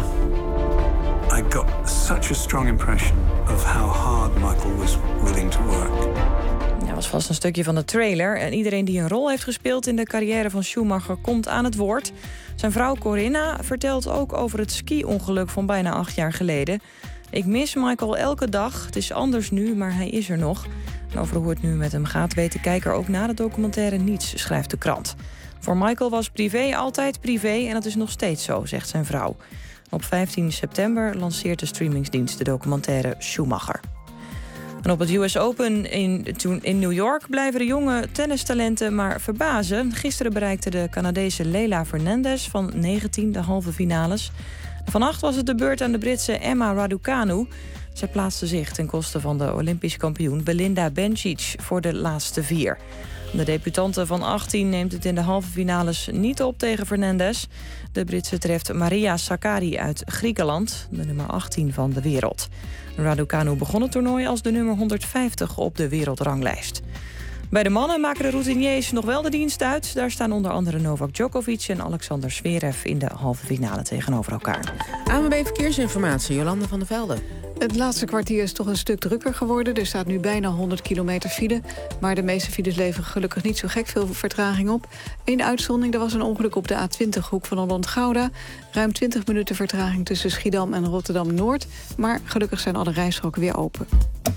I got such a strong impression of how hard Michael was willing to work. Dat was vast een stukje van de trailer. En iedereen die een rol heeft gespeeld in de carrière van Schumacher komt aan het woord. Zijn vrouw Corinna vertelt ook over het ski-ongeluk van bijna 8 jaar geleden. Ik mis Michael elke dag. Het is anders nu, maar hij is er nog. En over hoe het nu met hem gaat weet de kijker ook na de documentaire niets, schrijft de krant. Voor Michael was privé altijd privé en dat is nog steeds zo, zegt zijn vrouw. Op 15 september lanceert de streamingsdienst de documentaire Schumacher. En op het US Open in New York blijven de jonge tennistalenten maar verbazen. Gisteren bereikte de Canadese Leylah Fernandez van 19 de halve finales. Vannacht was het de beurt aan de Britse Emma Raducanu. Zij plaatste zich ten koste van de Olympisch kampioen Belinda Bencic voor de laatste 4. De debutante van 18 neemt het in de halve finales niet op tegen Fernandez. De Britse treft Maria Sakkari uit Griekenland, de nummer 18 van de wereld. Raducanu begon het toernooi als de nummer 150 op de wereldranglijst. Bij de mannen maken de routiniers nog wel de dienst uit. Daar staan onder andere Novak Djokovic en Alexander Zverev in de halve finale tegenover elkaar. ANWB Verkeersinformatie, Jolanda van der Velde. Het laatste kwartier is toch een stuk drukker geworden. Er staat nu bijna 100 kilometer file. Maar de meeste files leveren gelukkig niet zo gek veel vertraging op. Eén uitzondering, er was een ongeluk op de A20 hoek van Holland-Gouda. Ruim 20 minuten vertraging tussen Schiedam en Rotterdam-Noord. Maar gelukkig zijn alle rijstroken weer open.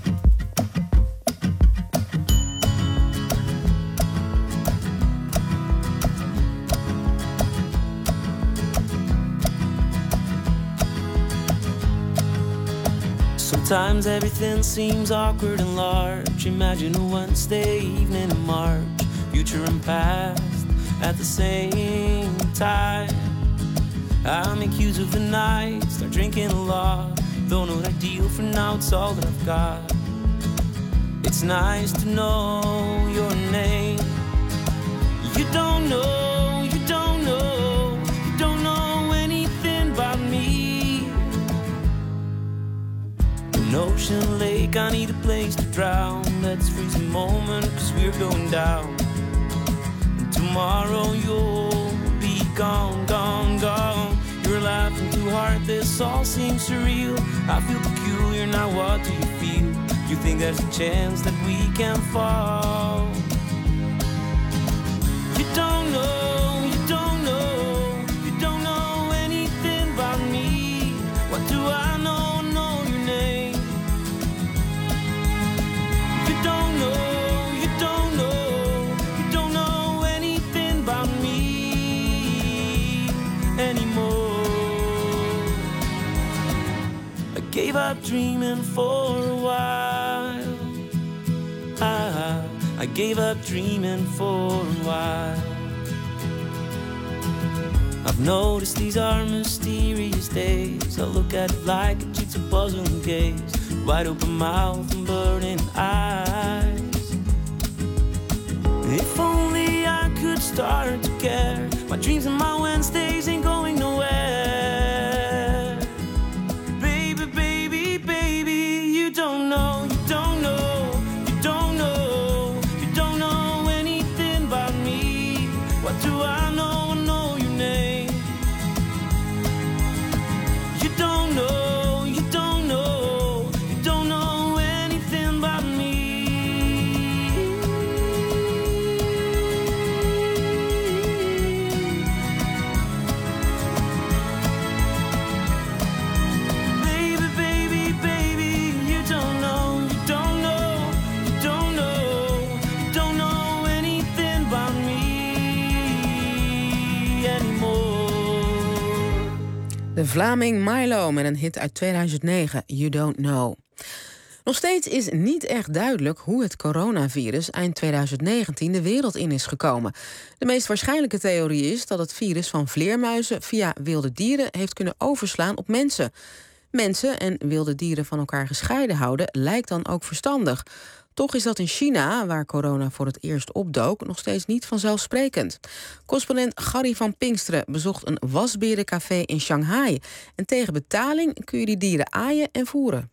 Sometimes everything seems awkward and large. Imagine a Wednesday evening in March. Future and past at the same time. I make use of the night, start drinking a lot. Though not ideal for now, it's all that I've got. It's nice to know your name. You don't know, you don't know, you don't know anything about me. An ocean lake, I need a place to drown. Let's freeze a moment, cause we're going down. And tomorrow you'll be gone, gone, gone. You're laughing too hard, this all seems surreal. I feel peculiar, now what do you feel? You think there's a chance that we can fall? You don't know, you don't know, you don't know anything about me. What do I know? Gave up dreaming for a while. I gave up dreaming for a while. I've noticed these are mysterious days. I look at it like a jigsaw puzzle and gaze. Wide open mouth and burning eyes. If only I could start to care. My dreams and my Wednesdays ain't going nowhere. Vlaming Milo met een hit uit 2009, You Don't Know. Nog steeds is niet echt duidelijk hoe het coronavirus eind 2019 de wereld in is gekomen. De meest waarschijnlijke theorie is dat het virus van vleermuizen via wilde dieren heeft kunnen overslaan op mensen. Mensen en wilde dieren van elkaar gescheiden houden lijkt dan ook verstandig. Toch is dat in China, waar corona voor het eerst opdook, nog steeds niet vanzelfsprekend. Correspondent Gary van Pinksteren bezocht een wasberencafé in Shanghai. En tegen betaling kun je die dieren aaien en voeren.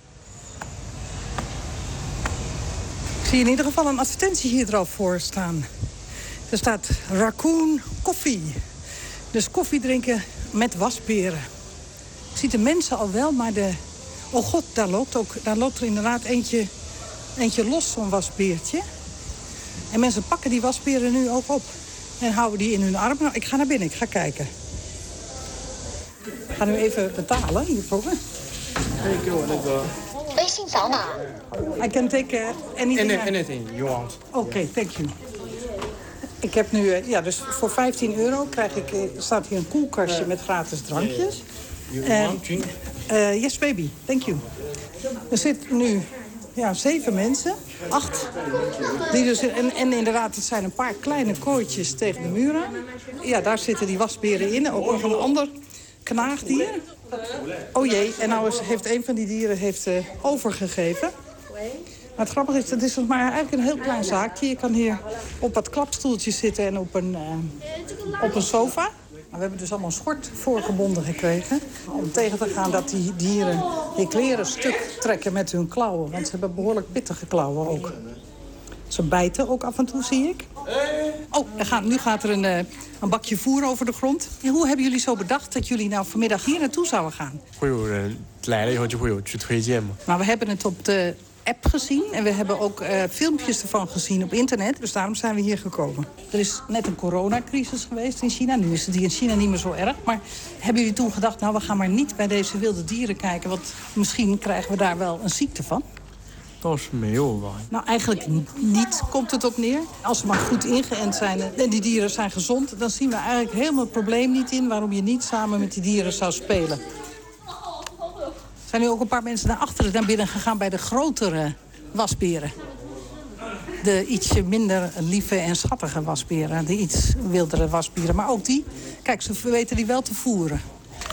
Ik zie in ieder geval een advertentie hier erop voor staan. Er staat raccoon koffie. Dus koffie drinken met wasberen. Ik zie de mensen al wel, maar oh god, daar loopt er inderdaad eentje los, zo'n wasbeertje. En mensen pakken die wasberen nu ook op. En houden die in hun armen. Nou, ik ga naar binnen, ik ga kijken. Ik ga nu even betalen hiervoor. I can take anything you want. Oké, thank you. Ik heb nu, dus voor €15 krijg ik, staat hier een koelkastje met gratis drankjes. Yes, baby, thank you. Er zitten nu 7 mensen, 8. Die dus, en inderdaad, het zijn een paar kleine kooitjes tegen de muur aan. Ja, daar zitten die wasberen in. Ook nog een ander knaagdier. Oh jee, en nou heeft een van die dieren overgegeven. Maar het grappige is, dat is maar eigenlijk een heel klein zaakje. Je kan hier op wat klapstoeltjes zitten en op een sofa. Maar we hebben dus allemaal een schort voorgebonden gekregen. Om tegen te gaan dat die dieren die kleren stuk trekken met hun klauwen. Want ze hebben behoorlijk pittige klauwen ook. Ze bijten ook af en toe, zie ik. Oh, nu gaat er een bakje voer over de grond. En hoe hebben jullie zo bedacht dat jullie nou vanmiddag hier naartoe zouden gaan? Nou, we hebben het op de app gezien. En we hebben ook filmpjes ervan gezien op internet. Dus daarom zijn we hier gekomen. Er is net een coronacrisis geweest in China. Nu is het hier in China niet meer zo erg. Maar hebben jullie toen gedacht, nou, we gaan maar niet bij deze wilde dieren kijken. Want misschien krijgen we daar wel een ziekte van. Nou, eigenlijk niet, komt het op neer. Als ze maar goed ingeënt zijn en die dieren zijn gezond, dan zien we eigenlijk helemaal het probleem niet in waarom je niet samen met die dieren zou spelen. Er zijn nu ook een paar mensen naar binnen gegaan bij de grotere wasberen. De ietsje minder lieve en schattige wasberen. De iets wildere wasberen. Maar ook die, kijk, ze weten die wel te voeren.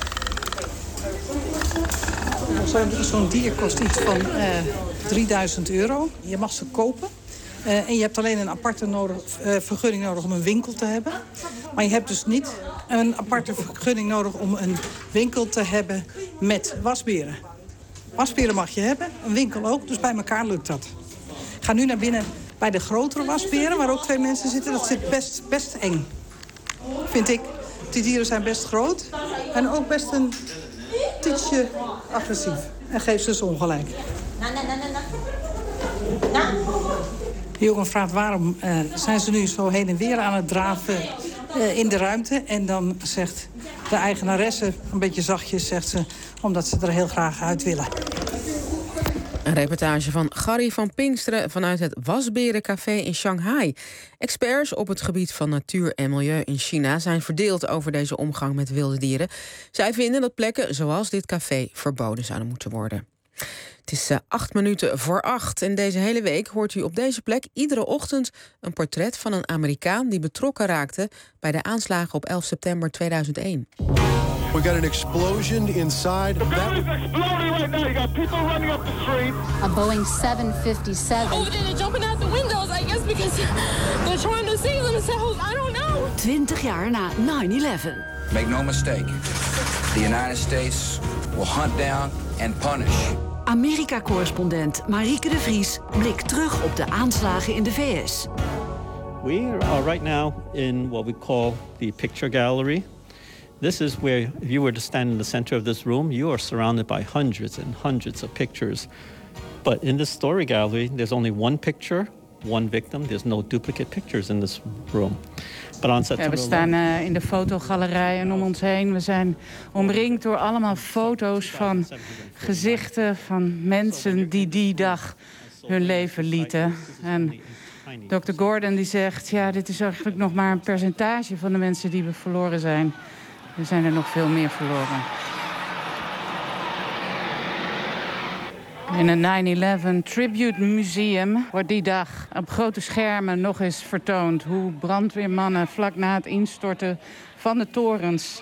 Zo'n dier kost iets van €3000. Je mag ze kopen. En je hebt alleen een aparte vergunning nodig om een winkel te hebben. Maar je hebt dus niet een aparte vergunning nodig om een winkel te hebben met wasberen. Wasberen mag je hebben, een winkel ook, dus bij elkaar lukt dat. Ik ga nu naar binnen bij de grotere wasberen, waar ook 2 mensen zitten. Dat zit best eng, vind ik. Die dieren zijn best groot en ook best een tietje agressief. En geef ze dus ongelijk. De jongen vraagt waarom zijn ze nu zo heen en weer aan het draven in de ruimte. En dan zegt de eigenaresse, een beetje zachtjes, zegt ze, omdat ze er heel graag uit willen. Een reportage van Gary van Pinksteren vanuit het Wasberencafé in Shanghai. Experts op het gebied van natuur en milieu in China zijn verdeeld over deze omgang met wilde dieren. Zij vinden dat plekken zoals dit café verboden zouden moeten worden. Het is 7:08 en deze hele week hoort u op deze plek iedere ochtend een portret van een Amerikaan die betrokken raakte bij de aanslagen op 11 september 2001. We got an explosion inside. The building is exploding right now. You got people running up the street. A Boeing 757. Over there, they're jumping out the windows, I guess, because they're trying to save themselves. I don't know. 20 jaar na 9/11. Make no mistake. The United States will hunt down and punish. Amerika-correspondent Marieke de Vries blikt terug op de aanslagen in de VS. We are right now in what we call the picture gallery. This is where, if you were to stand in the center of this room, you are surrounded by hundreds and hundreds of pictures. But in this story gallery, there's only one picture, one victim. There's no duplicate pictures in this room. Ja, we staan in de fotogalerij en om ons heen. We zijn omringd door allemaal foto's van gezichten van mensen die die dag hun leven lieten. En Dr. Gordon die zegt, ja, dit is eigenlijk nog maar een percentage van de mensen die we verloren zijn. Er zijn er nog veel meer verloren. In een 9/11 Tribute Museum wordt die dag op grote schermen nog eens vertoond hoe brandweermannen vlak na het instorten van de torens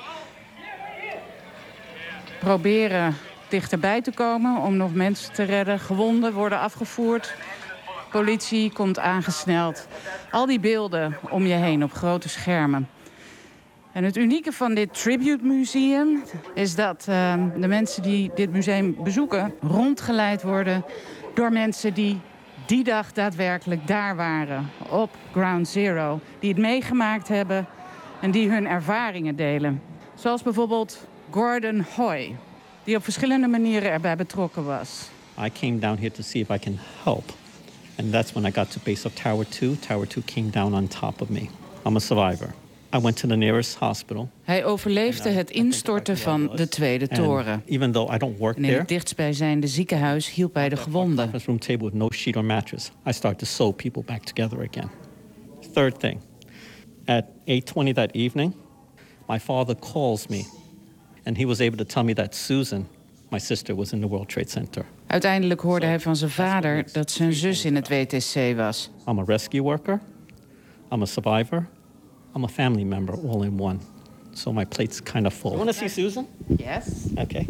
proberen dichterbij te komen om nog mensen te redden. Gewonden worden afgevoerd. Politie komt aangesneld. Al die beelden om je heen op grote schermen. En het unieke van dit Tribute Museum is dat de mensen die dit museum bezoeken rondgeleid worden door mensen die dag daadwerkelijk daar waren, op Ground Zero. Die het meegemaakt hebben en die hun ervaringen delen. Zoals bijvoorbeeld Gordon Hoy, die op verschillende manieren erbij betrokken was. I came down here to see if I can help. And that's when I got to base of Tower 2. Tower 2 came down on top of me. I'm a survivor. I went to the nearest hospital. Hij overleefde het instorten van de tweede toren. Even though I don't work in het dichtstbijzijnde ziekenhuis hielp hij de gewonden. Room table with no sheet or mattress. I started to sew people back together again. Third thing, at 8:20 that evening, my father calls me, and he was able to tell me that Susan, my sister, was in the World Trade Center. Uiteindelijk hoorde hij van zijn vader dat zijn zus in het WTC was. I'm a rescue worker. I'm a survivor. I'm a family member all in one. So my plate's kind of full. You want to see Susan? Yes. Okay.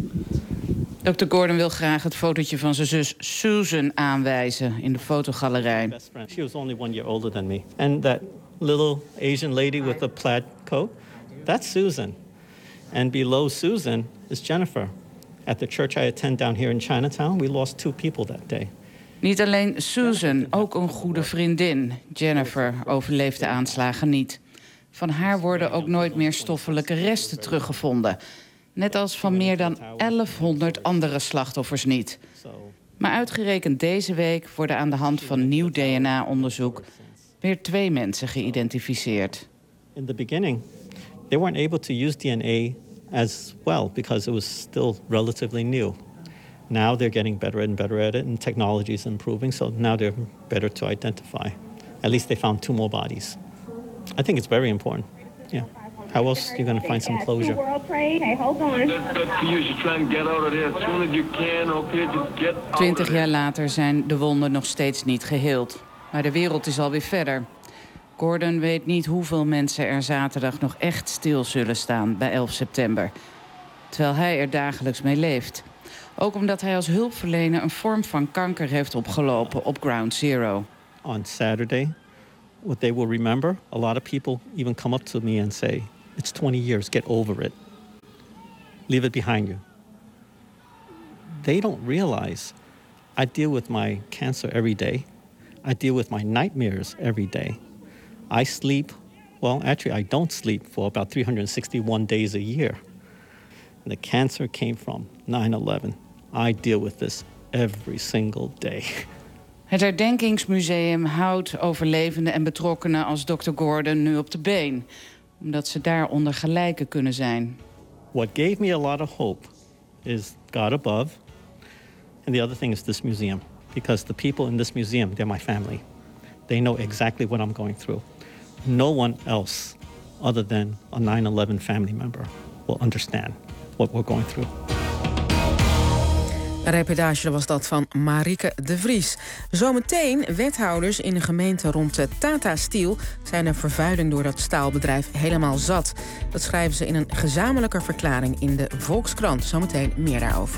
Dr. Gordon wil graag het fotootje van zijn zus Susan aanwijzen in de fotogalerij. She was only 1 year older than me. And that little Asian lady with the plaid coat, that's Susan. And below Susan is Jennifer. At the church I attend down here in Chinatown, we lost 2 people that day. Niet alleen Susan, ook een goede vriendin. Jennifer overleefde de aanslagen niet. Van haar worden ook nooit meer stoffelijke resten teruggevonden. Net als van meer dan 1100 andere slachtoffers niet. Maar uitgerekend deze week worden aan de hand van nieuw DNA-onderzoek weer 2 mensen geïdentificeerd. In the beginning, they weren't able to use DNA as well because it was still relatively new. Now they're getting better and better at it, and technology is improving, so now they're better to identify. At least they found 2 more bodies. I think it's very important. Yeah. How else are you going to find some closure? Hey, hold on. That's for you. You're trying to get out of there as soon as you can. Okay, just get out. 20 jaar later zijn de wonden nog steeds niet geheeld. Maar de wereld is alweer verder. Gordon weet niet hoeveel mensen er zaterdag nog echt stil zullen staan bij 11 september. Terwijl hij er dagelijks mee leeft. Ook omdat hij als hulpverlener een vorm van kanker heeft opgelopen op Ground Zero. On Saturday, what they will remember, a lot of people even come up to me and say, it's 20 years, get over it. Leave it behind you. They don't realize I deal with my cancer every day. I deal with my nightmares every day. I sleep, well, actually I don't sleep for about 361 days a year. And the cancer came from 9/11. I deal with this every single day. Het herdenkingsmuseum houdt overlevenden en betrokkenen als Dr. Gordon nu op de been. Omdat ze daaronder gelijken kunnen zijn. What gave me a lot of hope is God above. And the other thing is this museum. Because the people in this museum, they're my family. They know exactly what I'm going through. No one else other than a 9/11 family member will understand what we're going through. Een reportage was dat van Marieke de Vries. Zometeen, wethouders in de gemeente rond de Tata Steel zijn de vervuiling door dat staalbedrijf helemaal zat. Dat schrijven ze in een gezamenlijke verklaring in de Volkskrant. Zometeen meer daarover.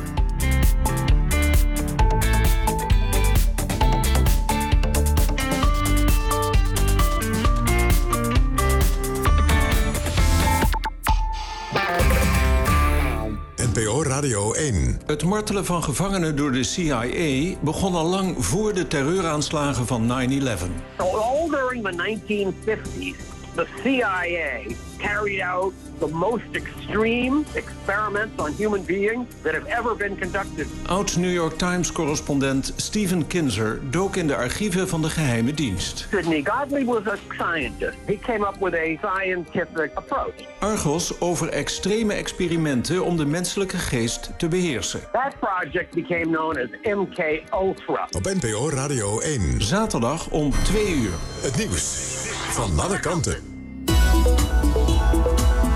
NPO Radio 1. Het martelen van gevangenen door de CIA begon al lang voor de terreuraanslagen van 9/11. All during the 1950s, the CIA carried out the most extreme experiments on human beings that have ever been conducted. Oud-New York Times-correspondent Stephen Kinzer dook in de archieven van de geheime dienst. Sidney Godley was a scientist. He came up with a scientific approach. Argos over extreme experimenten om de menselijke geest te beheersen. That project became known as MK-Ultra. Op NPO Radio 1. Zaterdag om 2 uur. Het nieuws van alle kanten.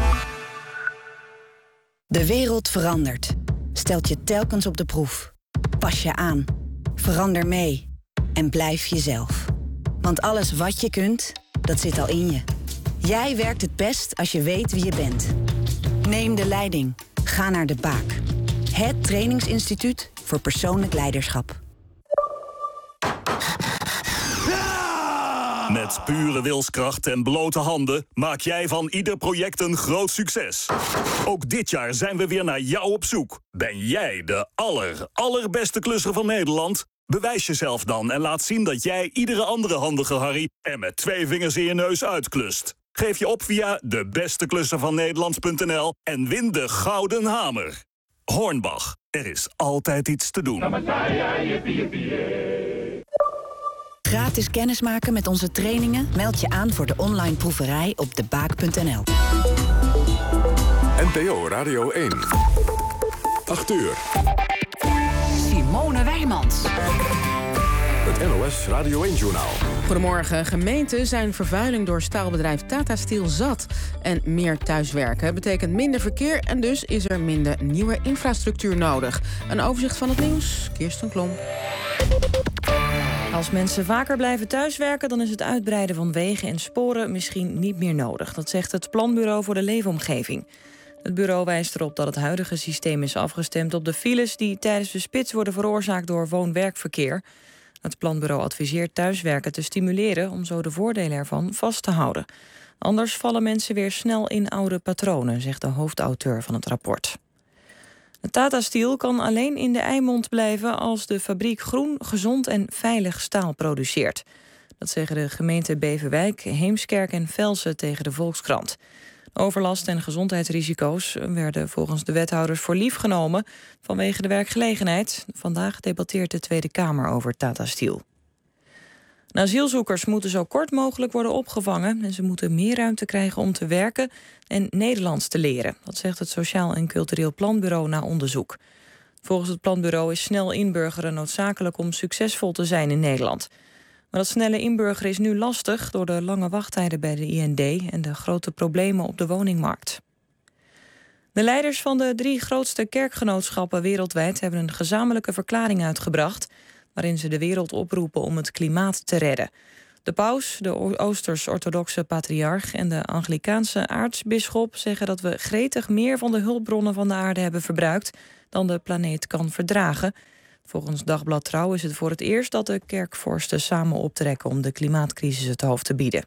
De wereld verandert. Stelt je telkens op de proef. Pas je aan. Verander mee. En blijf jezelf. Want alles wat je kunt, dat zit al in je. Jij werkt het best als je weet wie je bent. Neem de leiding. Ga naar De Baak. Het trainingsinstituut voor persoonlijk leiderschap. Met pure wilskracht en blote handen maak jij van ieder project een groot succes. Ook dit jaar zijn we weer naar jou op zoek. Ben jij de allerbeste klusser van Nederland? Bewijs jezelf dan en laat zien dat jij iedere andere handige Harry er met 2 vingers in je neus uitklust. Geef je op via debesteklusservannederland.nl en win de Gouden Hamer. Hornbach, er is altijd iets te doen. Gratis kennismaken met onze trainingen? Meld je aan voor de online proeverij op debaak.nl. NPO Radio 1. 8 uur. Simone Wijmans. Het NOS Radio 1-journaal. Goedemorgen. Gemeenten zijn vervuiling door staalbedrijf Tata Steel zat. En meer thuiswerken betekent minder verkeer en dus is er minder nieuwe infrastructuur nodig. Een overzicht van het nieuws, Kirsten Klom. Als mensen vaker blijven thuiswerken, dan is het uitbreiden van wegen en sporen misschien niet meer nodig. Dat zegt het Planbureau voor de Leefomgeving. Het bureau wijst erop dat het huidige systeem is afgestemd op de files die tijdens de spits worden veroorzaakt door woon-werkverkeer. Het planbureau adviseert thuiswerken te stimuleren om zo de voordelen ervan vast te houden. Anders vallen mensen weer snel in oude patronen, zegt de hoofdauteur van het rapport. De Tata Steel kan alleen in de Eimond blijven als de fabriek groen, gezond en veilig staal produceert. Dat zeggen de gemeenten Beverwijk, Heemskerk en Velsen tegen de Volkskrant. Overlast en gezondheidsrisico's werden volgens de wethouders voor lief genomen vanwege de werkgelegenheid. Vandaag debatteert de Tweede Kamer over Tata Steel. Asielzoekers moeten zo kort mogelijk worden opgevangen en ze moeten meer ruimte krijgen om te werken en Nederlands te leren. Dat zegt het Sociaal en Cultureel Planbureau na onderzoek. Volgens het planbureau is snel inburgeren noodzakelijk om succesvol te zijn in Nederland. Maar dat snelle inburgeren is nu lastig door de lange wachttijden bij de IND en de grote problemen op de woningmarkt. De leiders van de 3 grootste kerkgenootschappen wereldwijd hebben een gezamenlijke verklaring uitgebracht waarin ze de wereld oproepen om het klimaat te redden. De paus, de Oosters-orthodoxe patriarch en de Anglikaanse aartsbisschop zeggen dat we gretig meer van de hulpbronnen van de aarde hebben verbruikt dan de planeet kan verdragen. Volgens Dagblad Trouw is het voor het eerst dat de kerkvorsten samen optrekken om de klimaatcrisis het hoofd te bieden.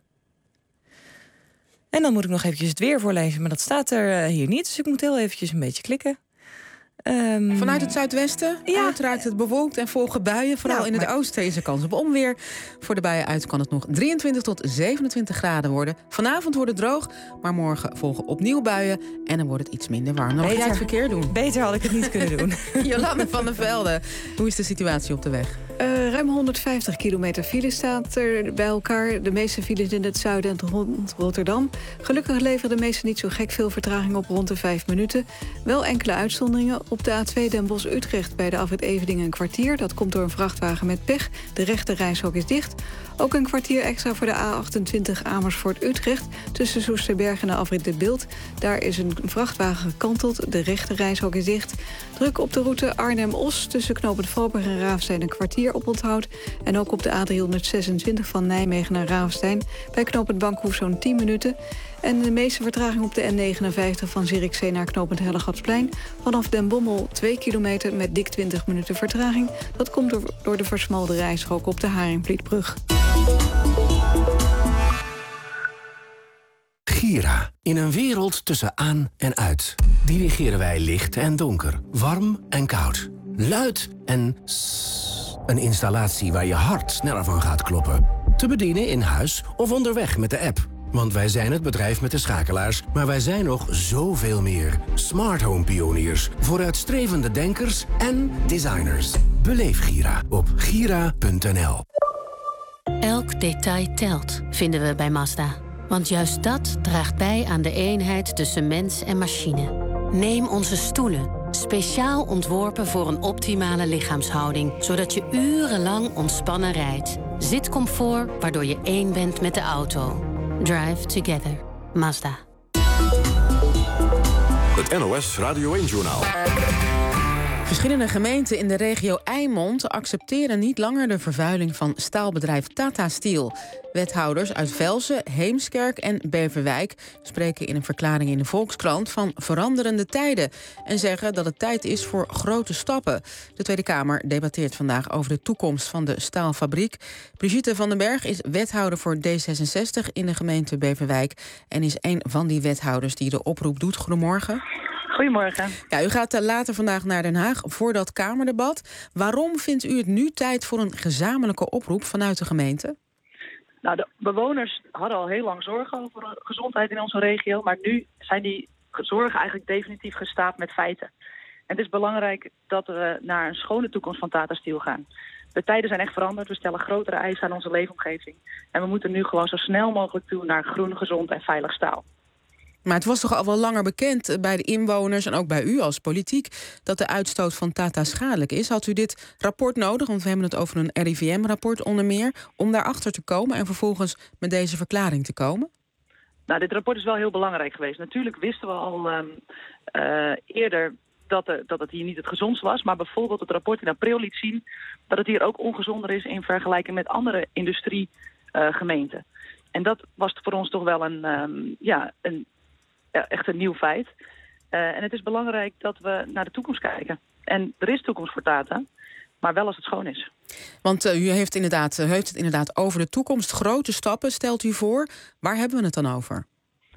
En dan moet ik nog eventjes het weer voorlezen, maar dat staat er hier niet, dus ik moet heel eventjes een beetje klikken. Vanuit het zuidwesten, uiteraard het bewolkt en volgen buien. Vooral in het oosten is er kans op onweer. Voor de buien uit kan het nog 23 tot 27 graden worden. Vanavond wordt het droog, maar morgen volgen opnieuw buien. En dan wordt het iets minder warm. Dan mag jij het verkeer doen. Beter had ik het niet kunnen doen. Jolande van der Velde, hoe is de situatie op de weg? Ruim 150 kilometer file staat er bij elkaar. De meeste files in het zuiden en rond Rotterdam. Gelukkig leveren de meeste niet zo gek veel vertraging op rond de 5 minuten. Wel enkele uitzonderingen. Op de A2 Den Bosch-Utrecht bij de afrit Eveningen een kwartier. Dat komt door een vrachtwagen met pech. De rechte reishok is dicht. Ook een kwartier extra voor de A28 Amersfoort-Utrecht. Tussen Soesterberg en de afrit De Bilt. Daar is een vrachtwagen gekanteld. De rechte reishok is dicht. Druk op de route Arnhem-Os tussen knooppunt Valburg en Raafstein een kwartier op onthoud. En ook op de A326 van Nijmegen naar Raafstein. Bij knooppunt Bankhoef zo'n 10 minuten. En de meeste vertraging op de N59 van Zierikzee naar knooppunt Hellegatsplein. Vanaf Den Bommel 2 kilometer met dik 20 minuten vertraging. Dat komt door de versmalde rijstrook op de Haringvlietbrug. Gira. In een wereld tussen aan en uit. Dirigeren wij licht en donker. Warm en koud. Luid en een installatie waar je hart sneller van gaat kloppen. Te bedienen in huis of onderweg met de app. Want wij zijn het bedrijf met de schakelaars, maar wij zijn nog zoveel meer. Smart home pioniers, vooruitstrevende denkers en designers. Beleef Gira op gira.nl. Elk detail telt, vinden we bij Mazda. Want juist dat draagt bij aan de eenheid tussen mens en machine. Neem onze stoelen, speciaal ontworpen voor een optimale lichaamshouding, zodat je urenlang ontspannen rijdt. Zitcomfort, waardoor je één bent met de auto. Drive together. Mazda. Het NOS Radio 1-journaal. Verschillende gemeenten in de regio Eimond accepteren niet langer de vervuiling van staalbedrijf Tata Steel. Wethouders uit Velzen, Heemskerk en Beverwijk spreken in een verklaring in de Volkskrant van veranderende tijden en zeggen dat het tijd is voor grote stappen. De Tweede Kamer debatteert vandaag over de toekomst van de staalfabriek. Brigitte van den Berg is wethouder voor D66 in de gemeente Beverwijk en is een van die wethouders die de oproep doet. Goedemorgen. Goedemorgen. Ja, u gaat later vandaag naar Den Haag voor dat Kamerdebat. Waarom vindt u het nu tijd voor een gezamenlijke oproep vanuit de gemeente? Nou, de bewoners hadden al heel lang zorgen over gezondheid in onze regio, maar nu zijn die zorgen eigenlijk definitief gestaafd met feiten. En het is belangrijk dat we naar een schone toekomst van Tata Steel gaan. De tijden zijn echt veranderd, we stellen grotere eisen aan onze leefomgeving. En we moeten nu gewoon zo snel mogelijk toe naar groen, gezond en veilig staal. Maar het was toch al wel langer bekend bij de inwoners en ook bij u als politiek dat de uitstoot van Tata schadelijk is. Had u dit rapport nodig, want we hebben het over een RIVM-rapport onder meer, om daarachter te komen en vervolgens met deze verklaring te komen? Nou, dit rapport is wel heel belangrijk geweest. Natuurlijk wisten we al eerder dat het hier niet het gezondst was, maar bijvoorbeeld het rapport in april liet zien dat het hier ook ongezonder is in vergelijking met andere industriegemeenten. En dat was voor ons toch wel echt een nieuw feit. En het is belangrijk dat we naar de toekomst kijken. En er is toekomst voor Tata, maar wel als het schoon is. Want u heeft het inderdaad over de toekomst. Grote stappen stelt u voor. Waar hebben we het dan over?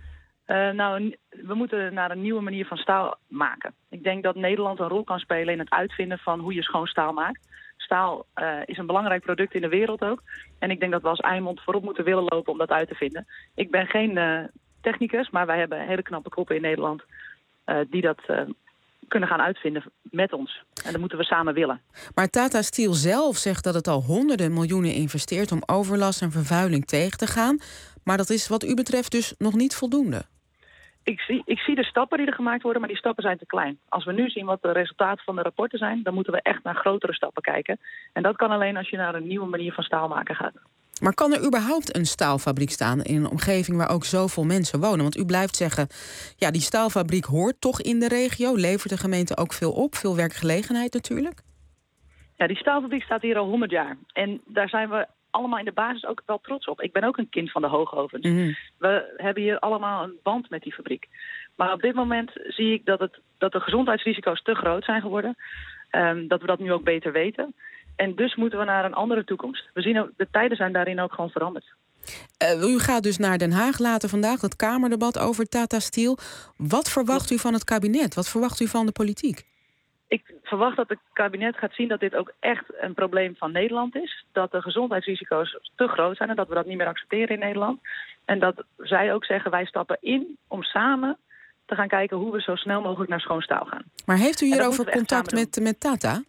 We moeten naar een nieuwe manier van staal maken. Ik denk dat Nederland een rol kan spelen in het uitvinden van hoe je schoon staal maakt. Staal is een belangrijk product in de wereld ook. En ik denk dat we als Eimond voorop moeten willen lopen om dat uit te vinden. Ik ben geen technicus, maar wij hebben hele knappe koppen in Nederland die dat kunnen gaan uitvinden met ons. En dat moeten we samen willen. Maar Tata Steel zelf zegt dat het al honderden miljoenen investeert om overlast en vervuiling tegen te gaan. Maar dat is wat u betreft dus nog niet voldoende. Ik zie de stappen die er gemaakt worden, maar die stappen zijn te klein. Als we nu zien wat de resultaten van de rapporten zijn, dan moeten we echt naar grotere stappen kijken. En dat kan alleen als je naar een nieuwe manier van staal maken gaat. Maar kan er überhaupt een staalfabriek staan in een omgeving waar ook zoveel mensen wonen? Want u blijft zeggen, ja, die staalfabriek hoort toch in de regio. Levert de gemeente ook veel op? Veel werkgelegenheid natuurlijk? Ja, die staalfabriek staat hier al 100 jaar. En daar zijn we allemaal in de basis ook wel trots op. Ik ben ook een kind van de hoogovens. We hebben hier allemaal een band met die fabriek. Maar op dit moment zie ik dat de gezondheidsrisico's te groot zijn geworden. Dat we dat nu ook beter weten. En dus moeten we naar een andere toekomst. We zien ook, de tijden zijn daarin ook gewoon veranderd. U gaat dus naar Den Haag later vandaag, dat Kamerdebat over Tata Steel. Wat verwacht u van het kabinet? Wat verwacht u van de politiek? Ik verwacht dat het kabinet gaat zien dat dit ook echt een probleem van Nederland is. Dat de gezondheidsrisico's te groot zijn en dat we dat niet meer accepteren in Nederland. En dat zij ook zeggen, wij stappen in om samen te gaan kijken hoe we zo snel mogelijk naar schoon staal gaan. Maar heeft u hierover contact met Tata?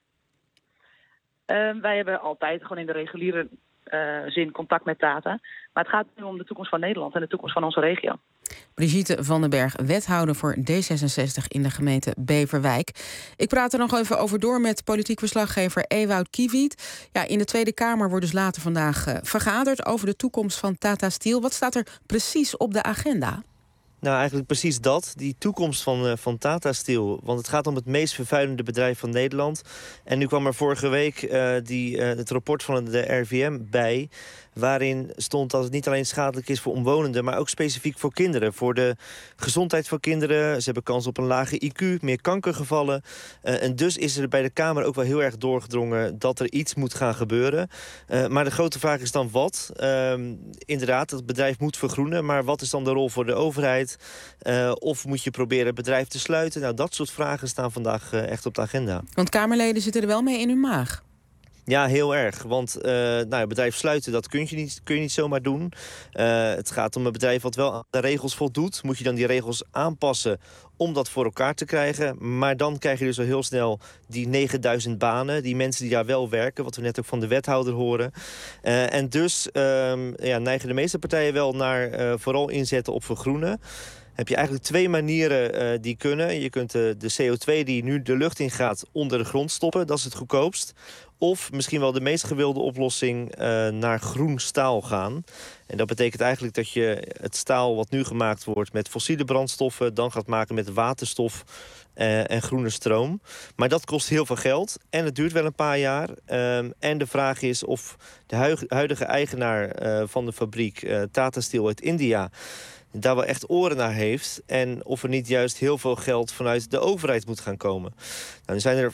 Wij hebben altijd gewoon in de reguliere zin contact met Tata. Maar het gaat nu om de toekomst van Nederland en de toekomst van onze regio. Brigitte van den Berg, wethouder voor D66 in de gemeente Beverwijk. Ik praat er nog even over door met politiek verslaggever Ewout Kiewiet. Ja, in de Tweede Kamer wordt dus later vandaag vergaderd over de toekomst van Tata Steel. Wat staat er precies op de agenda? Nou, eigenlijk precies dat. Die toekomst van Tata Steel. Want het gaat om het meest vervuilende bedrijf van Nederland. En nu kwam er vorige week het rapport van de RIVM bij, waarin stond dat het niet alleen schadelijk is voor omwonenden, maar ook specifiek voor kinderen. Voor de gezondheid van kinderen. Ze hebben kans op een lage IQ, meer kankergevallen. En dus is er bij de Kamer ook wel heel erg doorgedrongen dat er iets moet gaan gebeuren. Maar de grote vraag is dan wat? Inderdaad, het bedrijf moet vergroenen, maar wat is dan de rol voor de overheid? Of moet je proberen het bedrijf te sluiten? Nou, dat soort vragen staan vandaag echt op de agenda. Want Kamerleden zitten er wel mee in hun maag. Ja, heel erg. Want het bedrijf sluiten, dat kun je niet zomaar doen. Het gaat om een bedrijf wat wel aan de regels voldoet. Moet je dan die regels aanpassen om dat voor elkaar te krijgen. Maar dan krijg je dus al heel snel die 9000 banen. Die mensen die daar wel werken, wat we net ook van de wethouder horen. En dus neigen de meeste partijen wel naar vooral inzetten op vergroenen. Heb je eigenlijk twee manieren die kunnen. Je kunt de CO2 die nu de lucht in gaat onder de grond stoppen. Dat is het goedkoopst. Of misschien wel de meest gewilde oplossing naar groen staal gaan. En dat betekent eigenlijk dat je het staal wat nu gemaakt wordt met fossiele brandstoffen dan gaat maken met waterstof en groene stroom. Maar dat kost heel veel geld en het duurt wel een paar jaar. En de vraag is of de huidige eigenaar van de fabriek, Tata Steel uit India, daar wel echt oren naar heeft. En of er niet juist heel veel geld vanuit de overheid moet gaan komen. Nou, er zijn er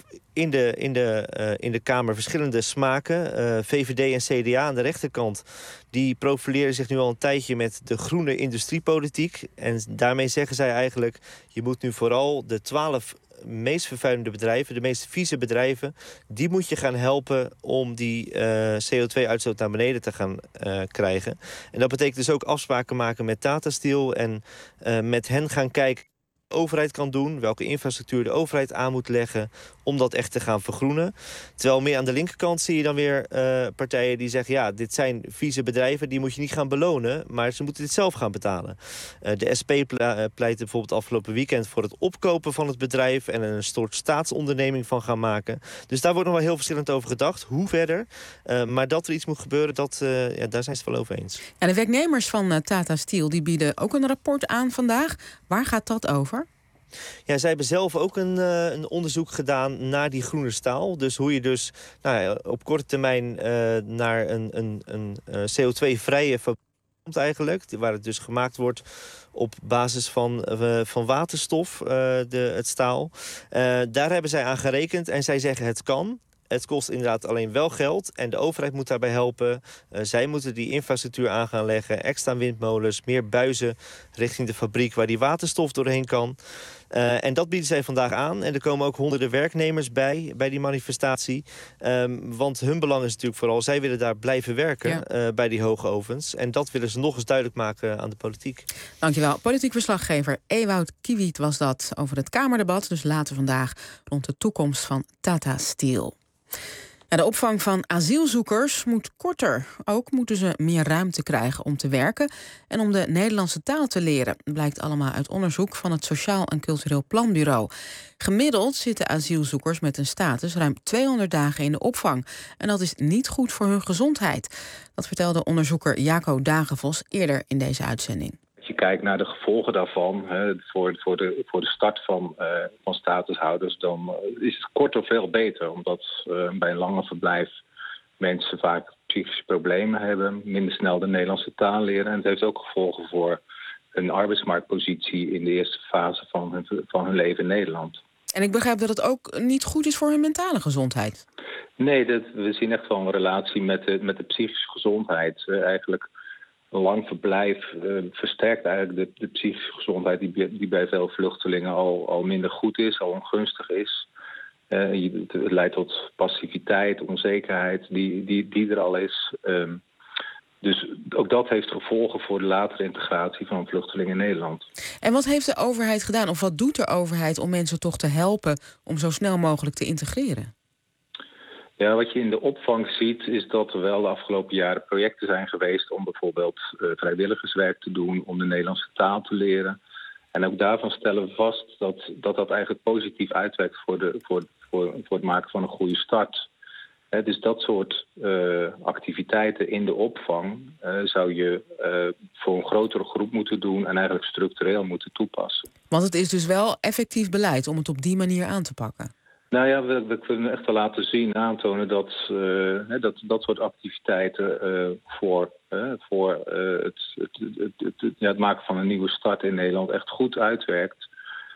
in de Kamer verschillende smaken. VVD en CDA aan de rechterkant, die profileren zich nu al een tijdje met de groene industriepolitiek. En daarmee zeggen zij eigenlijk, je moet nu vooral de 12 meest vervuilende bedrijven, de meest vieze bedrijven, die moet je gaan helpen om die CO2-uitstoot naar beneden te gaan krijgen. En dat betekent dus ook afspraken maken met Tata Steel en met hen gaan kijken wat de overheid kan doen, welke infrastructuur de overheid aan moet leggen om dat echt te gaan vergroenen. Terwijl meer aan de linkerkant zie je dan weer partijen die zeggen, ja, dit zijn vieze bedrijven, die moet je niet gaan belonen, maar ze moeten dit zelf gaan betalen. De SP pleitte bijvoorbeeld afgelopen weekend voor het opkopen van het bedrijf en een soort staatsonderneming van gaan maken. Dus daar wordt nog wel heel verschillend over gedacht. Hoe verder? Maar dat er iets moet gebeuren, daar zijn ze het wel over eens. Ja, de werknemers van Tata Steel die bieden ook een rapport aan vandaag. Waar gaat dat over? Ja, zij hebben zelf ook een onderzoek gedaan naar die groene staal. Dus hoe je dus op korte termijn naar een CO2-vrije fabriek komt eigenlijk. Waar het dus gemaakt wordt op basis van waterstof, het staal. Daar hebben zij aan gerekend en zij zeggen het kan. Het kost inderdaad alleen wel geld en de overheid moet daarbij helpen. Zij moeten die infrastructuur aan gaan leggen. Extra windmolens, meer buizen richting de fabriek waar die waterstof doorheen kan. En dat bieden zij vandaag aan. En er komen ook honderden werknemers bij die manifestatie. Want hun belang is natuurlijk vooral, zij willen daar blijven werken bij die hoogovens. En dat willen ze nog eens duidelijk maken aan de politiek. Dankjewel. Politiek verslaggever Ewout Kiewiet was dat over het Kamerdebat. Dus later vandaag rond de toekomst van Tata Steel. De opvang van asielzoekers moet korter. Ook moeten ze meer ruimte krijgen om te werken en om de Nederlandse taal te leren. Dat blijkt allemaal uit onderzoek van het Sociaal en Cultureel Planbureau. Gemiddeld zitten asielzoekers met een status ruim 200 dagen in de opvang. En dat is niet goed voor hun gezondheid. Dat vertelde onderzoeker Jaco Dagenvos eerder in deze uitzending. Als je kijkt naar de gevolgen daarvan, voor de start van statushouders, dan is het korter veel beter. Omdat bij een langer verblijf mensen vaak psychische problemen hebben, minder snel de Nederlandse taal leren. En het heeft ook gevolgen voor hun arbeidsmarktpositie in de eerste fase van hun leven in Nederland. En ik begrijp dat het ook niet goed is voor hun mentale gezondheid. Nee, we zien echt wel een relatie met de psychische gezondheid. Eigenlijk een lang verblijf versterkt eigenlijk de psychische gezondheid die bij veel vluchtelingen al minder goed is, al ongunstig is. Het leidt tot passiviteit, onzekerheid die er al is. Dus ook dat heeft gevolgen voor de latere integratie van vluchtelingen in Nederland. En wat heeft de overheid gedaan, of wat doet de overheid om mensen toch te helpen om zo snel mogelijk te integreren? Ja, wat je in de opvang ziet is dat er wel de afgelopen jaren projecten zijn geweest om bijvoorbeeld vrijwilligerswerk te doen, om de Nederlandse taal te leren. En ook daarvan stellen we vast dat eigenlijk positief uitwerkt voor het maken van een goede start. Dus dat soort activiteiten in de opvang zou je voor een grotere groep moeten doen en eigenlijk structureel moeten toepassen. Want het is dus wel effectief beleid om het op die manier aan te pakken? Nou ja, we kunnen echt wel laten zien, aantonen dat soort activiteiten voor het maken van een nieuwe start in Nederland echt goed uitwerkt.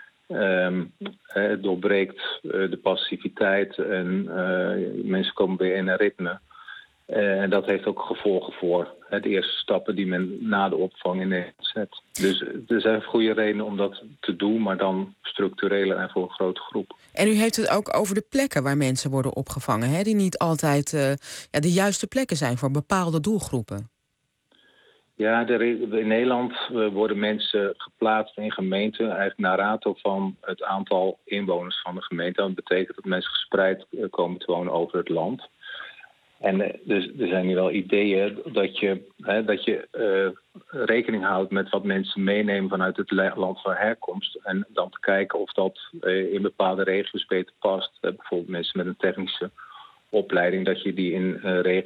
Het doorbreekt de passiviteit en mensen komen weer in een ritme. En dat heeft ook gevolgen voor de eerste stappen die men na de opvang in Nederland zet. Dus er zijn goede redenen om dat te doen, maar dan structureler en voor een grote groep. En u heeft het ook over de plekken waar mensen worden opgevangen, hè? Die niet altijd de juiste plekken zijn voor bepaalde doelgroepen. Ja, in Nederland worden mensen geplaatst in gemeenten eigenlijk naar rato van het aantal inwoners van de gemeente. Dat betekent dat mensen gespreid komen te wonen over het land. En dus er zijn nu wel ideeën dat je rekening houdt met wat mensen meenemen vanuit het land van herkomst. En dan te kijken of dat in bepaalde regio's beter past. Bijvoorbeeld mensen met een technische opleiding, dat je die in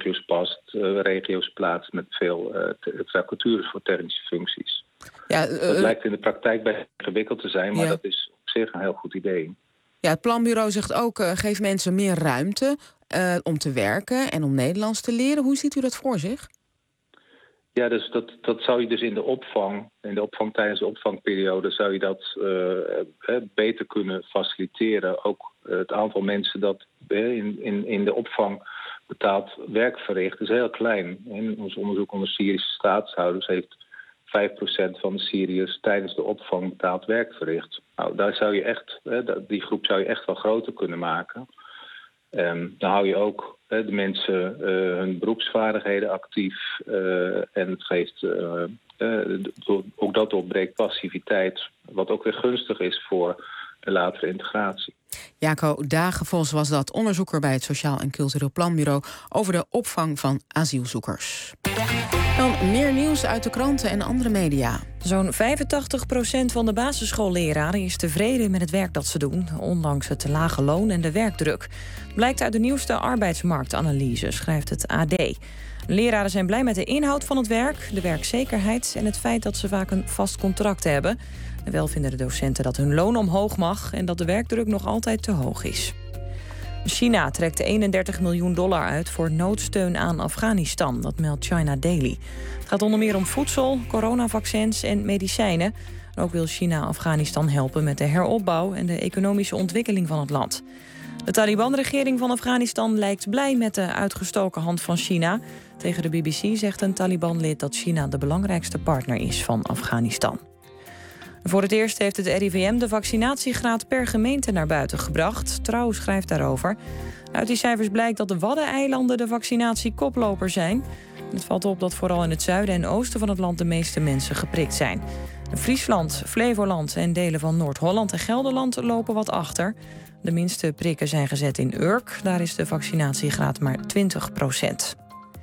regio's plaatst met veel vacatures voor technische functies. Ja, dat lijkt in de praktijk best ingewikkeld te zijn, maar dat is op zich een heel goed idee. Ja, het planbureau zegt ook, geef mensen meer ruimte om te werken en om Nederlands te leren. Hoe ziet u dat voor zich? Ja, dus dat zou je dus in de opvang tijdens de opvangperiode zou je dat beter kunnen faciliteren. Ook het aantal mensen dat in de opvang betaald werk verricht is heel klein. In ons onderzoek onder Syrische staatshouders heeft 5% van de Syriërs tijdens de opvang betaald werk verricht. Nou, daar zou je echt, die groep zou je echt wel groter kunnen maken. Dan hou je ook de mensen hun beroepsvaardigheden actief en het geeft ook dat opbreekt passiviteit, wat ook weer gunstig is voor de latere integratie. Jaco Dagenvos was dat, onderzoeker bij het Sociaal en Cultureel Planbureau over de opvang van asielzoekers. Dan meer nieuws uit de kranten en andere media. Zo'n 85% van de basisschoolleraren is tevreden met het werk dat ze doen, ondanks het lage loon en de werkdruk. Blijkt uit de nieuwste arbeidsmarktanalyse, schrijft het AD. Leraren zijn blij met de inhoud van het werk, de werkzekerheid en het feit dat ze vaak een vast contract hebben. En wel vinden de docenten dat hun loon omhoog mag en dat de werkdruk nog altijd te hoog is. China trekt $31 miljoen uit voor noodsteun aan Afghanistan, dat meldt China Daily. Het gaat onder meer om voedsel, coronavaccins en medicijnen. En ook wil China Afghanistan helpen met de heropbouw en de economische ontwikkeling van het land. De Taliban-regering van Afghanistan lijkt blij met de uitgestoken hand van China. Tegen de BBC zegt een Taliban-lid dat China de belangrijkste partner is van Afghanistan. Voor het eerst heeft het RIVM de vaccinatiegraad per gemeente naar buiten gebracht. Trouw schrijft daarover. Uit die cijfers blijkt dat de Waddeneilanden de vaccinatie koploper zijn. Het valt op dat vooral in het zuiden en oosten van het land de meeste mensen geprikt zijn. Friesland, Flevoland en delen van Noord-Holland en Gelderland lopen wat achter. De minste prikken zijn gezet in Urk. Daar is de vaccinatiegraad maar 20%.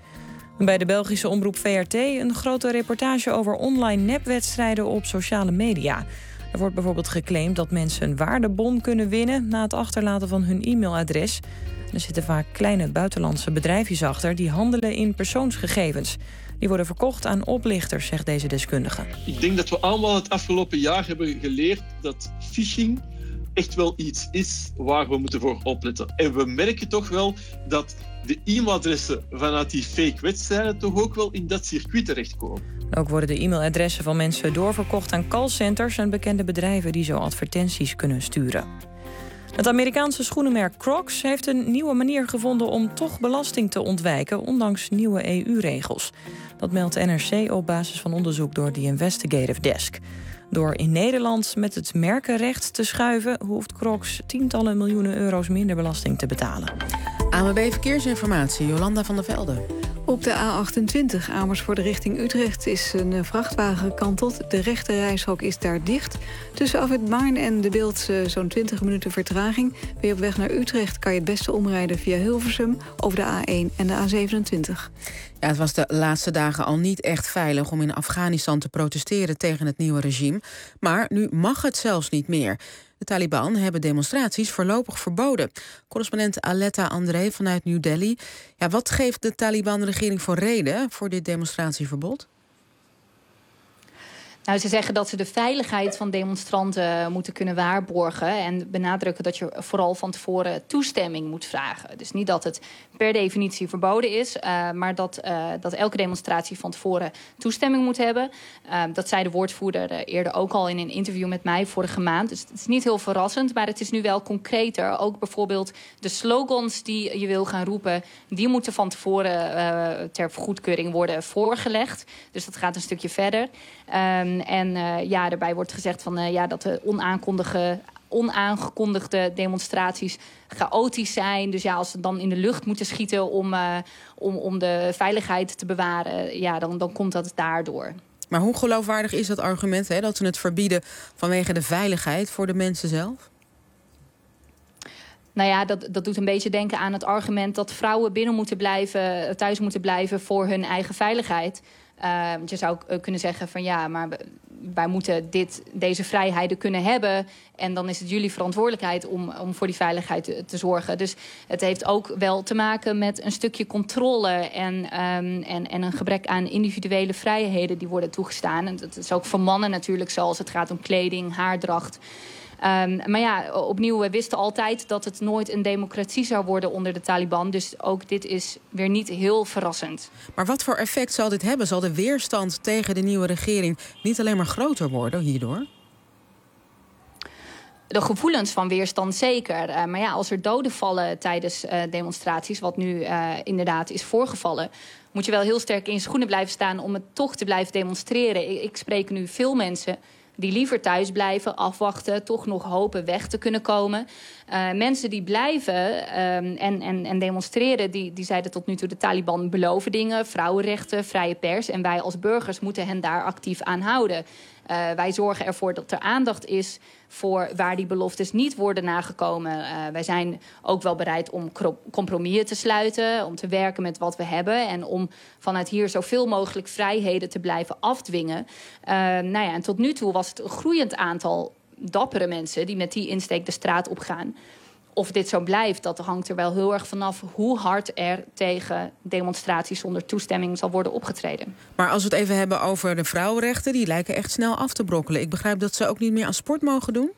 Bij de Belgische omroep VRT een grote reportage over online nepwedstrijden op sociale media. Er wordt bijvoorbeeld geclaimd dat mensen een waardebon kunnen winnen na het achterlaten van hun e-mailadres. Er zitten vaak kleine buitenlandse bedrijfjes achter die handelen in persoonsgegevens. Die worden verkocht aan oplichters, zegt deze deskundige. Ik denk dat we allemaal het afgelopen jaar hebben geleerd dat phishing echt wel iets is waar we moeten voor opletten. En we merken toch wel dat de e-mailadressen vanuit die fake wedstrijden toch ook wel in dat circuit terechtkomen. Ook worden de e-mailadressen van mensen doorverkocht aan callcenters en bekende bedrijven die zo advertenties kunnen sturen. Het Amerikaanse schoenenmerk Crocs heeft een nieuwe manier gevonden om toch belasting te ontwijken, ondanks nieuwe EU-regels. Dat meldt NRC op basis van onderzoek door The Investigative Desk. Door in Nederland met het merkenrecht te schuiven, hoeft Crocs tientallen miljoenen euro's minder belasting te betalen. ANWB Verkeersinformatie, Jolanda van der Velde. Op de A28 Amersfoort richting Utrecht is een vrachtwagen gekanteld. De rechte reishok is daar dicht. Tussen Afrit Maarn en de Beeldse zo'n 20 minuten vertraging. Ben je op weg naar Utrecht kan je het beste omrijden via Hilversum over de A1 en de A27. Ja, het was de laatste dagen al niet echt veilig om in Afghanistan te protesteren tegen het nieuwe regime. Maar nu mag het zelfs niet meer. De Taliban hebben demonstraties voorlopig verboden. Correspondent Aletta André vanuit New Delhi. Ja, wat geeft de Taliban-regering voor reden voor dit demonstratieverbod? Nou, ze zeggen dat ze de veiligheid van demonstranten moeten kunnen waarborgen. En benadrukken dat je vooral van tevoren toestemming moet vragen. Dus niet dat het per definitie verboden is. Maar dat elke demonstratie van tevoren toestemming moet hebben. Dat zei de woordvoerder eerder ook al in een interview met mij vorige maand. Dus het is niet heel verrassend, maar het is nu wel concreter. Ook bijvoorbeeld de slogans die je wil gaan roepen, die moeten van tevoren ter goedkeuring worden voorgelegd. Dus dat gaat een stukje verder. Daarbij wordt gezegd dat de onaangekondigde demonstraties chaotisch zijn. Dus ja, als ze dan in de lucht moeten schieten om de veiligheid te bewaren, dan komt dat daardoor. Maar hoe geloofwaardig is dat argument, dat ze het verbieden vanwege de veiligheid voor de mensen zelf? Nou ja, dat doet een beetje denken aan het argument dat vrouwen thuis moeten blijven voor hun eigen veiligheid. Je zou kunnen zeggen van ja, maar wij moeten deze vrijheden kunnen hebben. En dan is het jullie verantwoordelijkheid om voor die veiligheid te zorgen. Dus het heeft ook wel te maken met een stukje controle en een gebrek aan individuele vrijheden die worden toegestaan. En dat is ook voor mannen natuurlijk zo als het gaat om kleding, haardracht. Maar ja, opnieuw, we wisten altijd dat het nooit een democratie zou worden onder de Taliban. Dus ook dit is weer niet heel verrassend. Maar wat voor effect zal dit hebben? Zal de weerstand tegen de nieuwe regering niet alleen maar groter worden hierdoor? De gevoelens van weerstand zeker. Maar ja, als er doden vallen tijdens demonstraties, wat nu inderdaad is voorgevallen, moet je wel heel sterk in je schoenen blijven staan om het toch te blijven demonstreren. Ik spreek nu veel mensen die liever thuis blijven, afwachten, toch nog hopen weg te kunnen komen. Mensen die blijven en demonstreren, die zeiden tot nu toe de Taliban beloven dingen, vrouwenrechten, vrije pers. En wij als burgers moeten hen daar actief aan houden. Wij zorgen ervoor dat er aandacht is voor waar die beloftes niet worden nagekomen. Wij zijn ook wel bereid om compromissen te sluiten, om te werken met wat we hebben en om vanuit hier zoveel mogelijk vrijheden te blijven afdwingen. En tot nu toe was het een groeiend aantal dappere mensen die met die insteek de straat op gaan. Of dit zo blijft, dat hangt er wel heel erg vanaf hoe hard er tegen demonstraties zonder toestemming zal worden opgetreden. Maar als we het even hebben over de vrouwenrechten, die lijken echt snel af te brokkelen. Ik begrijp dat ze ook niet meer aan sport mogen doen?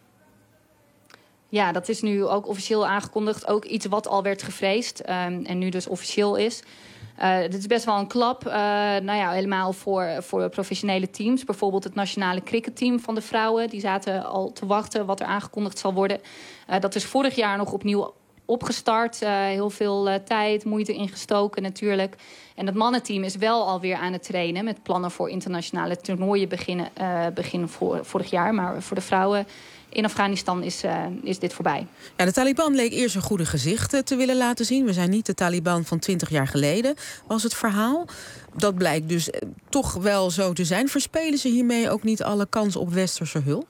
Ja, dat is nu ook officieel aangekondigd. Ook iets wat al werd gevreesd en nu dus officieel is. Dit is best wel een klap, helemaal voor professionele teams. Bijvoorbeeld het nationale cricketteam van de vrouwen. Die zaten al te wachten wat er aangekondigd zal worden. Dat is vorig jaar nog opnieuw opgestart. Heel veel tijd, moeite ingestoken natuurlijk. En het mannenteam is wel alweer aan het trainen met plannen voor internationale toernooien begin vorig jaar. Maar voor de vrouwen in Afghanistan is dit voorbij. Ja, de Taliban leek eerst een goede gezicht te willen laten zien. We zijn niet de Taliban van 20 jaar geleden, was het verhaal. Dat blijkt dus toch wel zo te zijn. Verspelen ze hiermee ook niet alle kans op westerse hulp?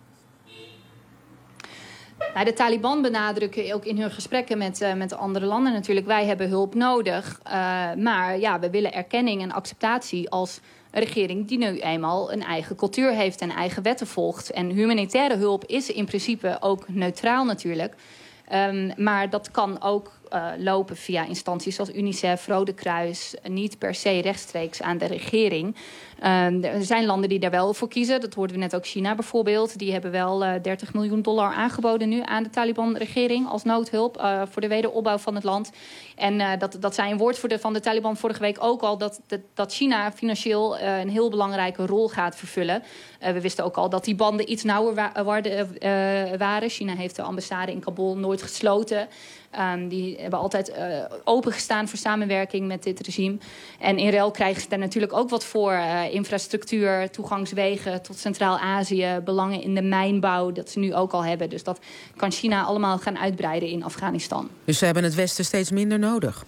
Nou, de Taliban benadrukken ook in hun gesprekken met andere landen natuurlijk, wij hebben hulp nodig. Maar ja, we willen erkenning en acceptatie als een regering die nu eenmaal een eigen cultuur heeft en eigen wetten volgt. En humanitaire hulp is in principe ook neutraal natuurlijk. Maar dat kan ook lopen via instanties zoals UNICEF, Rode Kruis, niet per se rechtstreeks aan de regering. Er zijn landen die daar wel voor kiezen. Dat hoorden we net ook, China bijvoorbeeld. Die hebben wel $30 miljoen aangeboden nu aan de Taliban-regering als noodhulp voor de wederopbouw van het land. En dat zei een woordvoerder van de Taliban vorige week ook al, dat China financieel een heel belangrijke rol gaat vervullen. We wisten ook al dat die banden iets nauwer waren. China heeft de ambassade in Kabul nooit gesloten. Die hebben altijd opengestaan voor samenwerking met dit regime. En in ruil krijgen ze daar natuurlijk ook wat voor. Infrastructuur, toegangswegen tot Centraal-Azië, belangen in de mijnbouw, dat ze nu ook al hebben. Dus dat kan China allemaal gaan uitbreiden in Afghanistan. Dus ze hebben het Westen steeds minder nodig?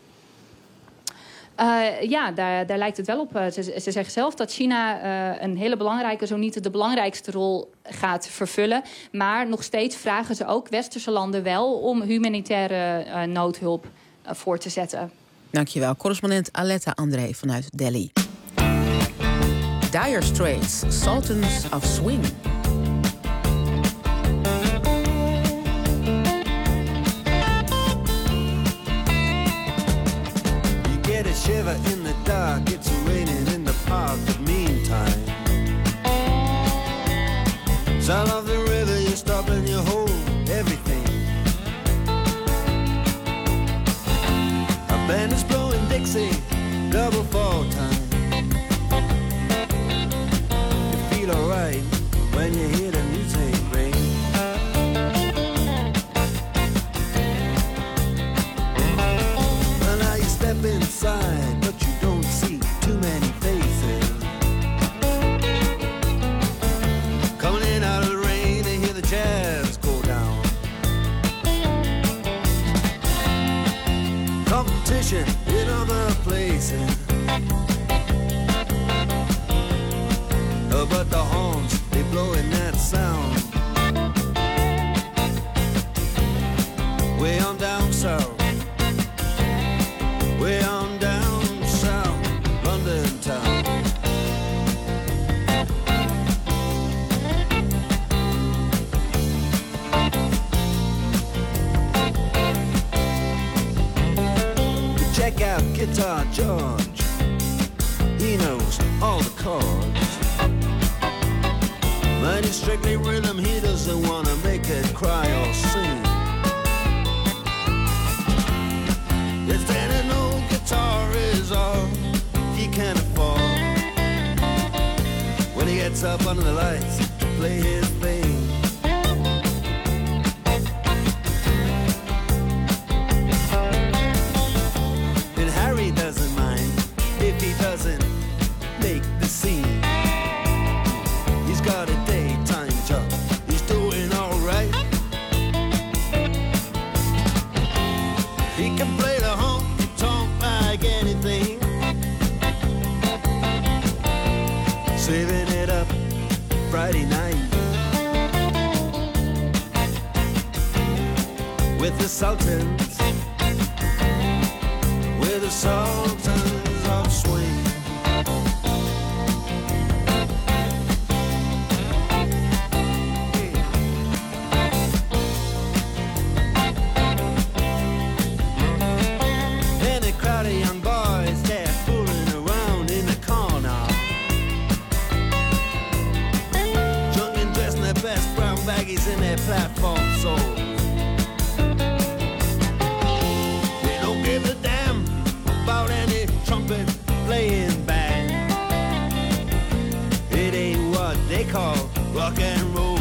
Daar lijkt het wel op. Ze zeggen zelf dat China een hele belangrijke, zo niet de belangrijkste rol gaat vervullen. Maar nog steeds vragen ze ook westerse landen wel om humanitaire noodhulp voor te zetten. Dankjewel, correspondent Aletta André vanuit Delhi. Dire Straits, Sultans of Swing. Shiver in the dark, it's raining in the park, but meantime sound of the river, you stop and you hold everything. A band is blowing Dixie, double fall time. You feel alright when you hear the music ring. Well, now you step inside, but you don't see too many faces. Coming in out of the rain and hear the jazz go down. Competition in other places, but the horns, they blowing that sound. Way on down south, way on down south, London town. Check out Guitar George. He knows all the chords. But it's strictly rhythm, he doesn't want to make it cry or sing. If an old guitar is all he can afford, when he gets up under the lights to play his thing. And Harry doesn't mind if he doesn't make the scene. He's got a daytime job, he's doing alright. He can play the honky-tonk like anything, saving it up Friday night with the Sultans, with the Sultans of Swing. And a crowd of young boys, they're fooling around in the corner, drunk and dressed in their best brown baggies in their platform soles. They don't give a damn about any trumpet playing band. It ain't what they call rock and roll.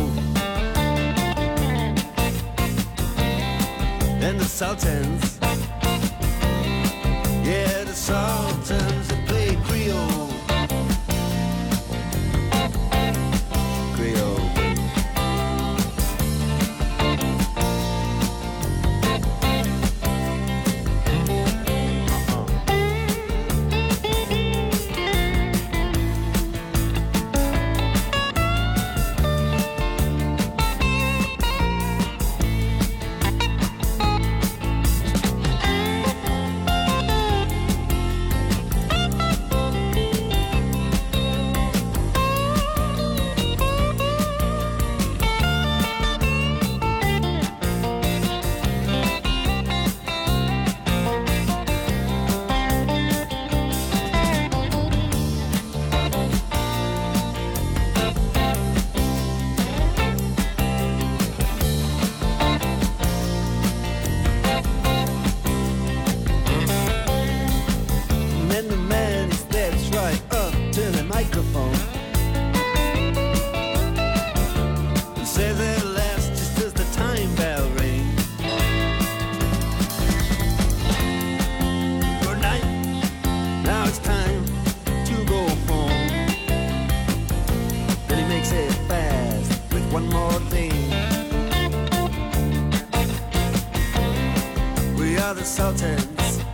And the Sultans, yeah, the Sultans that play Creole. Creole. And the man, he steps right up to the microphone and says at last, just as the time bell rings, good night, now it's time to go home. Then he makes it fast with one more thing. We are the Sultans.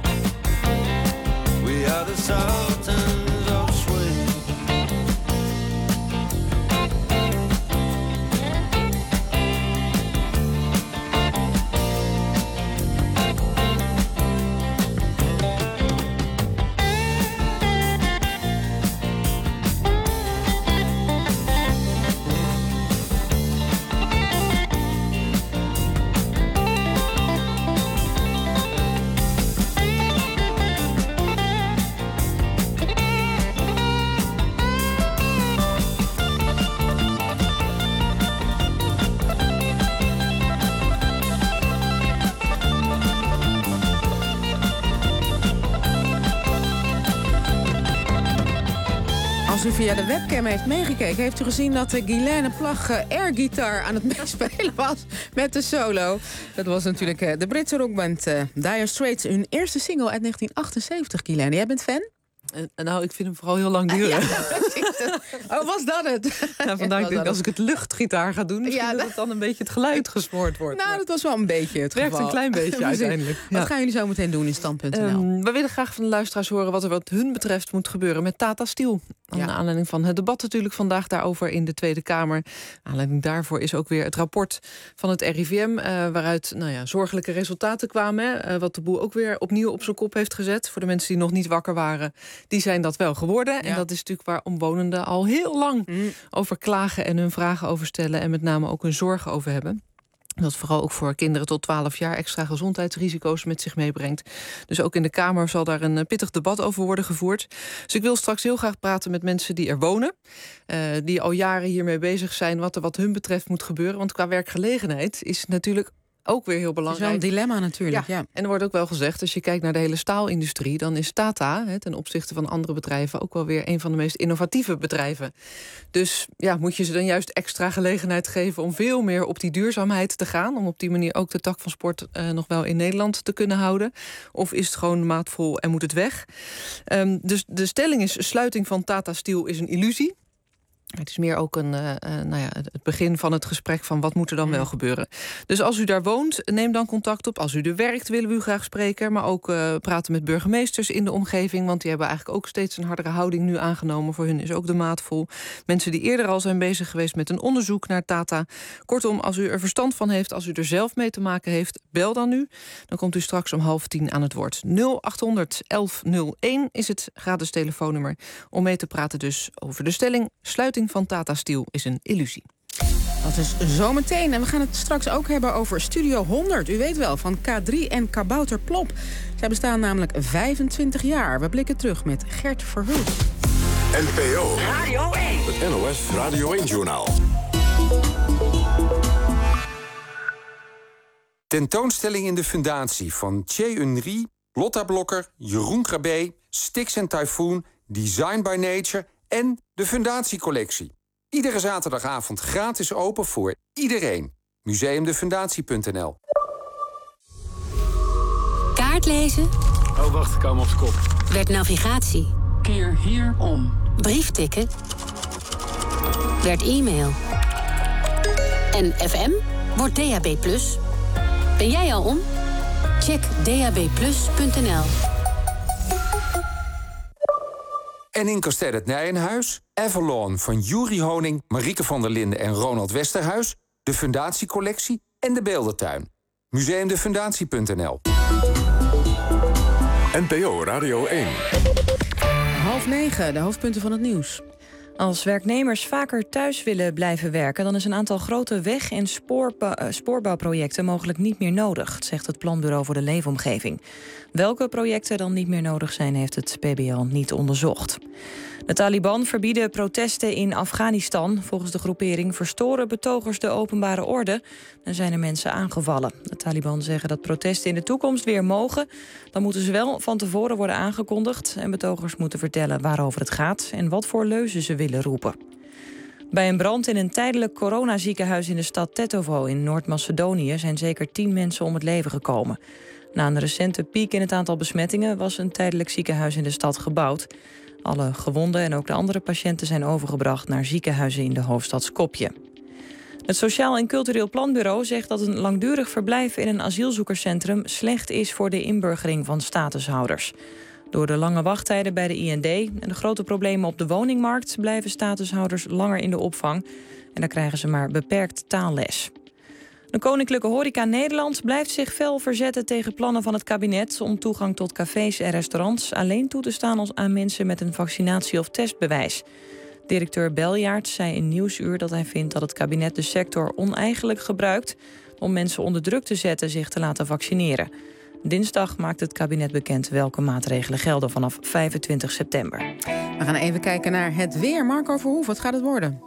We are the Sultans of Swing. Als u via de webcam heeft meegekeken, heeft u gezien dat Guilaine Plag airguitar aan het meespelen was met de solo. Dat was natuurlijk de Britse rockband Dire Straits. Hun eerste single uit 1978, Guilaine. Jij bent fan? Nou, ik vind hem vooral heel lang duren. Oh, was dat het? Ja, vandaag denk ik, als ik het luchtgitaar ga doen, misschien dat het dan een beetje het geluid gesmoord wordt. Nou, dat was wel een beetje het geval. Werkt een klein beetje uiteindelijk. Wat gaan jullie zo meteen doen in Stand.nl? We willen graag van de luisteraars horen wat er wat hun betreft moet gebeuren met Tata Steel. Naar aanleiding van het debat natuurlijk vandaag daarover in de Tweede Kamer. Aanleiding daarvoor is ook weer het rapport van het RIVM... waaruit zorgelijke resultaten kwamen. Hè, wat de boel ook weer opnieuw op zijn kop heeft gezet. Voor de mensen die nog niet wakker waren, die zijn dat wel geworden. Ja. En dat is natuurlijk waar omwonenden al heel lang over klagen en hun vragen over stellen. En met name ook hun zorgen over hebben. Dat vooral ook voor kinderen tot 12 jaar extra gezondheidsrisico's met zich meebrengt. Dus ook in de Kamer zal daar een pittig debat over worden gevoerd. Dus ik wil straks heel graag praten met mensen die er wonen. Die al jaren hiermee bezig zijn wat hun betreft moet gebeuren. Want qua werkgelegenheid is het natuurlijk ook weer heel belangrijk. Dat is wel een dilemma natuurlijk. Ja. En er wordt ook wel gezegd, als je kijkt naar de hele staalindustrie, dan is Tata, ten opzichte van andere bedrijven, ook wel weer een van de meest innovatieve bedrijven. Dus ja, moet je ze dan juist extra gelegenheid geven om veel meer op die duurzaamheid te gaan, om op die manier ook de tak van sport nog wel in Nederland te kunnen houden? Of is het gewoon maatvol en moet het weg? Dus de stelling is, sluiting van Tata Steel is een illusie. Het is meer ook het begin van het gesprek van wat moet er dan wel gebeuren. Dus als u daar woont, neem dan contact op. Als u er werkt, willen we u graag spreken. Maar ook praten met burgemeesters in de omgeving. Want die hebben eigenlijk ook steeds een hardere houding nu aangenomen. Voor hun is ook de maat vol. Mensen die eerder al zijn bezig geweest met een onderzoek naar Tata. Kortom, als u er verstand van heeft, als u er zelf mee te maken heeft, bel dan nu. Dan komt u straks om 9:30 aan het woord. 0800 1101 is het gratis telefoonnummer. Om mee te praten dus over de stelling. Sluiting van Tata Steel is een illusie. Dat is zometeen. En we gaan het straks ook hebben over Studio 100. U weet wel, van K3 en Kabouter Plop. Zij bestaan namelijk 25 jaar. We blikken terug met Gert Verhulst. NPO Radio 1. Het NOS Radio 1-journaal. Tentoonstelling in de Fundatie van Thierry Unry, Lotta Blokker, Jeroen Krabbe, Styx en Typhoon, Design by Nature en de Fundatiecollectie. Iedere zaterdagavond gratis open voor iedereen. Museumdefundatie.nl. Kaartlezen. Oh, wacht, ik kom op zijn kop. Werd navigatie. Keer hier om. Brieftikken. Werd e-mail. En FM wordt DAB+. Ben jij al om? Check dabplus.nl. En in Kasteel het Nijenhuis, Avalon van Juri Honing, Marieke van der Linden en Ronald Westerhuis, de Fundatiecollectie en de Beeldentuin. Museumdefundatie.nl. NPO Radio 1. 8:30, de hoofdpunten van het nieuws. Als werknemers vaker thuis willen blijven werken, dan is een aantal grote weg- en spoorbouwprojecten mogelijk niet meer nodig, zegt het Planbureau voor de Leefomgeving. Welke projecten dan niet meer nodig zijn, heeft het PBL niet onderzocht. De Taliban verbieden protesten in Afghanistan. Volgens de groepering verstoren betogers de openbare orde en zijn er mensen aangevallen. De Taliban zeggen dat protesten in de toekomst weer mogen. Dan moeten ze wel van tevoren worden aangekondigd en betogers moeten vertellen waarover het gaat en wat voor leuzen ze willen roepen. Bij een brand in een tijdelijk coronaziekenhuis in de stad Tetovo in Noord-Macedonië zijn zeker 10 mensen om het leven gekomen. Na een recente piek in het aantal besmettingen was een tijdelijk ziekenhuis in de stad gebouwd. Alle gewonden en ook de andere patiënten zijn overgebracht naar ziekenhuizen in de hoofdstad Skopje. Het Sociaal en Cultureel Planbureau zegt dat een langdurig verblijf in een asielzoekerscentrum slecht is voor de inburgering van statushouders. Door de lange wachttijden bij de IND en de grote problemen op de woningmarkt blijven statushouders langer in de opvang en dan krijgen ze maar beperkt taalles. De Koninklijke Horeca Nederland blijft zich fel verzetten tegen plannen van het kabinet om toegang tot cafés en restaurants alleen toe te staan aan mensen met een vaccinatie- of testbewijs. Directeur Beljaard zei in Nieuwsuur dat hij vindt dat het kabinet de sector oneigenlijk gebruikt om mensen onder druk te zetten zich te laten vaccineren. Dinsdag maakt het kabinet bekend welke maatregelen gelden vanaf 25 september. We gaan even kijken naar het weer. Marco Verhoef, wat gaat het worden?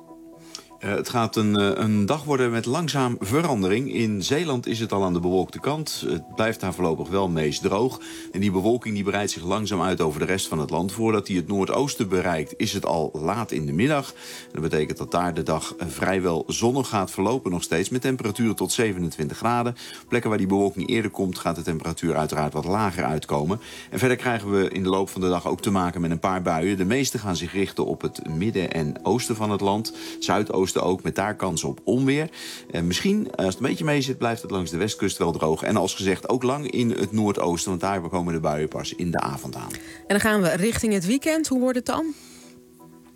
Het gaat een dag worden met langzaam verandering. In Zeeland is het al aan de bewolkte kant. Het blijft daar voorlopig wel meest droog. En die bewolking die breidt zich langzaam uit over de rest van het land. Voordat hij het noordoosten bereikt is het al laat in de middag. Dat betekent dat daar de dag vrijwel zonnig gaat verlopen nog steeds. Met temperaturen tot 27 graden. Plekken waar die bewolking eerder komt gaat de temperatuur uiteraard wat lager uitkomen. En verder krijgen we in de loop van de dag ook te maken met een paar buien. De meeste gaan zich richten op het midden en oosten van het land. Zuidoosten ook, met daar kans op onweer. Misschien, als het een beetje mee zit, blijft het langs de westkust wel droog. En als gezegd ook lang in het noordoosten, want daar komen de buien pas in de avond aan. En dan gaan we richting het weekend. Hoe wordt het dan?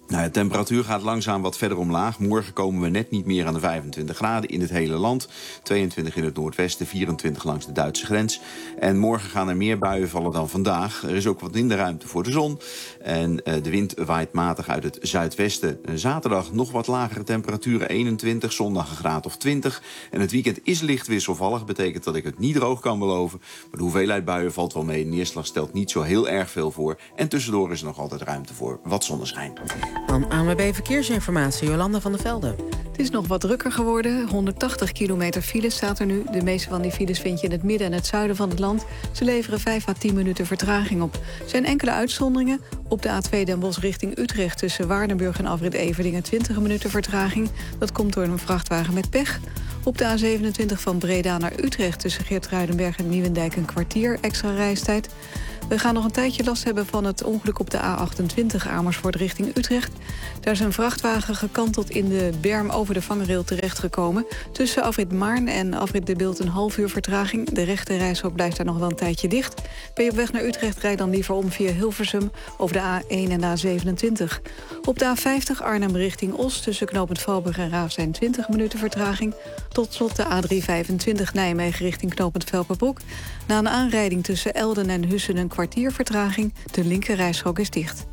Nou, de temperatuur gaat langzaam wat verder omlaag. Morgen komen we net niet meer aan de 25 graden in het hele land. 22 in het noordwesten, 24 langs de Duitse grens. En morgen gaan er meer buien vallen dan vandaag. Er is ook wat minder ruimte voor de zon. En de wind waait matig uit het zuidwesten. Zaterdag nog wat lagere temperaturen, 21. Zondag een graad of 20. En het weekend is licht wisselvallig. Betekent dat ik het niet droog kan beloven. Maar de hoeveelheid buien valt wel mee. De neerslag stelt niet zo heel erg veel voor. En tussendoor is er nog altijd ruimte voor wat zonneschijn. Dan ANWB Verkeersinformatie, Jolanda van der Velde. Het is nog wat drukker geworden. 180 kilometer file staat er nu. De meeste van die files vind je in het midden en het zuiden van het land. Ze leveren 5 à 10 minuten vertraging op. Er zijn enkele uitzonderingen. Op de A2 Den Bosch richting Utrecht tussen Waardenburg en Afrit Everdingen 20 minuten vertraging. Dat komt door een vrachtwagen met pech. Op de A27 van Breda naar Utrecht tussen Geertruidenberg en Nieuwendijk een kwartier extra reistijd. We gaan nog een tijdje last hebben van het ongeluk op de A28 Amersfoort richting Utrecht. Daar is een vrachtwagen gekanteld in de berm over de vangrail terechtgekomen. Tussen afrit Maarn en afrit De Bilt een half uur vertraging. De rechte reishok blijft daar nog wel een tijdje dicht. Ben je op weg naar Utrecht, rijd dan liever om via Hilversum over de A1 en de A27. Op de A50 Arnhem richting Os tussen knooppunt Valburg en Raafstein 20 minuten vertraging. Tot slot de A325 Nijmegen richting knooppunt Velperbroek. Na een aanrijding tussen Elden en Hussen een kwartier vertraging. De linker reishok is dicht.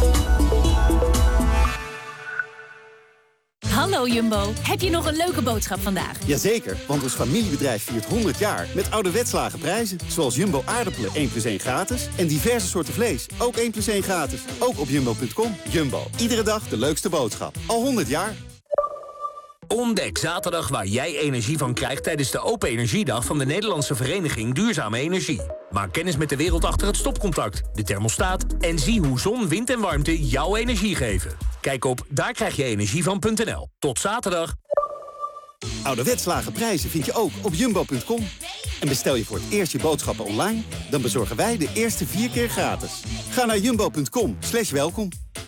Hallo Jumbo, heb je nog een leuke boodschap vandaag? Jazeker, want ons familiebedrijf viert 100 jaar met ouderwets lage prijzen. Zoals Jumbo aardappelen 1+1 gratis en diverse soorten vlees ook 1+1 gratis. Ook op jumbo.com. Jumbo, iedere dag de leukste boodschap. Al 100 jaar. Ontdek zaterdag waar jij energie van krijgt tijdens de Open Energiedag van de Nederlandse Vereniging Duurzame Energie. Maak kennis met de wereld achter het stopcontact, de thermostaat en zie hoe zon, wind en warmte jouw energie geven. Kijk op daarkrijgje-energie-van.nl. Tot zaterdag. Ouderwets lage prijzen vind je ook op jumbo.com. En bestel je voor het eerst je boodschappen online, dan bezorgen wij de eerste 4 keer gratis. Ga naar jumbo.com/welkom.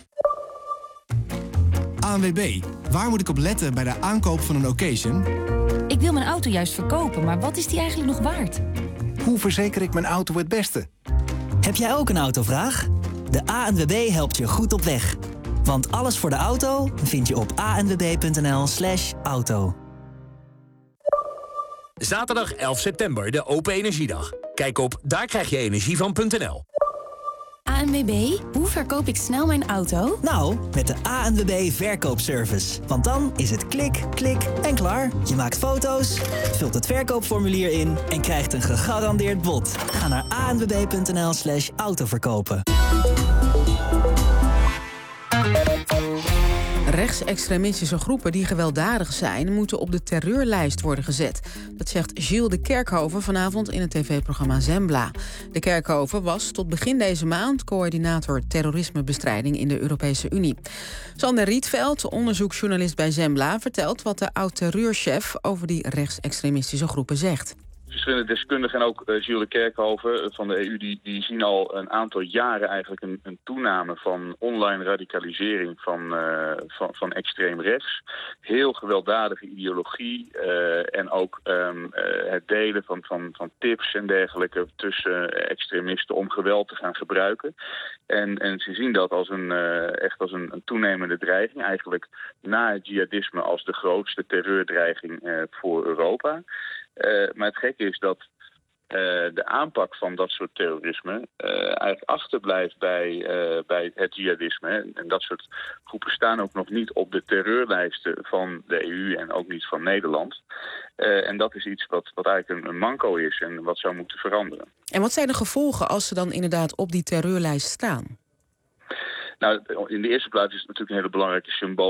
ANWB, waar moet ik op letten bij de aankoop van een occasion? Ik wil mijn auto juist verkopen, maar wat is die eigenlijk nog waard? Hoe verzeker ik mijn auto het beste? Heb jij ook een autovraag? De ANWB helpt je goed op weg. Want alles voor de auto vind je op anwb.nl/auto. Zaterdag 11 september, de Open Energiedag. Kijk op daarkrijgje-energie-van.nl. ANWB, hoe verkoop ik snel mijn auto? Nou, met de ANWB Verkoopservice. Want dan is het klik, klik en klaar. Je maakt foto's, vult het verkoopformulier in en krijgt een gegarandeerd bod. Ga naar anwb.nl/autoverkopen. Rechtsextremistische groepen die gewelddadig zijn, moeten op de terreurlijst worden gezet. Dat zegt Gilles de Kerkhoven vanavond in het tv-programma Zembla. De Kerkhoven was tot begin deze maand coördinator terrorismebestrijding in de Europese Unie. Sander Rietveld, onderzoeksjournalist bij Zembla, vertelt wat de oud-terreurchef over die rechtsextremistische groepen zegt. Verschillende deskundigen en ook Gilles de Kerkhoven van de EU... die zien al een aantal jaren eigenlijk een toename van online radicalisering van extreem rechts. Heel gewelddadige ideologie en ook het delen van tips en dergelijke tussen extremisten om geweld te gaan gebruiken. En ze zien dat als echt als een toenemende dreiging, eigenlijk na het jihadisme als de grootste terreurdreiging voor Europa. Maar het gekke is dat de aanpak van dat soort terrorisme eigenlijk achterblijft bij het jihadisme. En dat soort groepen staan ook nog niet op de terreurlijsten van de EU en ook niet van Nederland. En dat is iets wat eigenlijk een manco is en wat zou moeten veranderen. En wat zijn de gevolgen als ze dan inderdaad op die terreurlijst staan? Nou, in de eerste plaats is het natuurlijk een hele belangrijke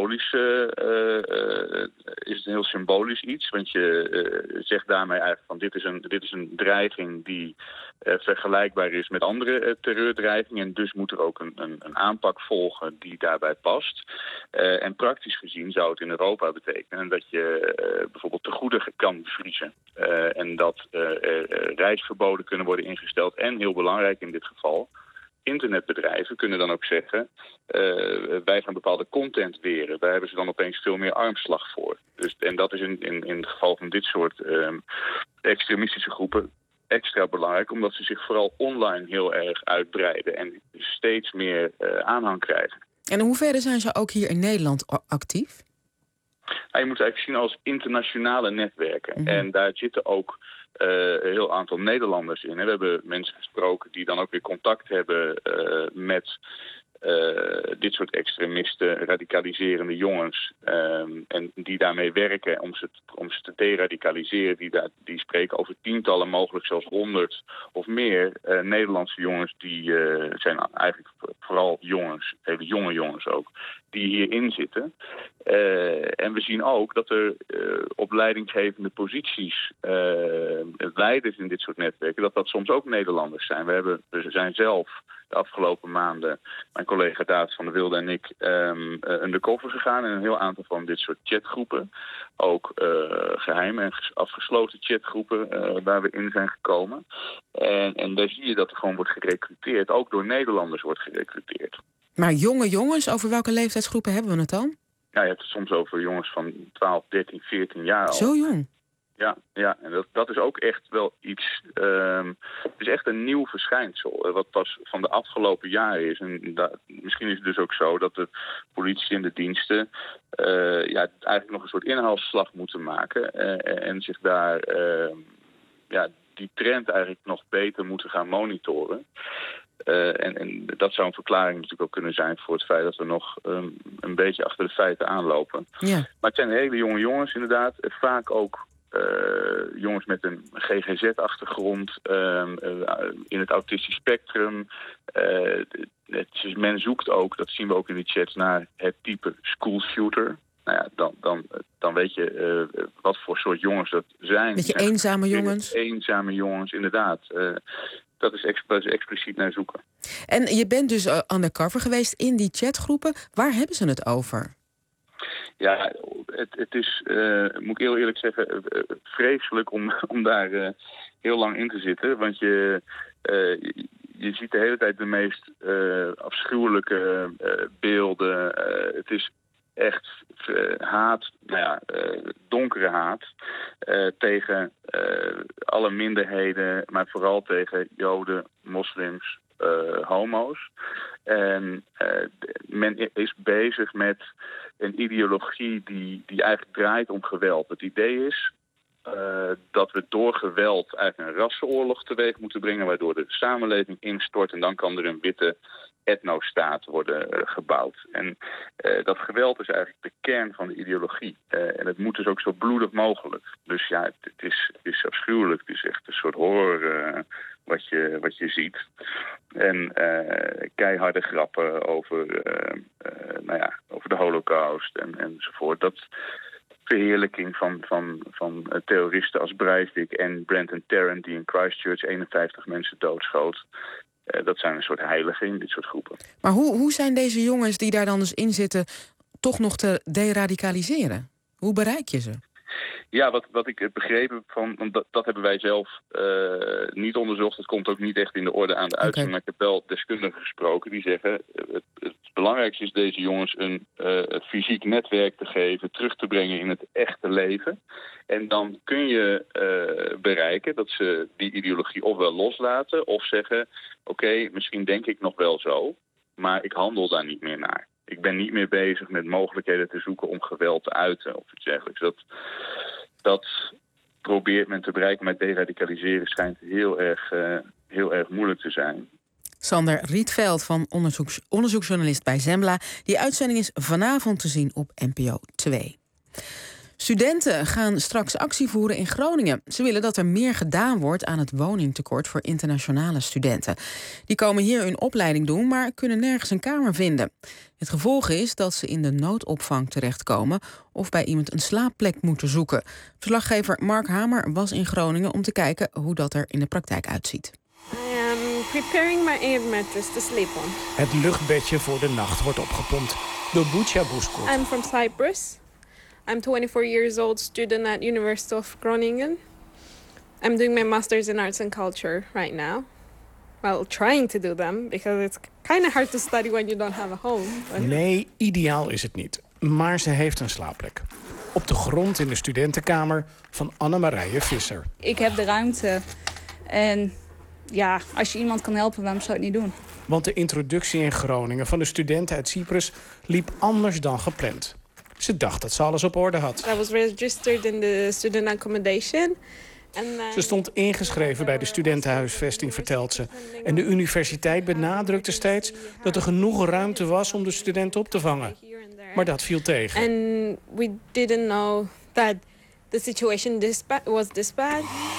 is het een heel symbolisch iets. Want je zegt daarmee eigenlijk van dit is een dreiging die vergelijkbaar is met andere terreurdreigingen. En dus moet er ook een aanpak volgen die daarbij past. En praktisch gezien zou het in Europa betekenen dat je bijvoorbeeld tegoeden kan bevriezen. En dat reisverboden kunnen worden ingesteld. En heel belangrijk in dit geval, internetbedrijven kunnen dan ook zeggen, wij gaan bepaalde content weren. Daar hebben ze dan opeens veel meer armslag voor. En dat is in het geval van dit soort extremistische groepen extra belangrijk, omdat ze zich vooral online heel erg uitbreiden en steeds meer aanhang krijgen. En in hoeverre zijn ze ook hier in Nederland actief? Je moet het eigenlijk zien als internationale netwerken. En daar zitten ook een heel aantal Nederlanders in. We hebben mensen gesproken die dan ook weer contact hebben met dit soort extremisten, radicaliserende jongens. En die daarmee werken om ze te deradicaliseren. Die spreken over tientallen, mogelijk zelfs 100 of meer Nederlandse jongens. Die zijn eigenlijk vooral jongens, hele jonge jongens ook, die hierin zitten. En we zien ook dat er op leidinggevende posities, leiders in dit soort netwerken, dat soms ook Nederlanders zijn. We zijn zelf de afgelopen maanden, mijn collega David van der Wilde en ik, undercover gegaan in een heel aantal van dit soort chatgroepen. Ook geheime en afgesloten chatgroepen waar we in zijn gekomen. En daar zie je dat er gewoon wordt gerecruiteerd. Ook door Nederlanders wordt gerecruiteerd. Maar jonge jongens, over welke leeftijdsgroepen hebben we het dan? Ja, je hebt het soms over jongens van 12, 13, 14 jaar al. Zo jong? Ja, en dat is ook echt wel iets. Het is echt een nieuw verschijnsel. Wat pas van de afgelopen jaren is. En misschien is het dus ook zo dat de politie en de diensten eigenlijk nog een soort inhaalslag moeten maken. En zich daar die trend eigenlijk nog beter moeten gaan monitoren. En dat zou een verklaring natuurlijk ook kunnen zijn voor het feit dat we nog een beetje achter de feiten aanlopen. Ja. Maar het zijn hele jonge jongens inderdaad. Vaak ook jongens met een GGZ-achtergrond, in het autistisch spectrum. Men zoekt ook, dat zien we ook in de chats, naar het type school shooter. Nou ja, dan weet je wat voor soort jongens dat zijn. Beetje eenzame jongens? Eenzame jongens, inderdaad. Dat is expliciet naar zoeken. En je bent dus undercover geweest in die chatgroepen. Waar hebben ze het over? Ja, het is, moet ik heel eerlijk zeggen, vreselijk om daar heel lang in te zitten. Want je ziet de hele tijd de meest afschuwelijke beelden. Het is echt haat, donkere haat tegen alle minderheden, maar vooral tegen Joden, moslims, homo's. En men is bezig met een ideologie die eigenlijk draait om geweld. Het idee is dat we door geweld eigenlijk een rassenoorlog teweeg moeten brengen, waardoor de samenleving instort en dan kan er een witte etnostaat worden gebouwd. En dat geweld is eigenlijk de kern van de ideologie. En het moet dus ook zo bloedig mogelijk. Dus ja, het is afschuwelijk. Het is echt een soort horror wat je ziet. En keiharde grappen over de Holocaust enzovoort. Dat verheerlijking van terroristen als Breivik en Brenton Tarrant, die in Christchurch 51 mensen doodschoot. Dat zijn een soort heiligen in dit soort groepen. Maar hoe zijn deze jongens die daar dan dus in zitten toch nog te deradicaliseren? Hoe bereik je ze? Ja, wat ik heb begrepen want dat hebben wij zelf niet onderzocht. Het komt ook niet echt in de orde aan de uitzending. Maar ik heb wel deskundigen gesproken die zeggen het belangrijkste is deze jongens een fysiek netwerk te geven, terug te brengen in het echte leven. En dan kun je bereiken dat ze die ideologie ofwel loslaten of zeggen, oké, misschien denk ik nog wel zo, maar ik handel daar niet meer naar. Ik ben niet meer bezig met mogelijkheden te zoeken om geweld te uiten of iets dergelijks. Dat probeert men te bereiken, maar deradicaliseren schijnt heel erg moeilijk te zijn. Sander Rietveld van onderzoeksjournalist bij Zembla. Die uitzending is vanavond te zien op NPO 2. Studenten gaan straks actie voeren in Groningen. Ze willen dat er meer gedaan wordt aan het woningtekort voor internationale studenten. Die komen hier hun opleiding doen, maar kunnen nergens een kamer vinden. Het gevolg is dat ze in de noodopvang terechtkomen of bij iemand een slaapplek moeten zoeken. Verslaggever Mark Hamer was in Groningen om te kijken hoe dat er in de praktijk uitziet. I am preparing my air mattress to sleep on. Het luchtbedje voor de nacht wordt opgepompt door Bucha Buskut. I'm from Cyprus. I'm 24 years old, student at University of Groningen. I'm doing my master's in arts and culture right now. Well, trying to do them, because it's kind of hard to study when you don't have a home. Nee, ideaal is het niet. Maar ze heeft een slaapplek. Op de grond in de studentenkamer van Anne-Marije Visser. Ik heb de ruimte en ja, als je iemand kan helpen, waarom zou je het niet doen? Want de introductie in Groningen van de studenten uit Cyprus liep anders dan gepland. Ze dacht dat ze alles op orde had. I was registered in the student accommodation. Ze stond ingeschreven bij de studentenhuisvesting, vertelt ze. En de universiteit benadrukte steeds dat er genoeg ruimte was om de studenten op te vangen. Maar dat viel tegen. And we didn't know that the situation was this bad.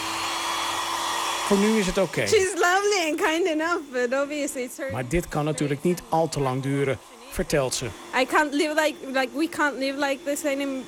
Voor nu is het oké. She's lovely and kind enough, but obviously it's her. Maar dit kan natuurlijk niet al te lang duren, vertelt ze. I can't live like we can't live like this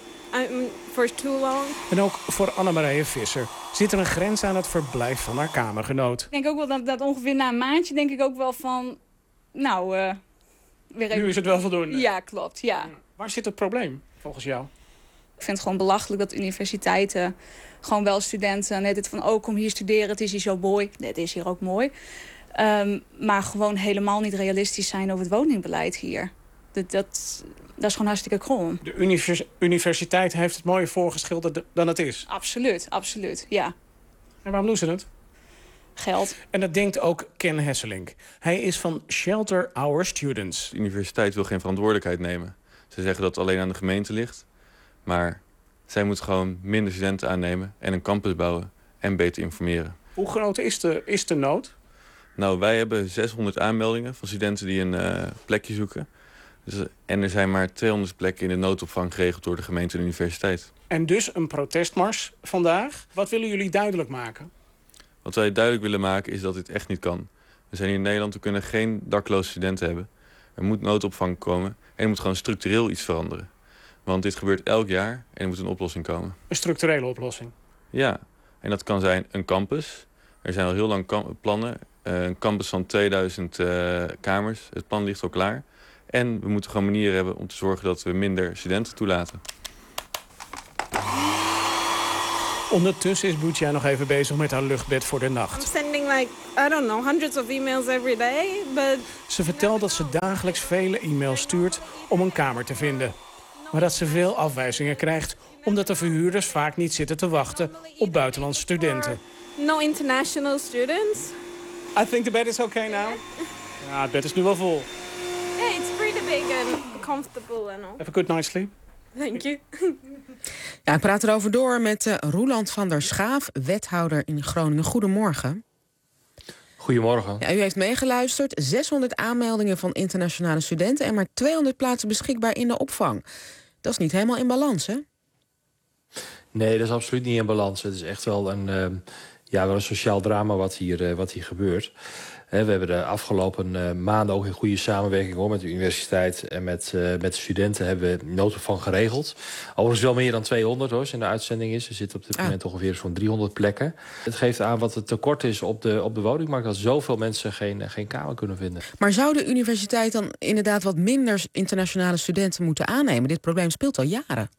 for too long. En ook voor Anne-Marie Visser zit er een grens aan het verblijf van haar kamergenoot. Ik denk ook wel dat ongeveer na een maandje denk ik ook wel van, nou, weer even. Nu is het wel voldoende. Ja, klopt, ja. Waar zit het probleem, volgens jou? Ik vind het gewoon belachelijk dat universiteiten gewoon wel studenten net het van, oh, kom hier studeren, het is hier zo mooi. Nee, het is hier ook mooi. Maar gewoon helemaal niet realistisch zijn over het woningbeleid hier. Dat is gewoon hartstikke krom. De universiteit heeft het mooier voorgeschilderd dan het is. Absoluut, ja. En waarom doen ze het? Geld. En dat denkt ook Ken Hesselink. Hij is van Shelter Our Students. De universiteit wil geen verantwoordelijkheid nemen. Ze zeggen dat het alleen aan de gemeente ligt. Maar zij moet gewoon minder studenten aannemen en een campus bouwen en beter informeren. Hoe groot is de nood? Nou, wij hebben 600 aanmeldingen van studenten die een plekje zoeken. En er zijn maar 200 plekken in de noodopvang geregeld door de gemeente en de universiteit. En dus een protestmars vandaag. Wat willen jullie duidelijk maken? Wat wij duidelijk willen maken is dat dit echt niet kan. We zijn hier in Nederland, we kunnen geen dakloze studenten hebben. Er moet noodopvang komen en er moet gewoon structureel iets veranderen. Want dit gebeurt elk jaar en er moet een oplossing komen. Een structurele oplossing? Ja, en dat kan zijn een campus. Er zijn al heel lang plannen. Een campus van 2000 kamers. Het plan ligt al klaar. En we moeten gewoon manieren hebben om te zorgen dat we minder studenten toelaten. Ondertussen is Boetja nog even bezig met haar luchtbed voor de nacht. I'm sending hundreds of emails every day, but... Ze vertelt dat ze dagelijks vele e-mails stuurt om een kamer te vinden. Maar dat ze veel afwijzingen krijgt omdat de verhuurders vaak niet zitten te wachten op buitenlandse studenten. No international students. I think the bed is okay now. Ja, het bed is nu wel vol. Yeah, it's pretty big and comfortable and all. Have a good night's sleep. Thank you. Ja, ik praat erover door met Roeland van der Schaaf, wethouder in Groningen. Goedemorgen. Goedemorgen. Ja, u heeft meegeluisterd. 600 aanmeldingen van internationale studenten en maar 200 plaatsen beschikbaar in de opvang. Dat is niet helemaal in balans, hè? Nee, dat is absoluut niet in balans. Het is echt wel een sociaal drama wat hier gebeurt. We hebben de afgelopen maanden ook in goede samenwerking met de universiteit en met de studenten hebben we noodopvang geregeld. Overigens wel meer dan 200 hoor, als in de uitzending is. Er zitten op dit moment ongeveer zo'n 300 plekken. Het geeft aan wat het tekort is op de woningmarkt, dat zoveel mensen geen kamer kunnen vinden. Maar zou de universiteit dan inderdaad wat minder internationale studenten moeten aannemen? Dit probleem speelt al jaren.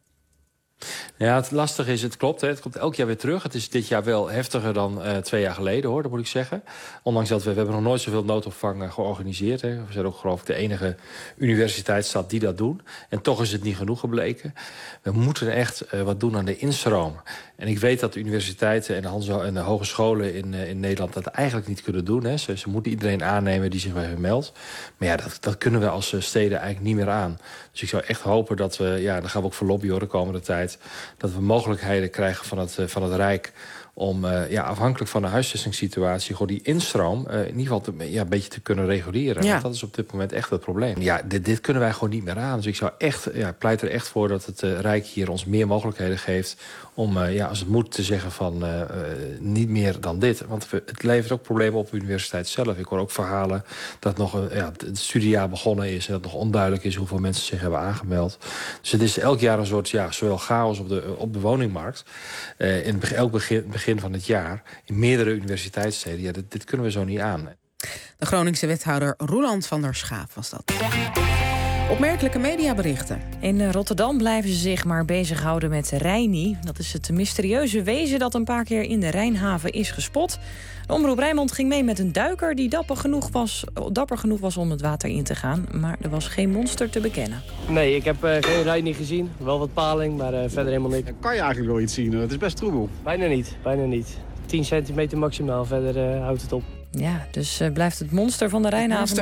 Ja, het lastige is, het klopt. Het komt elk jaar weer terug. Het is dit jaar wel heftiger dan 2 jaar geleden, hoor, dat moet ik zeggen. Ondanks dat we hebben nog nooit zoveel noodopvang georganiseerd. Hè. We zijn ook geloof ik de enige universiteitsstad die dat doen. En toch is het niet genoeg gebleken. We moeten echt wat doen aan de instroom. En ik weet dat de universiteiten en de hogescholen in Nederland dat eigenlijk niet kunnen doen. Hè. Ze moeten iedereen aannemen die zich bij hen meldt. Maar ja, dat kunnen we als steden eigenlijk niet meer aan. Dus ik zou echt hopen dat we, daar gaan we ook voor lobbyen de komende tijd, dat we mogelijkheden krijgen van het Rijk om afhankelijk van de huisvestingssituatie gewoon die instroom in ieder geval een beetje te kunnen reguleren. Ja. Want dat is op dit moment echt het probleem. Ja, dit kunnen wij gewoon niet meer aan. Dus ik zou echt pleit er echt voor dat het Rijk hier ons meer mogelijkheden geeft om, als het moet, te zeggen van niet meer dan dit. Want het levert ook problemen op de universiteit zelf. Ik hoor ook verhalen dat nog het studiejaar begonnen is en dat nog onduidelijk is hoeveel mensen zich hebben aangemeld. Dus het is elk jaar een soort zowel chaos op de woningmarkt. In elk begin van het jaar in meerdere universiteitssteden. Ja, dit kunnen we zo niet aan. De Groningse wethouder Roeland van der Schaaf was dat. Opmerkelijke mediaberichten. In Rotterdam blijven ze zich maar bezighouden met Reini. Dat is het mysterieuze wezen dat een paar keer in de Rijnhaven is gespot. De Omroep Rijnmond ging mee met een duiker die dapper genoeg was om het water in te gaan. Maar er was geen monster te bekennen. Nee, ik heb geen Reini gezien. Wel wat paling, maar verder helemaal niet. Kan je eigenlijk wel iets zien? Het is best troebel. Bijna niet. 10 centimeter maximaal, verder houdt het op. Ja, dus blijft het monster van de Rijnhaven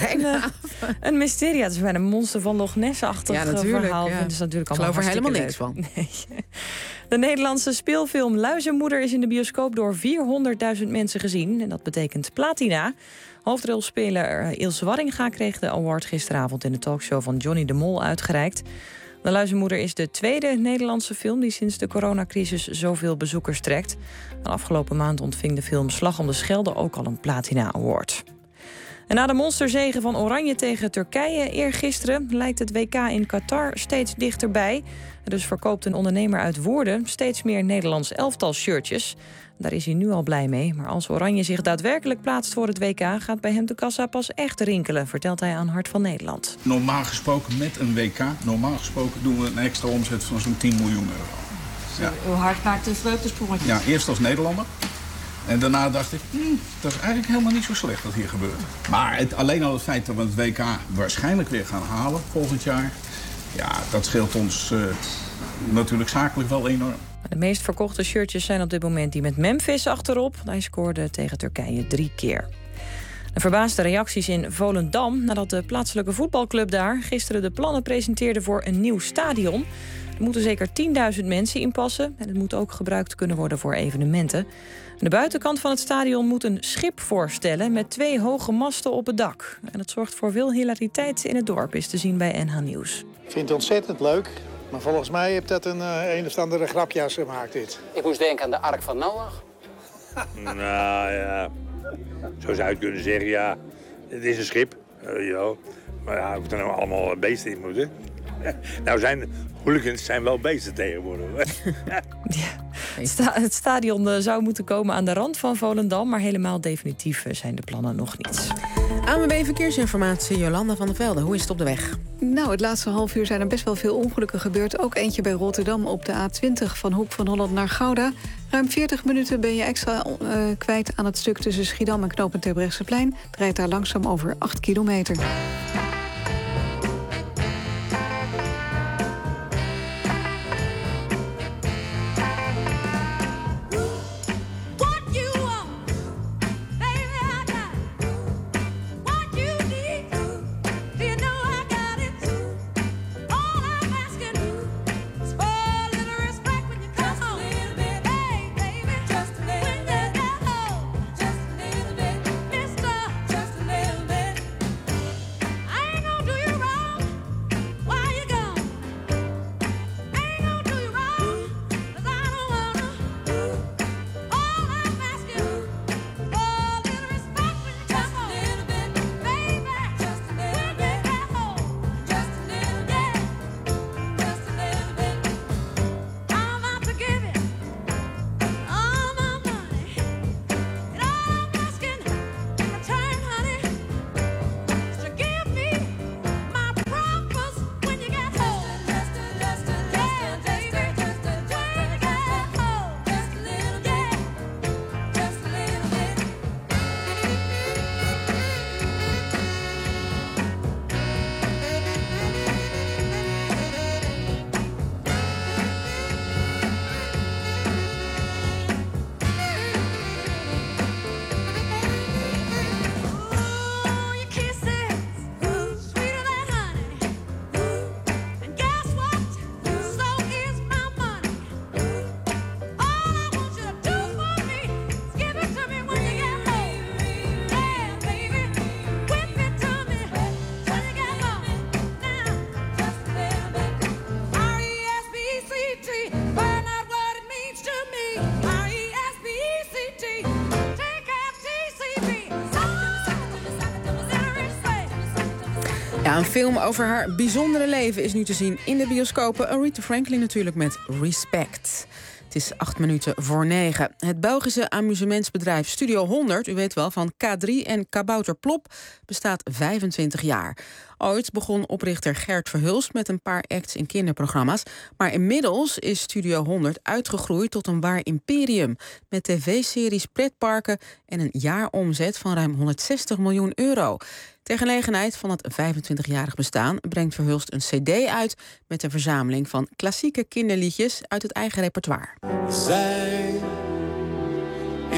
een mysterie. Het is bijna een monster van Loch Ness-achtig verhaal. Ja. Dat is natuurlijk Ik geloof er helemaal niks van. Nee. De Nederlandse speelfilm Luizenmoeder is in de bioscoop door 400.000 mensen gezien. En dat betekent platina. Hoofdrolspeler Ilse Warringa kreeg de award gisteravond in de talkshow van Johnny de Mol uitgereikt. De Luizenmoeder is de tweede Nederlandse film die sinds de coronacrisis zoveel bezoekers trekt. De afgelopen maand ontving de film Slag om de Schelde ook al een Platina Award. En na de monsterzege van Oranje tegen Turkije eergisteren lijkt het WK in Qatar steeds dichterbij. Dus verkoopt een ondernemer uit Woerden steeds meer Nederlands elftal shirtjes. Daar is hij nu al blij mee. Maar als Oranje zich daadwerkelijk plaatst voor het WK, gaat bij hem de kassa pas echt rinkelen, vertelt hij aan Hart van Nederland. Normaal gesproken met een WK, doen we een extra omzet van zo'n 10 miljoen euro. Ja. Hoe hard maakt een vreugdesprongetje? Ja, eerst als Nederlander. En daarna dacht ik, dat is eigenlijk helemaal niet zo slecht dat hier gebeurt. Maar alleen al het feit dat we het WK waarschijnlijk weer gaan halen volgend jaar, ja, dat scheelt ons natuurlijk zakelijk wel enorm. De meest verkochte shirtjes zijn op dit moment die met Memphis achterop. Hij scoorde tegen Turkije 3 keer. De verbaasde reacties in Volendam nadat de plaatselijke voetbalclub daar gisteren de plannen presenteerde voor een nieuw stadion. Er moeten zeker 10.000 mensen in passen en het moet ook gebruikt kunnen worden voor evenementen. De buitenkant van het stadion moet een schip voorstellen met 2 hoge masten op het dak. En dat zorgt voor veel hilariteit in het dorp, is te zien bij NH Nieuws. Ik vind het ontzettend leuk, maar volgens mij heeft dat een of andere grapjas gemaakt dit. Ik moest denken aan de Ark van Noach. Nou ja, zo zou je het kunnen zeggen, ja. Het is een schip, maar ja, we kunnen allemaal beesten in moeten. Nou hooligans zijn wel beesten tegenwoordig. Het stadion zou moeten komen aan de rand van Volendam, maar helemaal definitief zijn de plannen nog niet. ANWB Verkeersinformatie, Jolanda van der Velde. Hoe is het op de weg? Nou, het laatste half uur zijn er best wel veel ongelukken gebeurd. Ook eentje bij Rotterdam op de A20 van Hoek van Holland naar Gouda. Ruim 40 minuten ben je extra kwijt aan het stuk tussen Schiedam en knooppunt Terbrechtseplein. Het rijdt daar langzaam over 8 kilometer. Ja, een film over haar bijzondere leven is nu te zien in de bioscopen. Aretha Franklin natuurlijk met Respect. Het is 9:08. Het Belgische amusementsbedrijf Studio 100, u weet wel, van K3 en Kabouter Plop, bestaat 25 jaar. Ooit begon oprichter Gert Verhulst met een paar acts in kinderprogramma's. Maar inmiddels is Studio 100 uitgegroeid tot een waar imperium. Met tv-series, pretparken en een jaaromzet van ruim 160 miljoen euro. Ter gelegenheid van het 25-jarig bestaan brengt Verhulst een cd uit met een verzameling van klassieke kinderliedjes uit het eigen repertoire. Zij is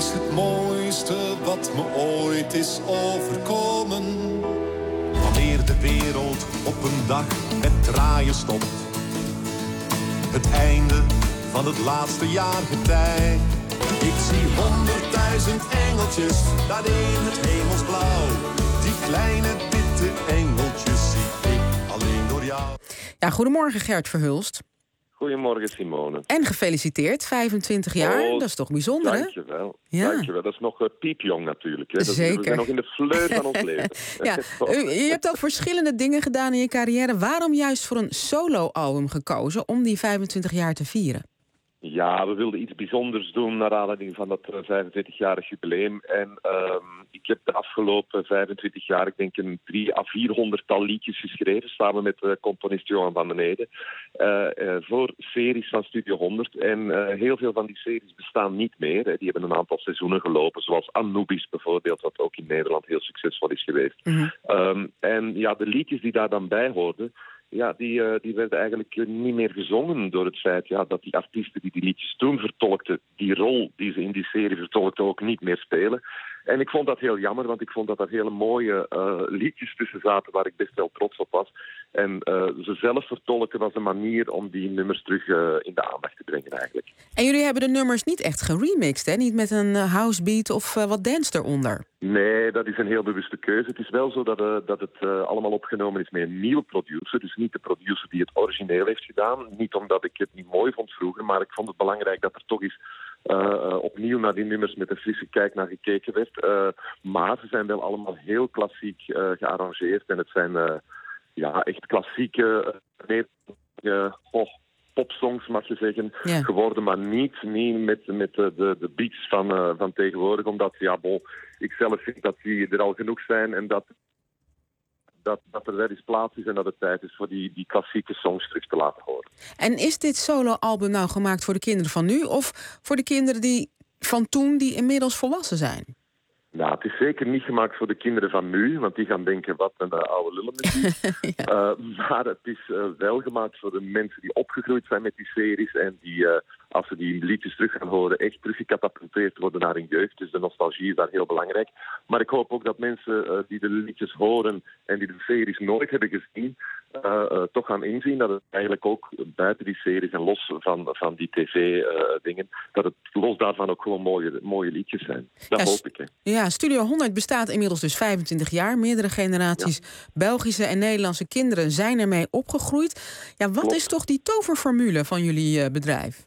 is het mooiste wat me ooit is overkomen. Wanneer de wereld op een dag met draaien stopt. Het einde van het laatste jaargetij. Ik zie 100.000 engeltjes daar in het hemelsblauw. Die kleine witte engeltjes zie ik alleen door jou. Ja, goedemorgen Gert Verhulst. Goedemorgen Simone. En gefeliciteerd, 25 jaar. Dat is toch bijzonder, hè? Dankjewel. Ja. Dankjewel. Dat is nog piepjong natuurlijk. Hè? Zeker. We zijn nog in de fleur van ons leven. Ja. Je hebt ook verschillende dingen gedaan in je carrière. Waarom juist voor een solo-album gekozen om die 25 jaar te vieren? Ja, we wilden iets bijzonders doen naar aanleiding van dat 25-jarig jubileum. En ik heb de afgelopen 25 jaar, ik denk een 300 à 400-tal liedjes geschreven, samen met componist Johan van den Ede, voor series van Studio 100. En heel veel van die series bestaan niet meer. Hè. Die hebben een aantal seizoenen gelopen, zoals Anubis bijvoorbeeld, wat ook in Nederland heel succesvol is geweest. Mm-hmm. En ja, de liedjes die daar dan bij hoorden, ja, die werden eigenlijk niet meer gezongen door het feit dat die artiesten die liedjes toen vertolkten, die rol die ze in die serie vertolkten, ook niet meer spelen. En ik vond dat heel jammer, want ik vond dat er hele mooie liedjes tussen zaten waar ik best wel trots op was. En ze zelf vertolken was een manier om die nummers terug in de aandacht te brengen eigenlijk. En jullie hebben de nummers niet echt geremixed, hè? Niet met een housebeat of wat dance eronder? Nee, dat is een heel bewuste keuze. Het is wel zo dat het allemaal opgenomen is met een nieuwe producer. Dus niet de producer die het origineel heeft gedaan. Niet omdat ik het niet mooi vond vroeger, maar ik vond het belangrijk dat er toch eens opnieuw naar die nummers met een frisse kijk naar gekeken werd. Maar ze zijn wel allemaal heel klassiek gearrangeerd. En het zijn echt klassieke popsongs, mag je zeggen, geworden. Maar niet met de beats van tegenwoordig. Omdat, ik zelf vind dat die er al genoeg zijn en dat er wel eens plaats is en dat het tijd is voor die klassieke songs terug te laten horen. En is dit solo-album nou gemaakt voor de kinderen van nu of voor de kinderen van toen die inmiddels volwassen zijn? Nou, het is zeker niet gemaakt voor de kinderen van nu, want die gaan denken, wat een oude lullenmuziek. Maar het is wel gemaakt voor de mensen die opgegroeid zijn met die series en die, als ze die liedjes terug gaan horen, echt terug gecatapulteerd worden naar hun jeugd. Dus de nostalgie is daar heel belangrijk. Maar ik hoop ook dat mensen die de liedjes horen en die de series nooit hebben gezien, toch gaan inzien dat het eigenlijk ook buiten die series en los van die tv-dingen, dat het los daarvan ook gewoon mooie liedjes zijn. Dat hoop ik. Hè. Ja, Studio 100 bestaat inmiddels dus 25 jaar. Meerdere generaties Belgische en Nederlandse kinderen zijn ermee opgegroeid. Ja, wat is toch die toverformule van jullie bedrijf?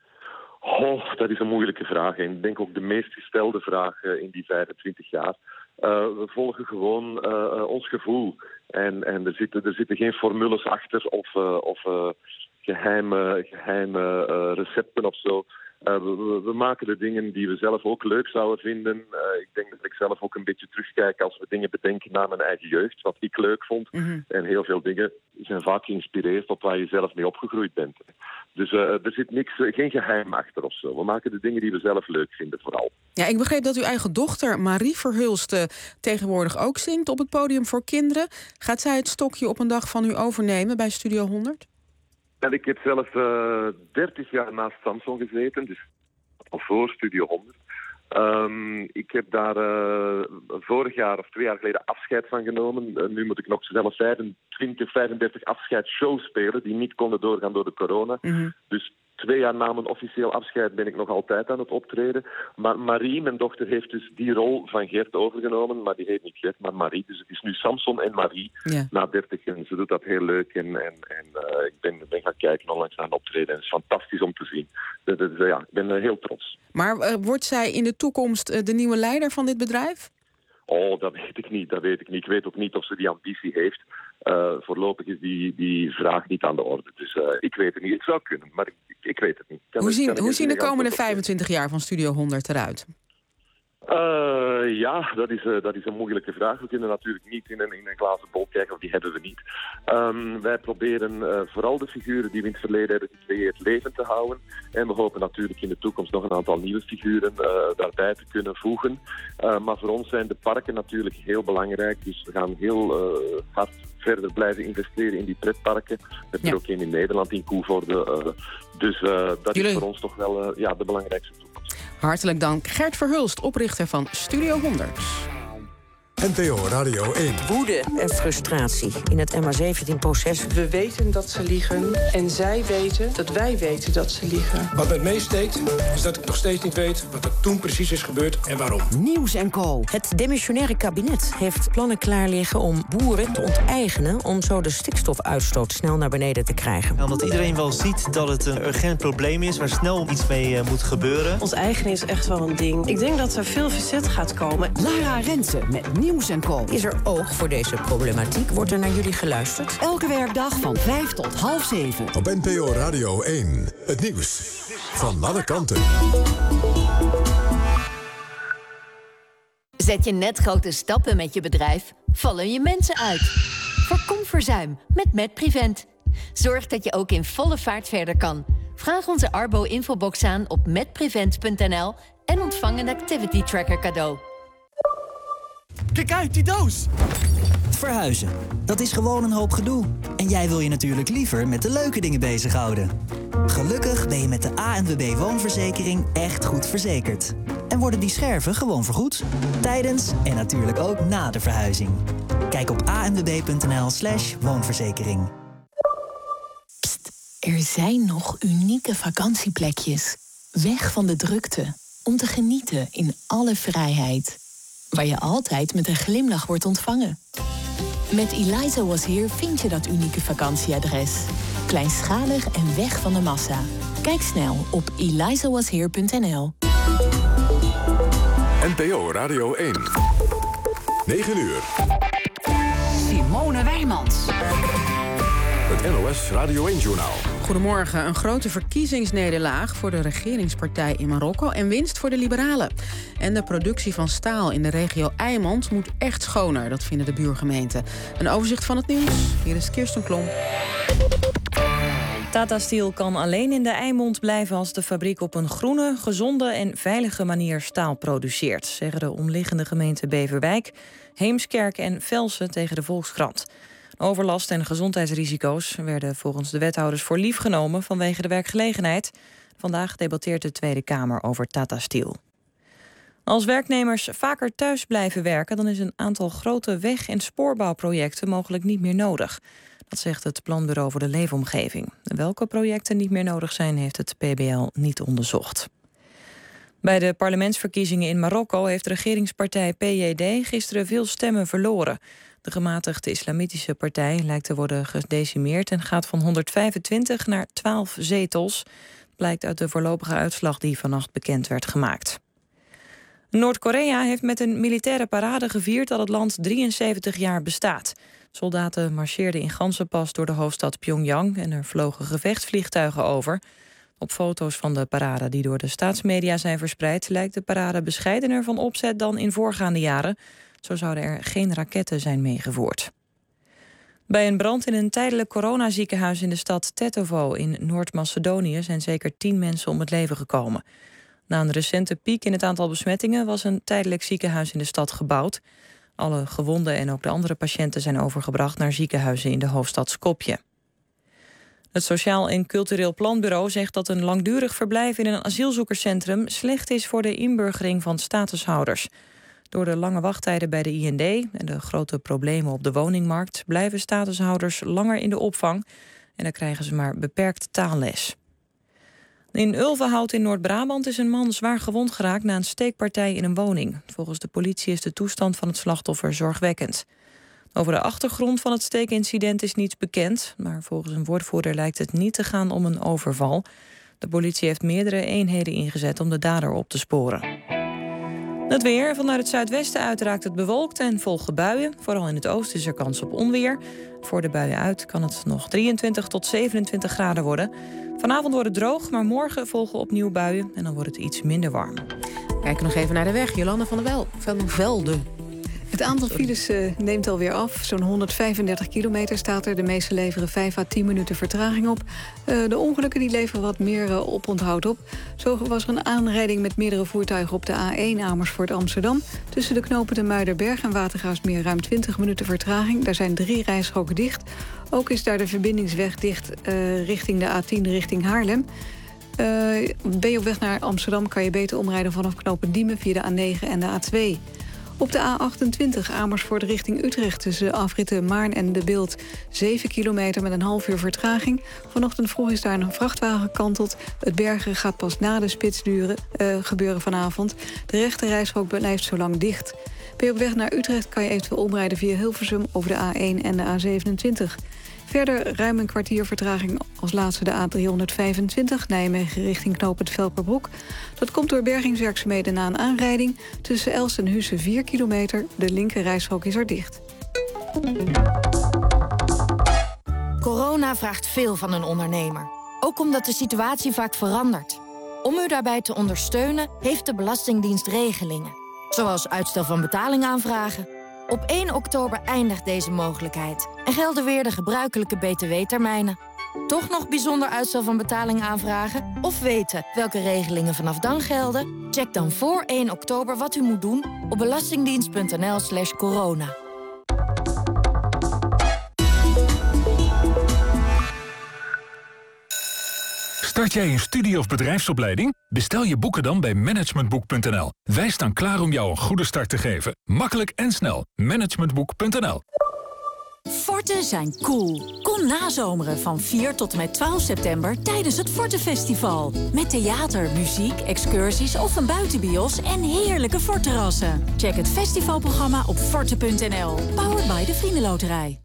Dat is een moeilijke vraag. En ik denk ook de meest gestelde vraag in die 25 jaar. We volgen gewoon ons gevoel. En er zitten geen formules achter of geheime recepten of zo. We maken de dingen die we zelf ook leuk zouden vinden. Ik denk dat ik zelf ook een beetje terugkijk als we dingen bedenken naar mijn eigen jeugd, wat ik leuk vond. Mm-hmm. En heel veel dingen zijn vaak geïnspireerd op waar je zelf mee opgegroeid bent. Dus er zit geen geheim achter of zo. We maken de dingen die we zelf leuk vinden vooral. Ja, ik begreep dat uw eigen dochter Marie Verhulst tegenwoordig ook zingt op het podium voor kinderen. Gaat zij het stokje op een dag van u overnemen bij Studio 100? En ik heb zelf 30 jaar naast Samson gezeten, dus al voor Studio 100. Ik heb daar vorig jaar of 2 jaar geleden afscheid van genomen. Nu moet ik nog zelfs 35 afscheidsshows spelen die niet konden doorgaan door de corona. Mm-hmm. Dus 2 jaar na mijn officieel afscheid ben ik nog altijd aan het optreden. Maar Marie, mijn dochter, heeft dus die rol van Gert overgenomen. Maar die heet niet Gert, maar Marie. Dus het is nu Samson en Marie na 30. En ze doet dat heel leuk. En ik ben gaan kijken onlangs naar een optreden. En het is fantastisch om te zien. Dus ik ben heel trots. Maar wordt zij in de toekomst de nieuwe leider van dit bedrijf? Dat weet ik niet. Ik weet ook niet of ze die ambitie heeft. Voorlopig is die vraag niet aan de orde. Dus ik weet het niet. Het zou kunnen, maar ik weet het niet. Hoe zien de komende 25 jaar van Studio 100 eruit? Dat is een moeilijke vraag. We kunnen natuurlijk niet in een glazen bol kijken, of die hebben we niet. Wij proberen vooral de figuren die we in het verleden hebben gecreëerd levend te houden. En we hopen natuurlijk in de toekomst nog een aantal nieuwe figuren daarbij te kunnen voegen. Maar voor ons zijn de parken natuurlijk heel belangrijk. Dus we gaan heel hard verder blijven investeren in die pretparken. We hebben er ook een in Nederland, in Koevoorde. Dus dat is voor ons toch wel de belangrijkste toekomst. Hartelijk dank Gert Verhulst, oprichter van Studio 100. NPO Radio 1. Woede en frustratie in het MH17-proces. We weten dat ze liegen en zij weten dat wij weten dat ze liegen. Wat mij het meest steekt, is dat ik nog steeds niet weet wat er toen precies is gebeurd en waarom. Nieuws & Co. Het demissionaire kabinet heeft plannen klaar liggen om boeren te onteigenen om zo de stikstofuitstoot snel naar beneden te krijgen. Omdat iedereen wel ziet dat het een urgent probleem is waar snel iets mee moet gebeuren. Onteigenen is echt wel een ding. Ik denk dat er veel verzet gaat komen. Lara Rensen met Nieuws & Co. Is er oog voor deze problematiek? Wordt er naar jullie geluisterd? Elke werkdag van 5 tot 6:30. Op NPO Radio 1. Het nieuws van alle kanten. Zet je net grote stappen met je bedrijf? Vallen je mensen uit? Voorkom verzuim met MedPrevent. Zorg dat je ook in volle vaart verder kan. Vraag onze Arbo-infobox aan op medprevent.nl en ontvang een activity tracker cadeau. Kijk uit, die doos! Verhuizen, dat is gewoon een hoop gedoe. En jij wil je natuurlijk liever met de leuke dingen bezighouden. Gelukkig ben je met de ANWB Woonverzekering echt goed verzekerd. En worden die scherven gewoon vergoed. Tijdens en natuurlijk ook na de verhuizing. Kijk op anwb.nl/woonverzekering. Pst, er zijn nog unieke vakantieplekjes. Weg van de drukte. Om te genieten in alle vrijheid. Waar je altijd met een glimlach wordt ontvangen. Met Eliza Was Here vind je dat unieke vakantieadres. Kleinschalig en weg van de massa. Kijk snel op elizawashere.nl. NPO Radio 1. 9 uur. Simone Wijmans. Het NOS Radio 1-journaal. Goedemorgen. Een grote verkiezingsnederlaag voor de regeringspartij in Marokko en winst voor de liberalen. En de productie van staal in de regio Eimond moet echt schoner, dat vinden de buurgemeenten. Een overzicht van het nieuws. Hier is Kirsten Klom. Tata Steel kan alleen in de Eimond blijven als de fabriek op een groene, gezonde en veilige manier staal produceert, zeggen de omliggende gemeenten Beverwijk, Heemskerk en Velsen tegen de Volkskrant. Overlast en gezondheidsrisico's werden volgens de wethouders voor lief genomen vanwege de werkgelegenheid. Vandaag debatteert de Tweede Kamer over Tata Steel. Als werknemers vaker thuis blijven werken, dan is een aantal grote weg- en spoorbouwprojecten mogelijk niet meer nodig. Dat zegt het Planbureau voor de Leefomgeving. Welke projecten niet meer nodig zijn, heeft het PBL niet onderzocht. Bij de parlementsverkiezingen in Marokko heeft de regeringspartij PJD gisteren veel stemmen verloren. De gematigde islamitische partij lijkt te worden gedecimeerd en gaat van 125 naar 12 zetels. Blijkt uit de voorlopige uitslag die vannacht bekend werd gemaakt. Noord-Korea heeft met een militaire parade gevierd dat het land 73 jaar bestaat. Soldaten marcheerden in ganzenpas door de hoofdstad Pyongyang en er vlogen gevechtsvliegtuigen over. Op foto's van de parade die door de staatsmedia zijn verspreid lijkt de parade bescheidener van opzet dan in voorgaande jaren. Zo zouden er geen raketten zijn meegevoerd. Bij een brand in een tijdelijk coronaziekenhuis in de stad Tetovo in Noord-Macedonië zijn zeker 10 mensen om het leven gekomen. Na een recente piek in het aantal besmettingen was een tijdelijk ziekenhuis in de stad gebouwd. Alle gewonden en ook de andere patiënten zijn overgebracht naar ziekenhuizen in de hoofdstad Skopje. Het Sociaal en Cultureel Planbureau zegt dat een langdurig verblijf in een asielzoekerscentrum slecht is voor de inburgering van statushouders. Door de lange wachttijden bij de IND en de grote problemen op de woningmarkt blijven statushouders langer in de opvang en dan krijgen ze maar beperkt taalles. In Ulvenhout in Noord-Brabant is een man zwaar gewond geraakt na een steekpartij in een woning. Volgens de politie is de toestand van het slachtoffer zorgwekkend. Over de achtergrond van het steekincident is niets bekend, maar volgens een woordvoerder lijkt het niet te gaan om een overval. De politie heeft meerdere eenheden ingezet om de dader op te sporen. Het weer. Vanuit het zuidwesten uit raakt het bewolkt en volgen buien. Vooral in het oosten is er kans op onweer. Voor de buien uit kan het nog 23 tot 27 graden worden. Vanavond wordt het droog, maar morgen volgen opnieuw buien en dan wordt het iets minder warm. Kijken nog even naar de weg. Jolanda van der Velde. Het aantal files neemt alweer af. Zo'n 135 kilometer staat er. De meeste leveren 5 à 10 minuten vertraging op. De ongelukken die leveren wat meer oponthoud op. Zo was er een aanrijding met meerdere voertuigen op de A1 Amersfoort-Amsterdam. Tussen de knopen de Muiderberg en Watergraafsmeer ruim 20 minuten vertraging. Daar zijn 3 rijstroken dicht. Ook is daar de verbindingsweg dicht richting de A10 richting Haarlem. Ben je op weg naar Amsterdam, kan je beter omrijden vanaf knooppunt Diemen via de A9 en de A2. Op de A28 Amersfoort richting Utrecht tussen afritten Maarn en De Bilt 7 kilometer met een half uur vertraging. Vanochtend vroeg is daar een vrachtwagen gekanteld. Het bergen gaat pas na de spits gebeuren vanavond. De rechte reishok blijft zo lang dicht. Ben je op weg naar Utrecht kan je eventueel omrijden via Hilversum over de A1 en de A27. Verder ruim een kwartier vertraging als laatste de A325... Nijmegen richting knooppunt Velperbroek. Dat komt door bergingswerkzaamheden na een aanrijding. Tussen Elst en Husse 4 kilometer. De linker reishok is er dicht. Corona vraagt veel van een ondernemer. Ook omdat de situatie vaak verandert. Om u daarbij te ondersteunen heeft de Belastingdienst regelingen. Zoals uitstel van betaling aanvragen. Op 1 oktober eindigt deze mogelijkheid en gelden weer de gebruikelijke btw-termijnen. Toch nog bijzonder uitstel van betaling aanvragen? Of weten welke regelingen vanaf dan gelden? Check dan voor 1 oktober wat u moet doen op belastingdienst.nl/corona. Start jij een studie- of bedrijfsopleiding? Bestel je boeken dan bij managementboek.nl. Wij staan klaar om jou een goede start te geven. Makkelijk en snel. Managementboek.nl. Forten zijn cool. Kom nazomeren van 4 tot en met 12 september tijdens het Fortenfestival. Met theater, muziek, excursies of een buitenbios en heerlijke fortterrassen. Check het festivalprogramma op forte.nl. Powered by de Vriendenloterij.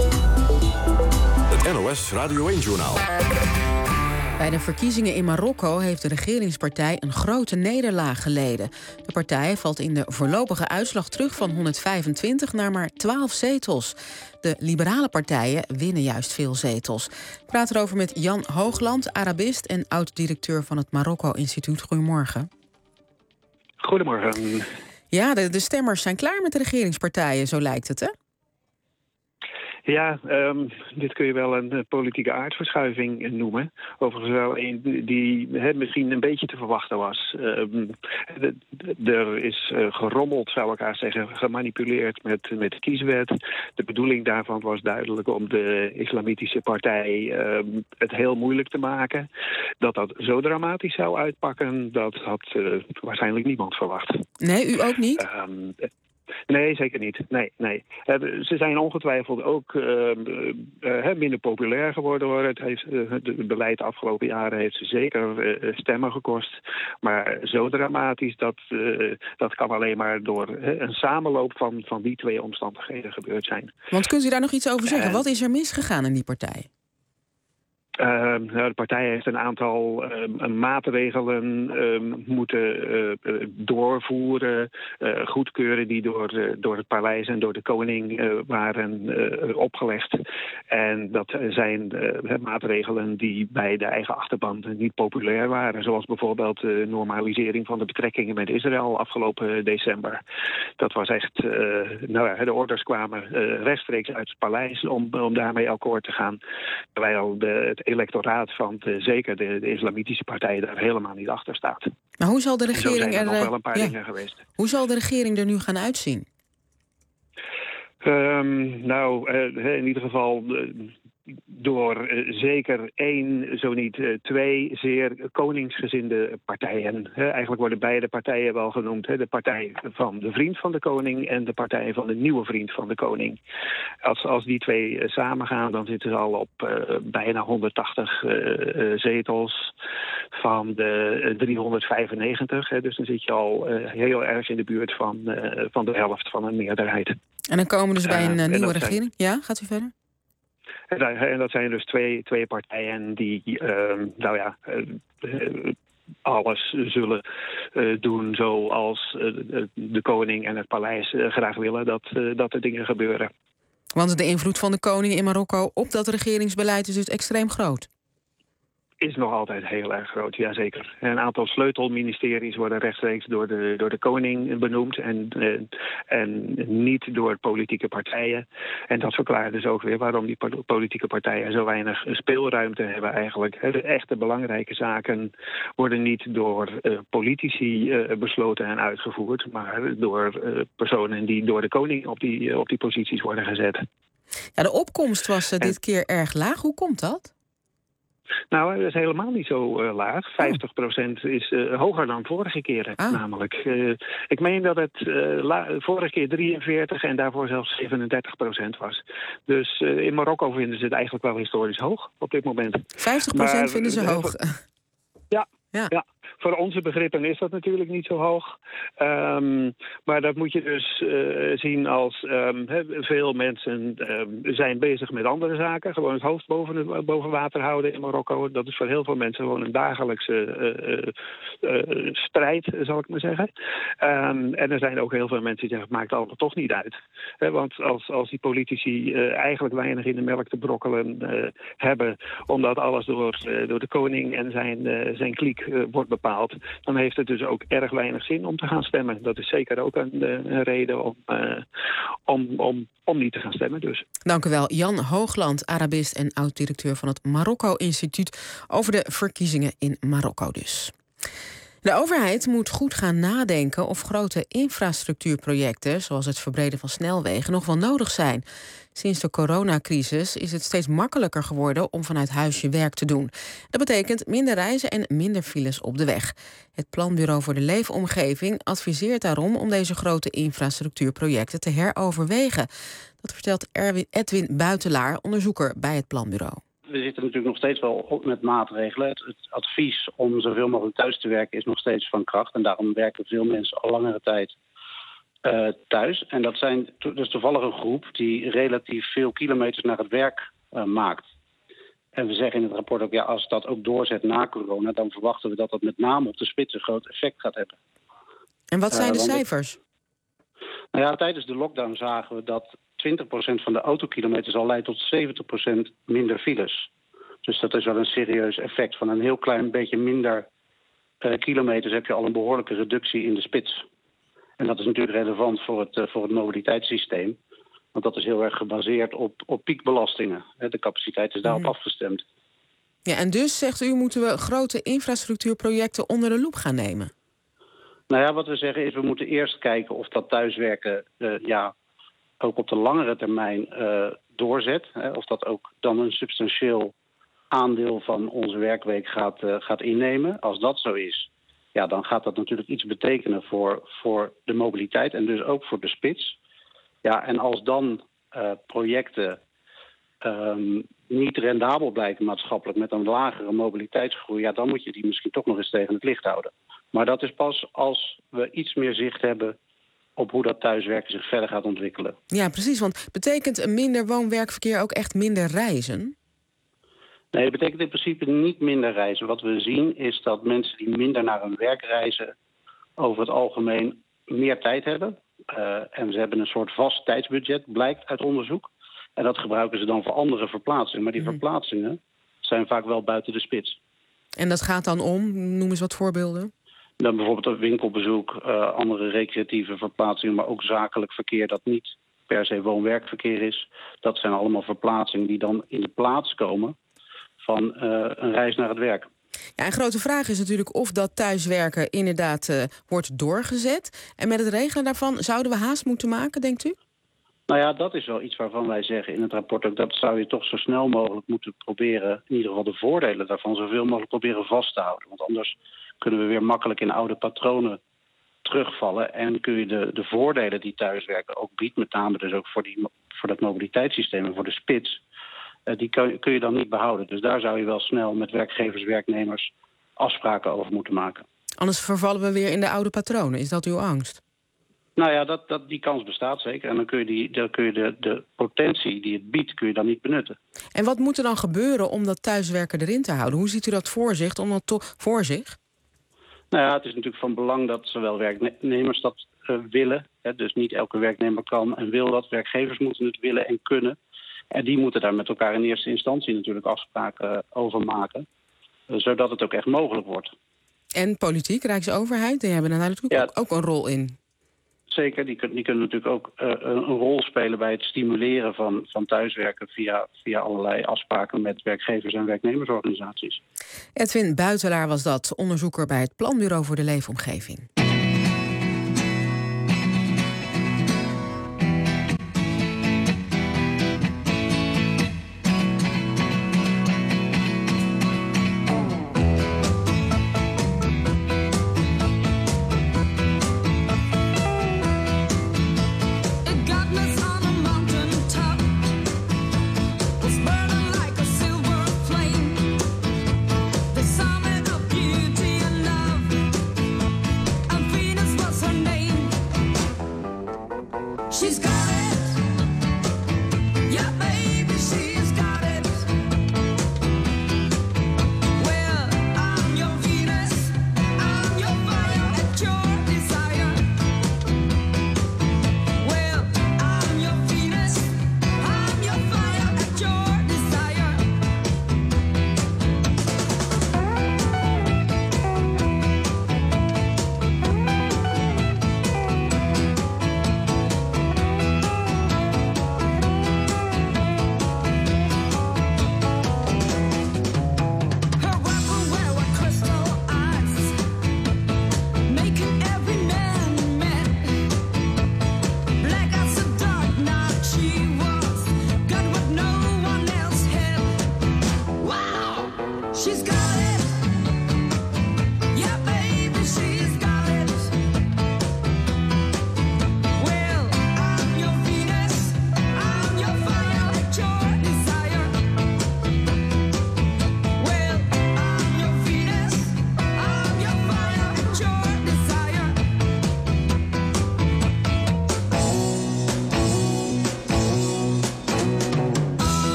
Het NOS Radio 1-journaal. Bij de verkiezingen in Marokko heeft de regeringspartij een grote nederlaag geleden. De partij valt in de voorlopige uitslag terug van 125 naar maar 12 zetels. De liberale partijen winnen juist veel zetels. Ik praat erover met Jan Hoogland, Arabist en oud-directeur van het Marokko-instituut. Goedemorgen. Goedemorgen. Ja, de stemmers zijn klaar met de regeringspartijen, zo lijkt het, hè? Ja, dit kun je wel een politieke aardverschuiving noemen. Overigens wel een die misschien een beetje te verwachten was. Er is gerommeld, zou ik haast zeggen, gemanipuleerd met de kieswet. De bedoeling daarvan was duidelijk om de islamitische partij het heel moeilijk te maken. Dat zo dramatisch zou uitpakken, dat had waarschijnlijk niemand verwacht. Nee, u ook niet? Nee, zeker niet. Nee. Ze zijn ongetwijfeld ook minder populair geworden, hoor. Het beleid de afgelopen jaren heeft ze zeker stemmen gekost. Maar zo dramatisch, dat kan alleen maar door een samenloop van die twee omstandigheden gebeurd zijn. Want kunt u daar nog iets over zeggen? Wat is er misgegaan in die partij? De partij heeft een aantal maatregelen moeten doorvoeren, goedkeuren die door het paleis en door de koning waren opgelegd. En dat zijn maatregelen die bij de eigen achterban niet populair waren. Zoals bijvoorbeeld de normalisering van de betrekkingen met Israël afgelopen december. Dat was echt, de orders kwamen rechtstreeks uit het paleis om daarmee akkoord te gaan. Terwijl het electoraat van zeker de islamitische partij daar helemaal niet achter staat. Maar hoe zal de regering er nog wel een paar dingen geweest. Hoe zal de regering er nu gaan uitzien? In ieder geval door zeker 1, zo niet 2 zeer koningsgezinde partijen. Eigenlijk worden beide partijen wel genoemd. De partij van de vriend van de koning en de partij van de nieuwe vriend van de koning. Als die twee samengaan, dan zitten ze al op bijna 180 zetels van de 395. Dus dan zit je al heel erg in de buurt van de helft van een meerderheid. En dan komen we dus bij een nieuwe regering? Ja, gaat u verder? En dat zijn dus twee partijen die alles zullen doen zoals de koning en het paleis graag willen dat er dingen gebeuren. Want de invloed van de koning in Marokko op dat regeringsbeleid is dus extreem groot. Is nog altijd heel erg groot, jazeker. Een aantal sleutelministeries worden rechtstreeks door de koning benoemd en niet door politieke partijen. En dat verklaart dus ook weer waarom die politieke partijen zo weinig speelruimte hebben eigenlijk. De echte belangrijke zaken worden niet door politici besloten en uitgevoerd, maar door personen die door de koning op die posities worden gezet. Ja, de opkomst was dit keer erg laag. Hoe komt dat? Nou, dat is helemaal niet zo laag. 50% is hoger dan vorige keren namelijk. Ik meen dat het vorige keer 43 en daarvoor zelfs 37% was. Dus in Marokko vinden ze het eigenlijk wel historisch hoog op dit moment. 50% vinden ze hoog? Ja. Voor onze begrippen is dat natuurlijk niet zo hoog. Maar dat moet je dus zien als veel mensen zijn bezig met andere zaken. Gewoon het hoofd boven water houden in Marokko. Dat is voor heel veel mensen gewoon een dagelijkse strijd, zal ik maar zeggen. En er zijn ook heel veel mensen die zeggen, het maakt allemaal toch niet uit. Want als die politici eigenlijk weinig in de melk te brokkelen hebben, omdat alles door de koning en zijn kliek wordt bepaald, dan heeft het dus ook erg weinig zin om te gaan stemmen. Dat is zeker ook een reden om niet te gaan stemmen dus. Dank u wel, Jan Hoogland, Arabist en oud-directeur van het Marokko-instituut over de verkiezingen in Marokko dus. De overheid moet goed gaan nadenken of grote infrastructuurprojecten, zoals het verbreden van snelwegen, nog wel nodig zijn. Sinds de coronacrisis is het steeds makkelijker geworden om vanuit huis je werk te doen. Dat betekent minder reizen en minder files op de weg. Het Planbureau voor de Leefomgeving adviseert daarom om deze grote infrastructuurprojecten te heroverwegen. Dat vertelt Edwin Buitelaar, onderzoeker bij het Planbureau. We zitten natuurlijk nog steeds wel op met maatregelen. Het advies om zoveel mogelijk thuis te werken is nog steeds van kracht. En daarom werken veel mensen al langere tijd thuis. En dat zijn dus toevallig een groep die relatief veel kilometers naar het werk maakt. En we zeggen in het rapport ook, als dat ook doorzet na corona, dan verwachten we dat dat met name op de spits een groot effect gaat hebben. En wat zijn de cijfers? Tijdens de lockdown zagen we dat 20% van de autokilometers al leidt tot 70% minder files. Dus dat is wel een serieus effect. Van een heel klein beetje minder kilometers heb je al een behoorlijke reductie in de spits. En dat is natuurlijk relevant voor het mobiliteitssysteem. Want dat is heel erg gebaseerd op piekbelastingen. De capaciteit is daarop afgestemd. Ja, en dus, zegt u, moeten we grote infrastructuurprojecten onder de loep gaan nemen? Wat we zeggen is, we moeten eerst kijken of dat thuiswerken ook op de langere termijn doorzet. Of dat ook dan een substantieel aandeel van onze werkweek gaat innemen. Als dat zo is, dan gaat dat natuurlijk iets betekenen voor de mobiliteit en dus ook voor de spits. En als dan projecten niet rendabel blijken maatschappelijk met een lagere mobiliteitsgroei, dan moet je die misschien toch nog eens tegen het licht houden. Maar dat is pas als we iets meer zicht hebben op hoe dat thuiswerken zich verder gaat ontwikkelen. Ja, precies, want betekent een minder woon-werkverkeer ook echt minder reizen? Nee, dat betekent in principe niet minder reizen. Wat we zien is dat mensen die minder naar hun werk reizen over het algemeen meer tijd hebben. En ze hebben een soort vast tijdsbudget, blijkt uit onderzoek. En dat gebruiken ze dan voor andere verplaatsingen. Maar die verplaatsingen zijn vaak wel buiten de spits. En dat gaat dan om? Noem eens wat voorbeelden. Dan bijvoorbeeld een winkelbezoek, andere recreatieve verplaatsingen, maar ook zakelijk verkeer dat niet per se woon-werkverkeer is. Dat zijn allemaal verplaatsingen die dan in de plaats komen van een reis naar het werk. Ja, een grote vraag is natuurlijk of dat thuiswerken inderdaad wordt doorgezet. En met het regelen daarvan zouden we haast moeten maken, denkt u? Dat is wel iets waarvan wij zeggen in het rapport ook, dat zou je toch zo snel mogelijk moeten proberen, in ieder geval de voordelen daarvan, zoveel mogelijk proberen vast te houden. Want anders kunnen we weer makkelijk in oude patronen terugvallen. En kun je de voordelen die thuiswerken ook biedt, met name dus ook voor dat mobiliteitssysteem en voor de spits, die kun je dan niet behouden. Dus daar zou je wel snel met werkgevers, werknemers afspraken over moeten maken. Anders vervallen we weer in de oude patronen. Is dat uw angst? Die kans bestaat zeker. En dan kun je de potentie die het biedt, kun je dan niet benutten. En wat moet er dan gebeuren om dat thuiswerken erin te houden? Hoe ziet u dat voor zich? Het is natuurlijk van belang dat zowel werknemers dat willen. Dus niet elke werknemer kan en wil dat. Werkgevers moeten het willen en kunnen. En die moeten daar met elkaar in eerste instantie natuurlijk afspraken over maken. Zodat het ook echt mogelijk wordt. En politiek, Rijksoverheid, die hebben daar natuurlijk ook een rol in. Zeker, die kunnen natuurlijk ook een rol spelen bij het stimuleren van thuiswerken via allerlei afspraken met werkgevers en werknemersorganisaties. Edwin Buitelaar was dat, onderzoeker bij het Planbureau voor de Leefomgeving.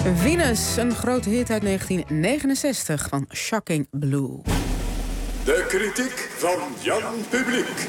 Venus, een grote hit uit 1969 van Shocking Blue. De kritiek van Jan Publiek.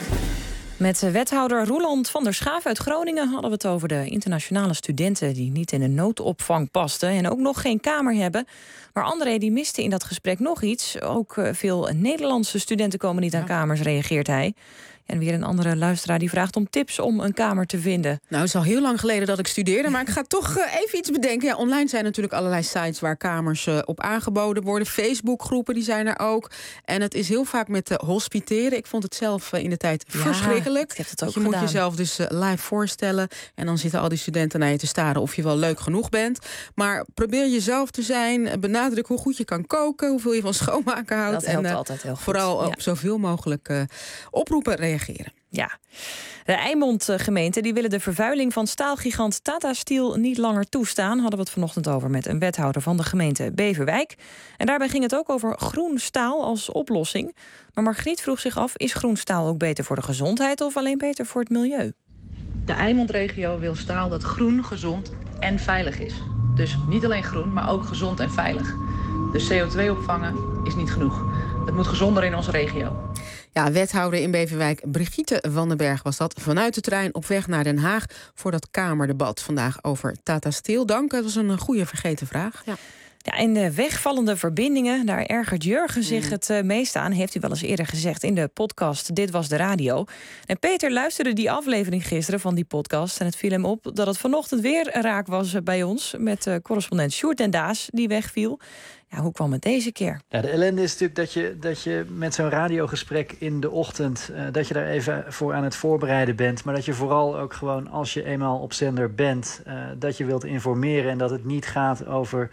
Met wethouder Roeland van der Schaaf uit Groningen hadden we het over de internationale studenten die niet in de noodopvang pasten en ook nog geen kamer hebben. Maar André die miste in dat gesprek nog iets. Ook veel Nederlandse studenten komen niet aan kamers, reageert hij. En weer een andere luisteraar die vraagt om tips om een kamer te vinden. Nou, het is al heel lang geleden dat ik studeerde, maar ik ga toch even iets bedenken. Ja, online zijn natuurlijk allerlei sites waar kamers op aangeboden worden. Facebookgroepen, die zijn er ook. En het is heel vaak met hospiteren. Ik vond het zelf in de tijd verschrikkelijk. Ik heb het ook je moet jezelf dus live voorstellen. En dan zitten al die studenten naar je te staren of je wel leuk genoeg bent. Maar probeer jezelf te zijn. Benadruk hoe goed je kan koken, hoeveel je van schoonmaken houdt. Dat helpt altijd heel goed. Vooral op zoveel mogelijk oproepen reageren. Ja. De Eimond-gemeente die willen de vervuiling van staalgigant Tata Steel niet langer toestaan. Hadden we het vanochtend over met een wethouder van de gemeente Beverwijk. En daarbij ging het ook over groen staal als oplossing. Maar Margriet vroeg zich af, is groen staal ook beter voor de gezondheid of alleen beter voor het milieu? De Eimondregio wil staal dat groen, gezond en veilig is. Dus niet alleen groen, maar ook gezond en veilig. Dus CO2 opvangen is niet genoeg. Het moet gezonder in onze regio. Ja, wethouder in Beverwijk Brigitte van den Berg was dat. Vanuit de trein op weg naar Den Haag voor dat Kamerdebat vandaag over Tata Steel. Dank, dat was een goede vergeten vraag. Ja. Ja, en de wegvallende verbindingen, daar ergert Jurgen zich het meest aan. Heeft u wel eens eerder gezegd in de podcast Dit Was de Radio. En Peter luisterde die aflevering gisteren van die podcast. En het viel hem op dat het vanochtend weer raak was bij ons. Met correspondent Sjoerd den Daas, die wegviel. Ja, hoe kwam het deze keer? Ja, de ellende is natuurlijk dat je met zo'n radiogesprek in de ochtend... dat je daar even voor aan het voorbereiden bent. Maar dat je vooral ook gewoon, als je eenmaal op zender bent... dat je wilt informeren en dat het niet gaat over...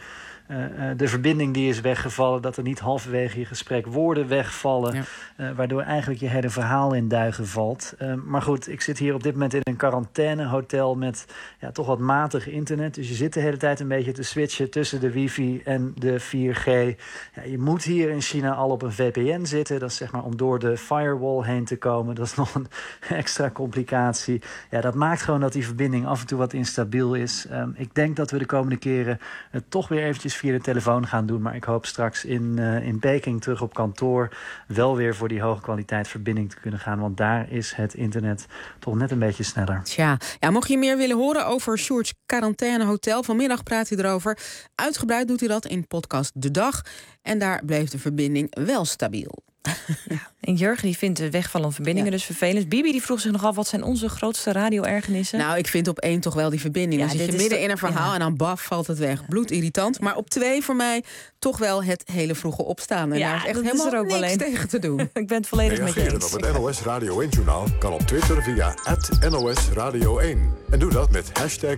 de verbinding die is weggevallen, dat er niet halverwege je gesprek woorden wegvallen, waardoor eigenlijk je hele verhaal in duigen valt. Maar goed, ik zit hier op dit moment in een quarantainehotel met toch wat matig internet. Dus je zit de hele tijd een beetje te switchen tussen de wifi en de 4G. Ja, je moet hier in China al op een VPN zitten. Dat is zeg maar om door de firewall heen te komen. Dat is nog een extra complicatie. Ja, dat maakt gewoon dat die verbinding af en toe wat instabiel is. Ik denk dat we de komende keren het toch weer eventjes via de telefoon gaan doen. Maar ik hoop straks in Peking terug op kantoor wel weer voor die hoge kwaliteit verbinding te kunnen gaan. Want daar is het internet toch net een beetje sneller. Tja, mocht je meer willen horen over Sjoerd's quarantainehotel, vanmiddag praat hij erover. Uitgebreid doet hij dat in podcast De Dag. En daar bleef de verbinding wel stabiel. Ja, en Jurgen die vindt de wegvallende verbindingen dus vervelend. Bibi die vroeg zich nog af, wat zijn onze grootste radio-ergernissen? Nou, ik vind op 1 toch wel die verbinding. Dan zit je midden in een verhaal en dan baf valt het weg. Bloedirritant. Maar op 2 voor mij toch wel het hele vroege opstaan. En daar is echt helemaal er ook niks tegen te doen. Ik ben het volledig met je eens. Reageren op het NOS Radio 1-journaal kan op Twitter via @NOS Radio 1. En doe dat met hashtag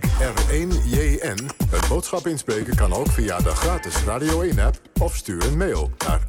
R1JN. Het boodschap inspreken kan ook via de gratis Radio 1-app... of stuur een mail naar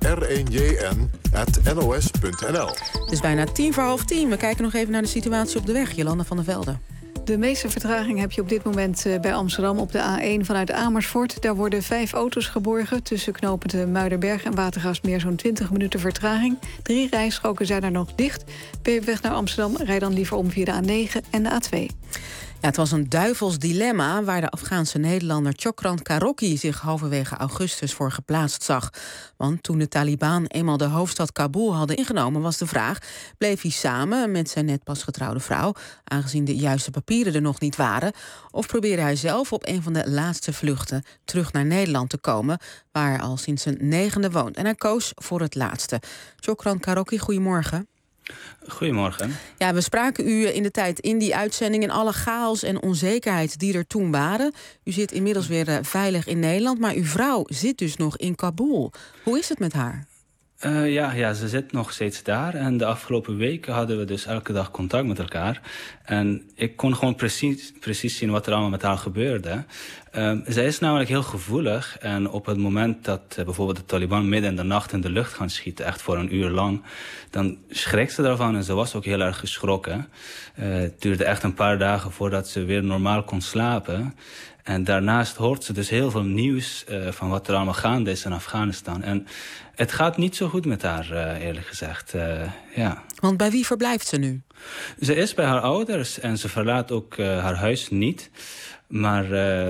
r1jn@nos.nl. Het is bijna 10:50. We kijken nog even naar de situatie op de weg. Jolanda van der Velde. De meeste vertraging heb je op dit moment bij Amsterdam op de A1 vanuit Amersfoort. Daar worden 5 auto's geborgen. Tussen knooppunten Muiderberg en Watergraafsmeer zo'n 20 minuten vertraging. 3 rijstroken zijn er nog dicht. Ben je op weg naar Amsterdam, rijd dan liever om via de A9 en de A2. Ja, het was een duivels dilemma waar de Afghaanse Nederlander Chokran Karoki zich halverwege augustus voor geplaatst zag. Want toen de Taliban eenmaal de hoofdstad Kabul hadden ingenomen, was de vraag: bleef hij samen met zijn net pas getrouwde vrouw, aangezien de juiste papieren er nog niet waren, of probeerde hij zelf op een van de laatste vluchten terug naar Nederland te komen, waar hij al sinds zijn 9e woont. En hij koos voor het laatste. Chokran Karoki, goedemorgen. Goedemorgen. Ja, we spraken u in de tijd in die uitzending in alle chaos en onzekerheid die er toen waren. U zit inmiddels weer veilig in Nederland, maar uw vrouw zit dus nog in Kabul. Hoe is het met haar? Ja, ze zit nog steeds daar. En de afgelopen weken hadden we dus elke dag contact met elkaar. En ik kon gewoon precies zien wat er allemaal met haar gebeurde. Zij is namelijk heel gevoelig. En op het moment dat bijvoorbeeld de Taliban midden in de nacht in de lucht gaan schieten, echt voor een uur lang, dan schrikt ze daarvan en ze was ook heel erg geschrokken. Het duurde echt een paar dagen voordat ze weer normaal kon slapen. En daarnaast hoort ze dus heel veel nieuws van wat er allemaal gaande is in Afghanistan. En het gaat niet zo goed met haar, eerlijk gezegd. Ja. Want bij wie verblijft ze nu? Ze is bij haar ouders en ze verlaat ook haar huis niet. Maar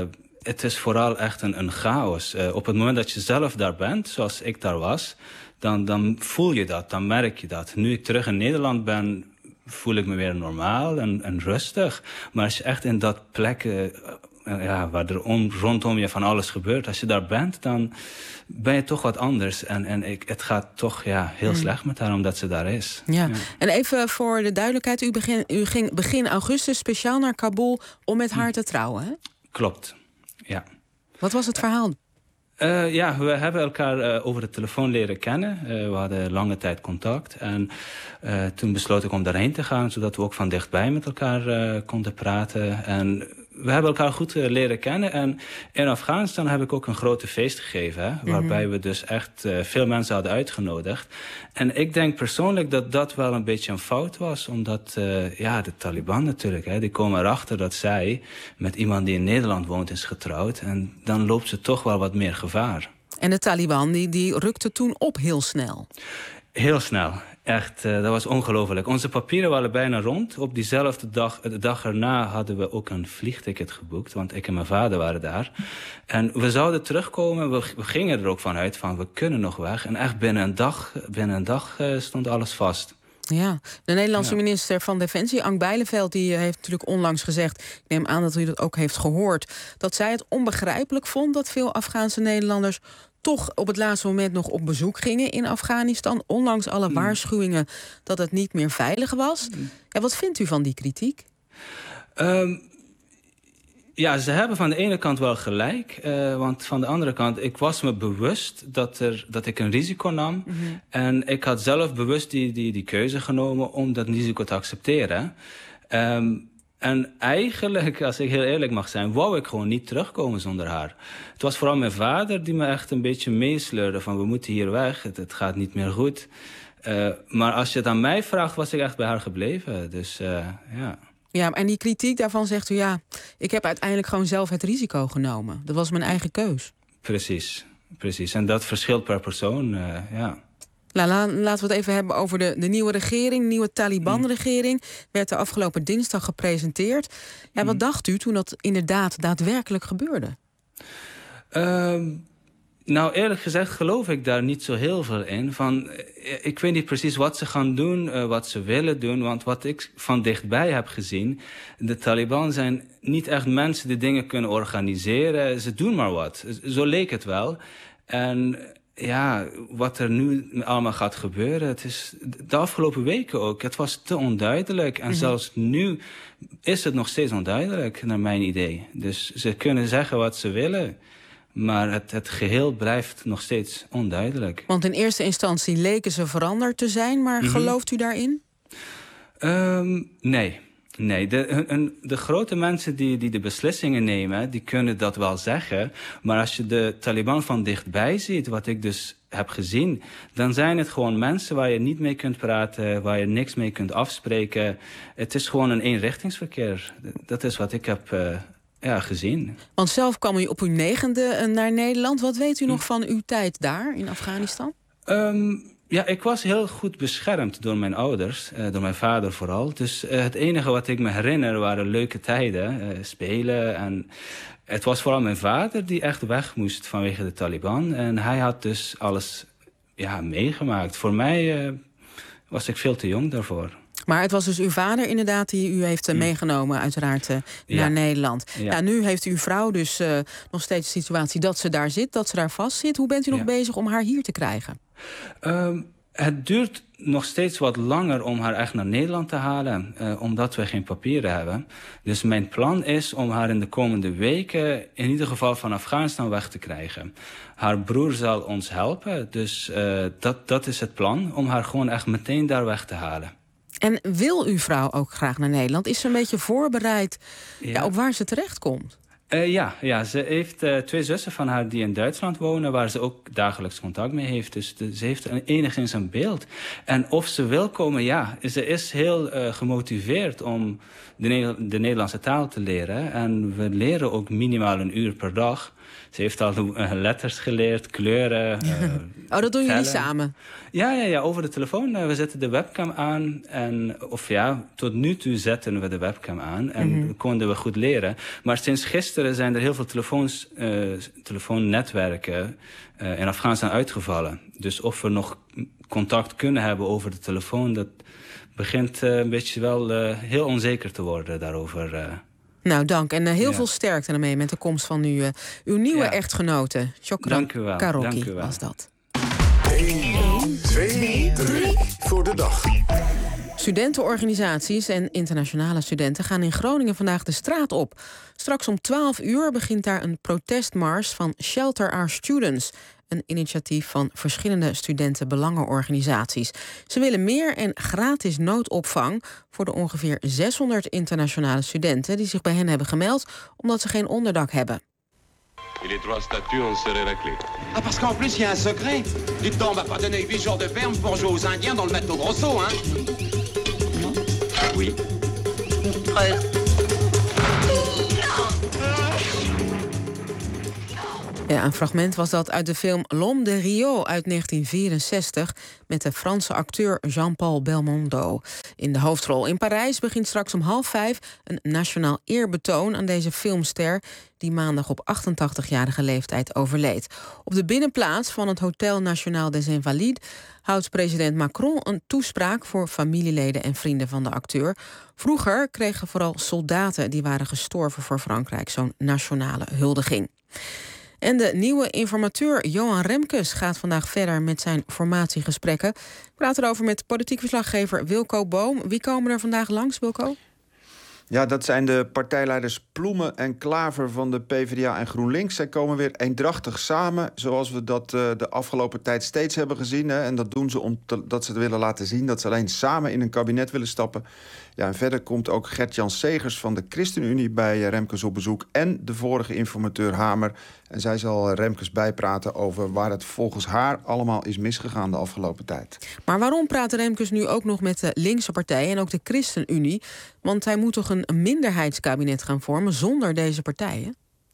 het is vooral echt een chaos. Op het moment dat je zelf daar bent, zoals ik daar was, dan voel je dat, dan merk je dat. Nu ik terug in Nederland ben, voel ik me weer normaal en rustig. Maar als je echt in dat plek, waar er rondom je van alles gebeurt, als je daar bent, dan ben je toch wat anders. En het gaat toch heel slecht met haar, omdat ze daar is. Ja. En even voor de duidelijkheid, u ging begin augustus speciaal naar Kabul om met haar te trouwen, hè? Klopt, ja. Wat was het verhaal? We hebben elkaar over de telefoon leren kennen. We hadden lange tijd contact. En toen besloot ik om daarheen te gaan, zodat we ook van dichtbij met elkaar konden praten. En we hebben elkaar goed leren kennen. En in Afghanistan heb ik ook een grote feest gegeven, hè, waarbij we dus echt veel mensen hadden uitgenodigd. En ik denk persoonlijk dat dat wel een beetje een fout was. Omdat de Taliban natuurlijk, hè, die komen erachter dat zij met iemand die in Nederland woont is getrouwd. En dan loopt ze toch wel wat meer gevaar. En de Taliban die rukte toen op heel snel. Heel snel. Echt, dat was ongelooflijk. Onze papieren waren bijna rond. Op diezelfde dag, de dag erna, hadden we ook een vliegticket geboekt. Want ik en mijn vader waren daar. En we zouden terugkomen. We gingen er ook vanuit van, we kunnen nog weg. En echt binnen een dag stond alles vast. Ja, de Nederlandse minister van Defensie, Ank Bijleveld, die heeft natuurlijk onlangs gezegd, ik neem aan dat u dat ook heeft gehoord, dat zij het onbegrijpelijk vond dat veel Afghaanse Nederlanders toch op het laatste moment nog op bezoek gingen in Afghanistan, ondanks alle waarschuwingen dat het niet meer veilig was. Ja, wat vindt u van die kritiek? Ze hebben van de ene kant wel gelijk. Want van de andere kant, ik was me bewust dat ik een risico nam. En ik had zelf bewust die keuze genomen om dat risico te accepteren. En eigenlijk, als ik heel eerlijk mag zijn, wou ik gewoon niet terugkomen zonder haar. Het was vooral mijn vader die me echt een beetje meesleurde van, we moeten hier weg, het gaat niet meer goed. Maar als je het aan mij vraagt, was ik echt bij haar gebleven. Dus ja. Ja, en die kritiek daarvan zegt u, ik heb uiteindelijk gewoon zelf het risico genomen. Dat was mijn eigen keus. Precies. En dat verschilt per persoon, Laten we het even hebben over de nieuwe regering. De nieuwe Taliban-regering werd de afgelopen dinsdag gepresenteerd. Ja, wat dacht u toen dat inderdaad daadwerkelijk gebeurde? Nou, eerlijk gezegd geloof ik daar niet zo heel veel in. Ik weet niet precies wat ze gaan doen, wat ze willen doen. Want wat ik van dichtbij heb gezien, de Taliban zijn niet echt mensen die dingen kunnen organiseren. Ze doen maar wat. Zo leek het wel. En wat er nu allemaal gaat gebeuren, het is de afgelopen weken ook. Het was te onduidelijk. En zelfs nu is het nog steeds onduidelijk, naar mijn idee. Dus ze kunnen zeggen wat ze willen, maar het geheel blijft nog steeds onduidelijk. Want in eerste instantie leken ze veranderd te zijn, maar gelooft u daarin? Nee. De grote mensen die de beslissingen nemen, die kunnen dat wel zeggen. Maar als je de Taliban van dichtbij ziet, wat ik dus heb gezien, dan zijn het gewoon mensen waar je niet mee kunt praten, waar je niks mee kunt afspreken. Het is gewoon een eenrichtingsverkeer. Dat is wat ik heb gezien. Want zelf kwam u op uw 9e naar Nederland. Wat weet u nog van uw tijd daar in Afghanistan? Ik was heel goed beschermd door mijn ouders, door mijn vader vooral. Dus het enige wat ik me herinner waren leuke tijden, spelen. En het was vooral mijn vader die echt weg moest vanwege de Taliban. En hij had dus alles meegemaakt. Voor mij was ik veel te jong daarvoor. Maar het was dus uw vader inderdaad die u heeft meegenomen uiteraard naar Nederland. Ja, nu heeft uw vrouw dus nog steeds de situatie dat ze daar zit, dat ze daar vast zit. Hoe bent u nog bezig om haar hier te krijgen? Het duurt nog steeds wat langer om haar echt naar Nederland te halen, omdat we geen papieren hebben. Dus mijn plan is om haar in de komende weken in ieder geval van Afghanistan weg te krijgen. Haar broer zal ons helpen, dus dat is het plan, om haar gewoon echt meteen daar weg te halen. En wil uw vrouw ook graag naar Nederland? Is ze een beetje voorbereid op waar ze terechtkomt? Ze heeft 2 zussen van haar die in Duitsland wonen, waar ze ook dagelijks contact mee heeft. Dus ze heeft enigszins een beeld. En of ze wil komen, ze is heel gemotiveerd om de Nederlandse taal te leren. En we leren ook minimaal 1 uur per dag. Ze heeft al letters geleerd, kleuren. Dat doen jullie samen? Ja, over de telefoon. We zetten de webcam aan. Tot nu toe zetten we de webcam aan. En konden we goed leren. Maar sinds gisteren gisteren zijn er heel veel telefoonnetwerken in Afghanistan uitgevallen. Dus of we nog contact kunnen hebben over de telefoon, dat begint een beetje wel heel onzeker te worden daarover. Nou, dank. En heel veel sterkte ermee met de komst van uw nieuwe echtgenote. Shokran Karoki was dat. 1, 2, 3 voor de dag. Studentenorganisaties en internationale studenten gaan in Groningen vandaag de straat op. Straks om 12 uur begint daar een protestmars van Shelter Our Students, een initiatief van verschillende studentenbelangenorganisaties. Ze willen meer en gratis noodopvang voor de ongeveer 600 internationale studenten die zich bij hen hebben gemeld omdat ze geen onderdak hebben. Et les 3 statues ont serré la clé. Ah, parce qu'en plus, il y a un secret. Dites donc, on va pas donner 8 jours de ferme pour jouer aux Indiens dans le Mato Grosso, hein? Non? Oui. Frère. Ja, een fragment was dat uit de film L'Homme de Rio uit 1964... met de Franse acteur Jean-Paul Belmondo in de hoofdrol. In Parijs begint straks om 4:30 een nationaal eerbetoon aan deze filmster die maandag op 88-jarige leeftijd overleed. Op de binnenplaats van het Hotel National des Invalides houdt president Macron een toespraak voor familieleden en vrienden van de acteur. Vroeger kregen vooral soldaten die waren gestorven voor Frankrijk zo'n nationale huldiging. En de nieuwe informateur Johan Remkes gaat vandaag verder met zijn formatiegesprekken. Ik praat erover met politiek verslaggever Wilco Boom. Wie komen er vandaag langs, Wilco? Ja, dat zijn de partijleiders Ploemen en Klaver van de PvdA en GroenLinks. Zij komen weer eendrachtig samen, zoals we dat de afgelopen tijd steeds hebben gezien. Hè. En dat doen ze omdat ze willen laten zien dat ze alleen samen in een kabinet willen stappen. Ja, en verder komt ook Gert-Jan Segers van de ChristenUnie bij Remkes op bezoek en de vorige informateur Hamer. En zij zal Remkes bijpraten over waar het volgens haar allemaal is misgegaan de afgelopen tijd. Maar waarom praat Remkes nu ook nog met de linkse partijen en ook de ChristenUnie? Want hij moet toch een minderheidskabinet gaan vormen zonder deze partijen?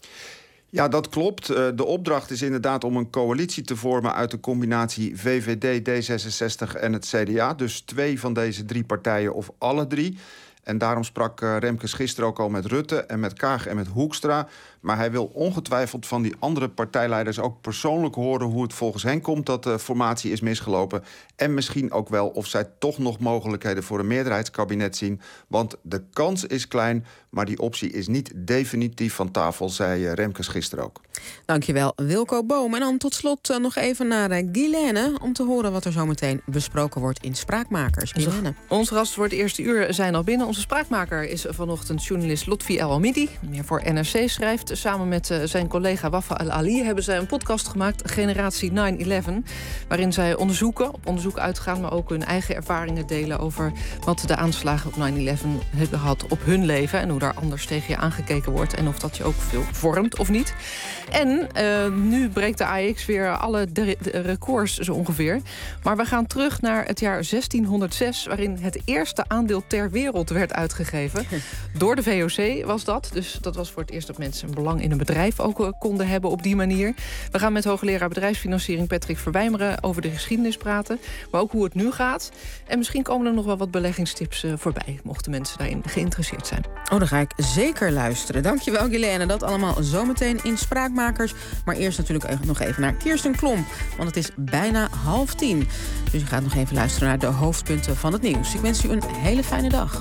Ja, dat klopt. De opdracht is inderdaad om een coalitie te vormen uit de combinatie VVD, D66 en het CDA. Dus 2 van deze 3 partijen of alle 3. En daarom sprak Remkes gisteren ook al met Rutte en met Kaag en met Hoekstra. Maar hij wil ongetwijfeld van die andere partijleiders ook persoonlijk horen hoe het volgens hen komt dat de formatie is misgelopen. En misschien ook wel of zij toch nog mogelijkheden voor een meerderheidskabinet zien. Want de kans is klein, maar die optie is niet definitief van tafel, zei Remkes gisteren ook. Dankjewel, Wilco Boom. En dan tot slot nog even naar Guilaine om te horen wat er zo meteen besproken wordt in Spraakmakers. Guilaine. Onze gasten voor het eerste uur zijn al binnen. Onze spraakmaker is vanochtend journalist Lotfi El Hamidi, meer voor NRC schrijft. Samen met zijn collega Wafa El Ali hebben zij een podcast gemaakt, Generatie 9/11, waarin zij op onderzoek uitgaan, maar ook hun eigen ervaringen delen over wat de aanslagen op 9/11 hebben gehad op hun leven en hoe daar anders tegen je aangekeken wordt en of dat je ook veel vormt of niet. En nu breekt de AEX weer alle records zo ongeveer. Maar we gaan terug naar het jaar 1606... waarin het eerste aandeel ter wereld werd uitgegeven. Door de VOC was dat. Dus dat was voor het eerst dat mensen een belang in een bedrijf ook konden hebben op die manier. We gaan met hoogleraar bedrijfsfinanciering Patrick Verwijmeren over de geschiedenis praten. Maar ook hoe het nu gaat. En misschien komen er nog wel wat beleggingstips voorbij, mochten mensen daarin geïnteresseerd zijn. Oh, dan ga ik zeker luisteren. Dankjewel, Guilaine. Dat allemaal zometeen in Spraakmakers. Maar eerst natuurlijk nog even naar Kirsten Klomp. Want het is bijna 9:30. Dus u gaat nog even luisteren naar de hoofdpunten van het nieuws. Ik wens u een hele fijne dag.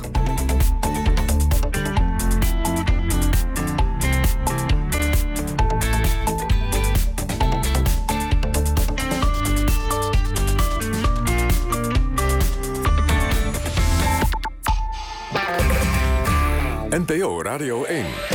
NPO Radio 1.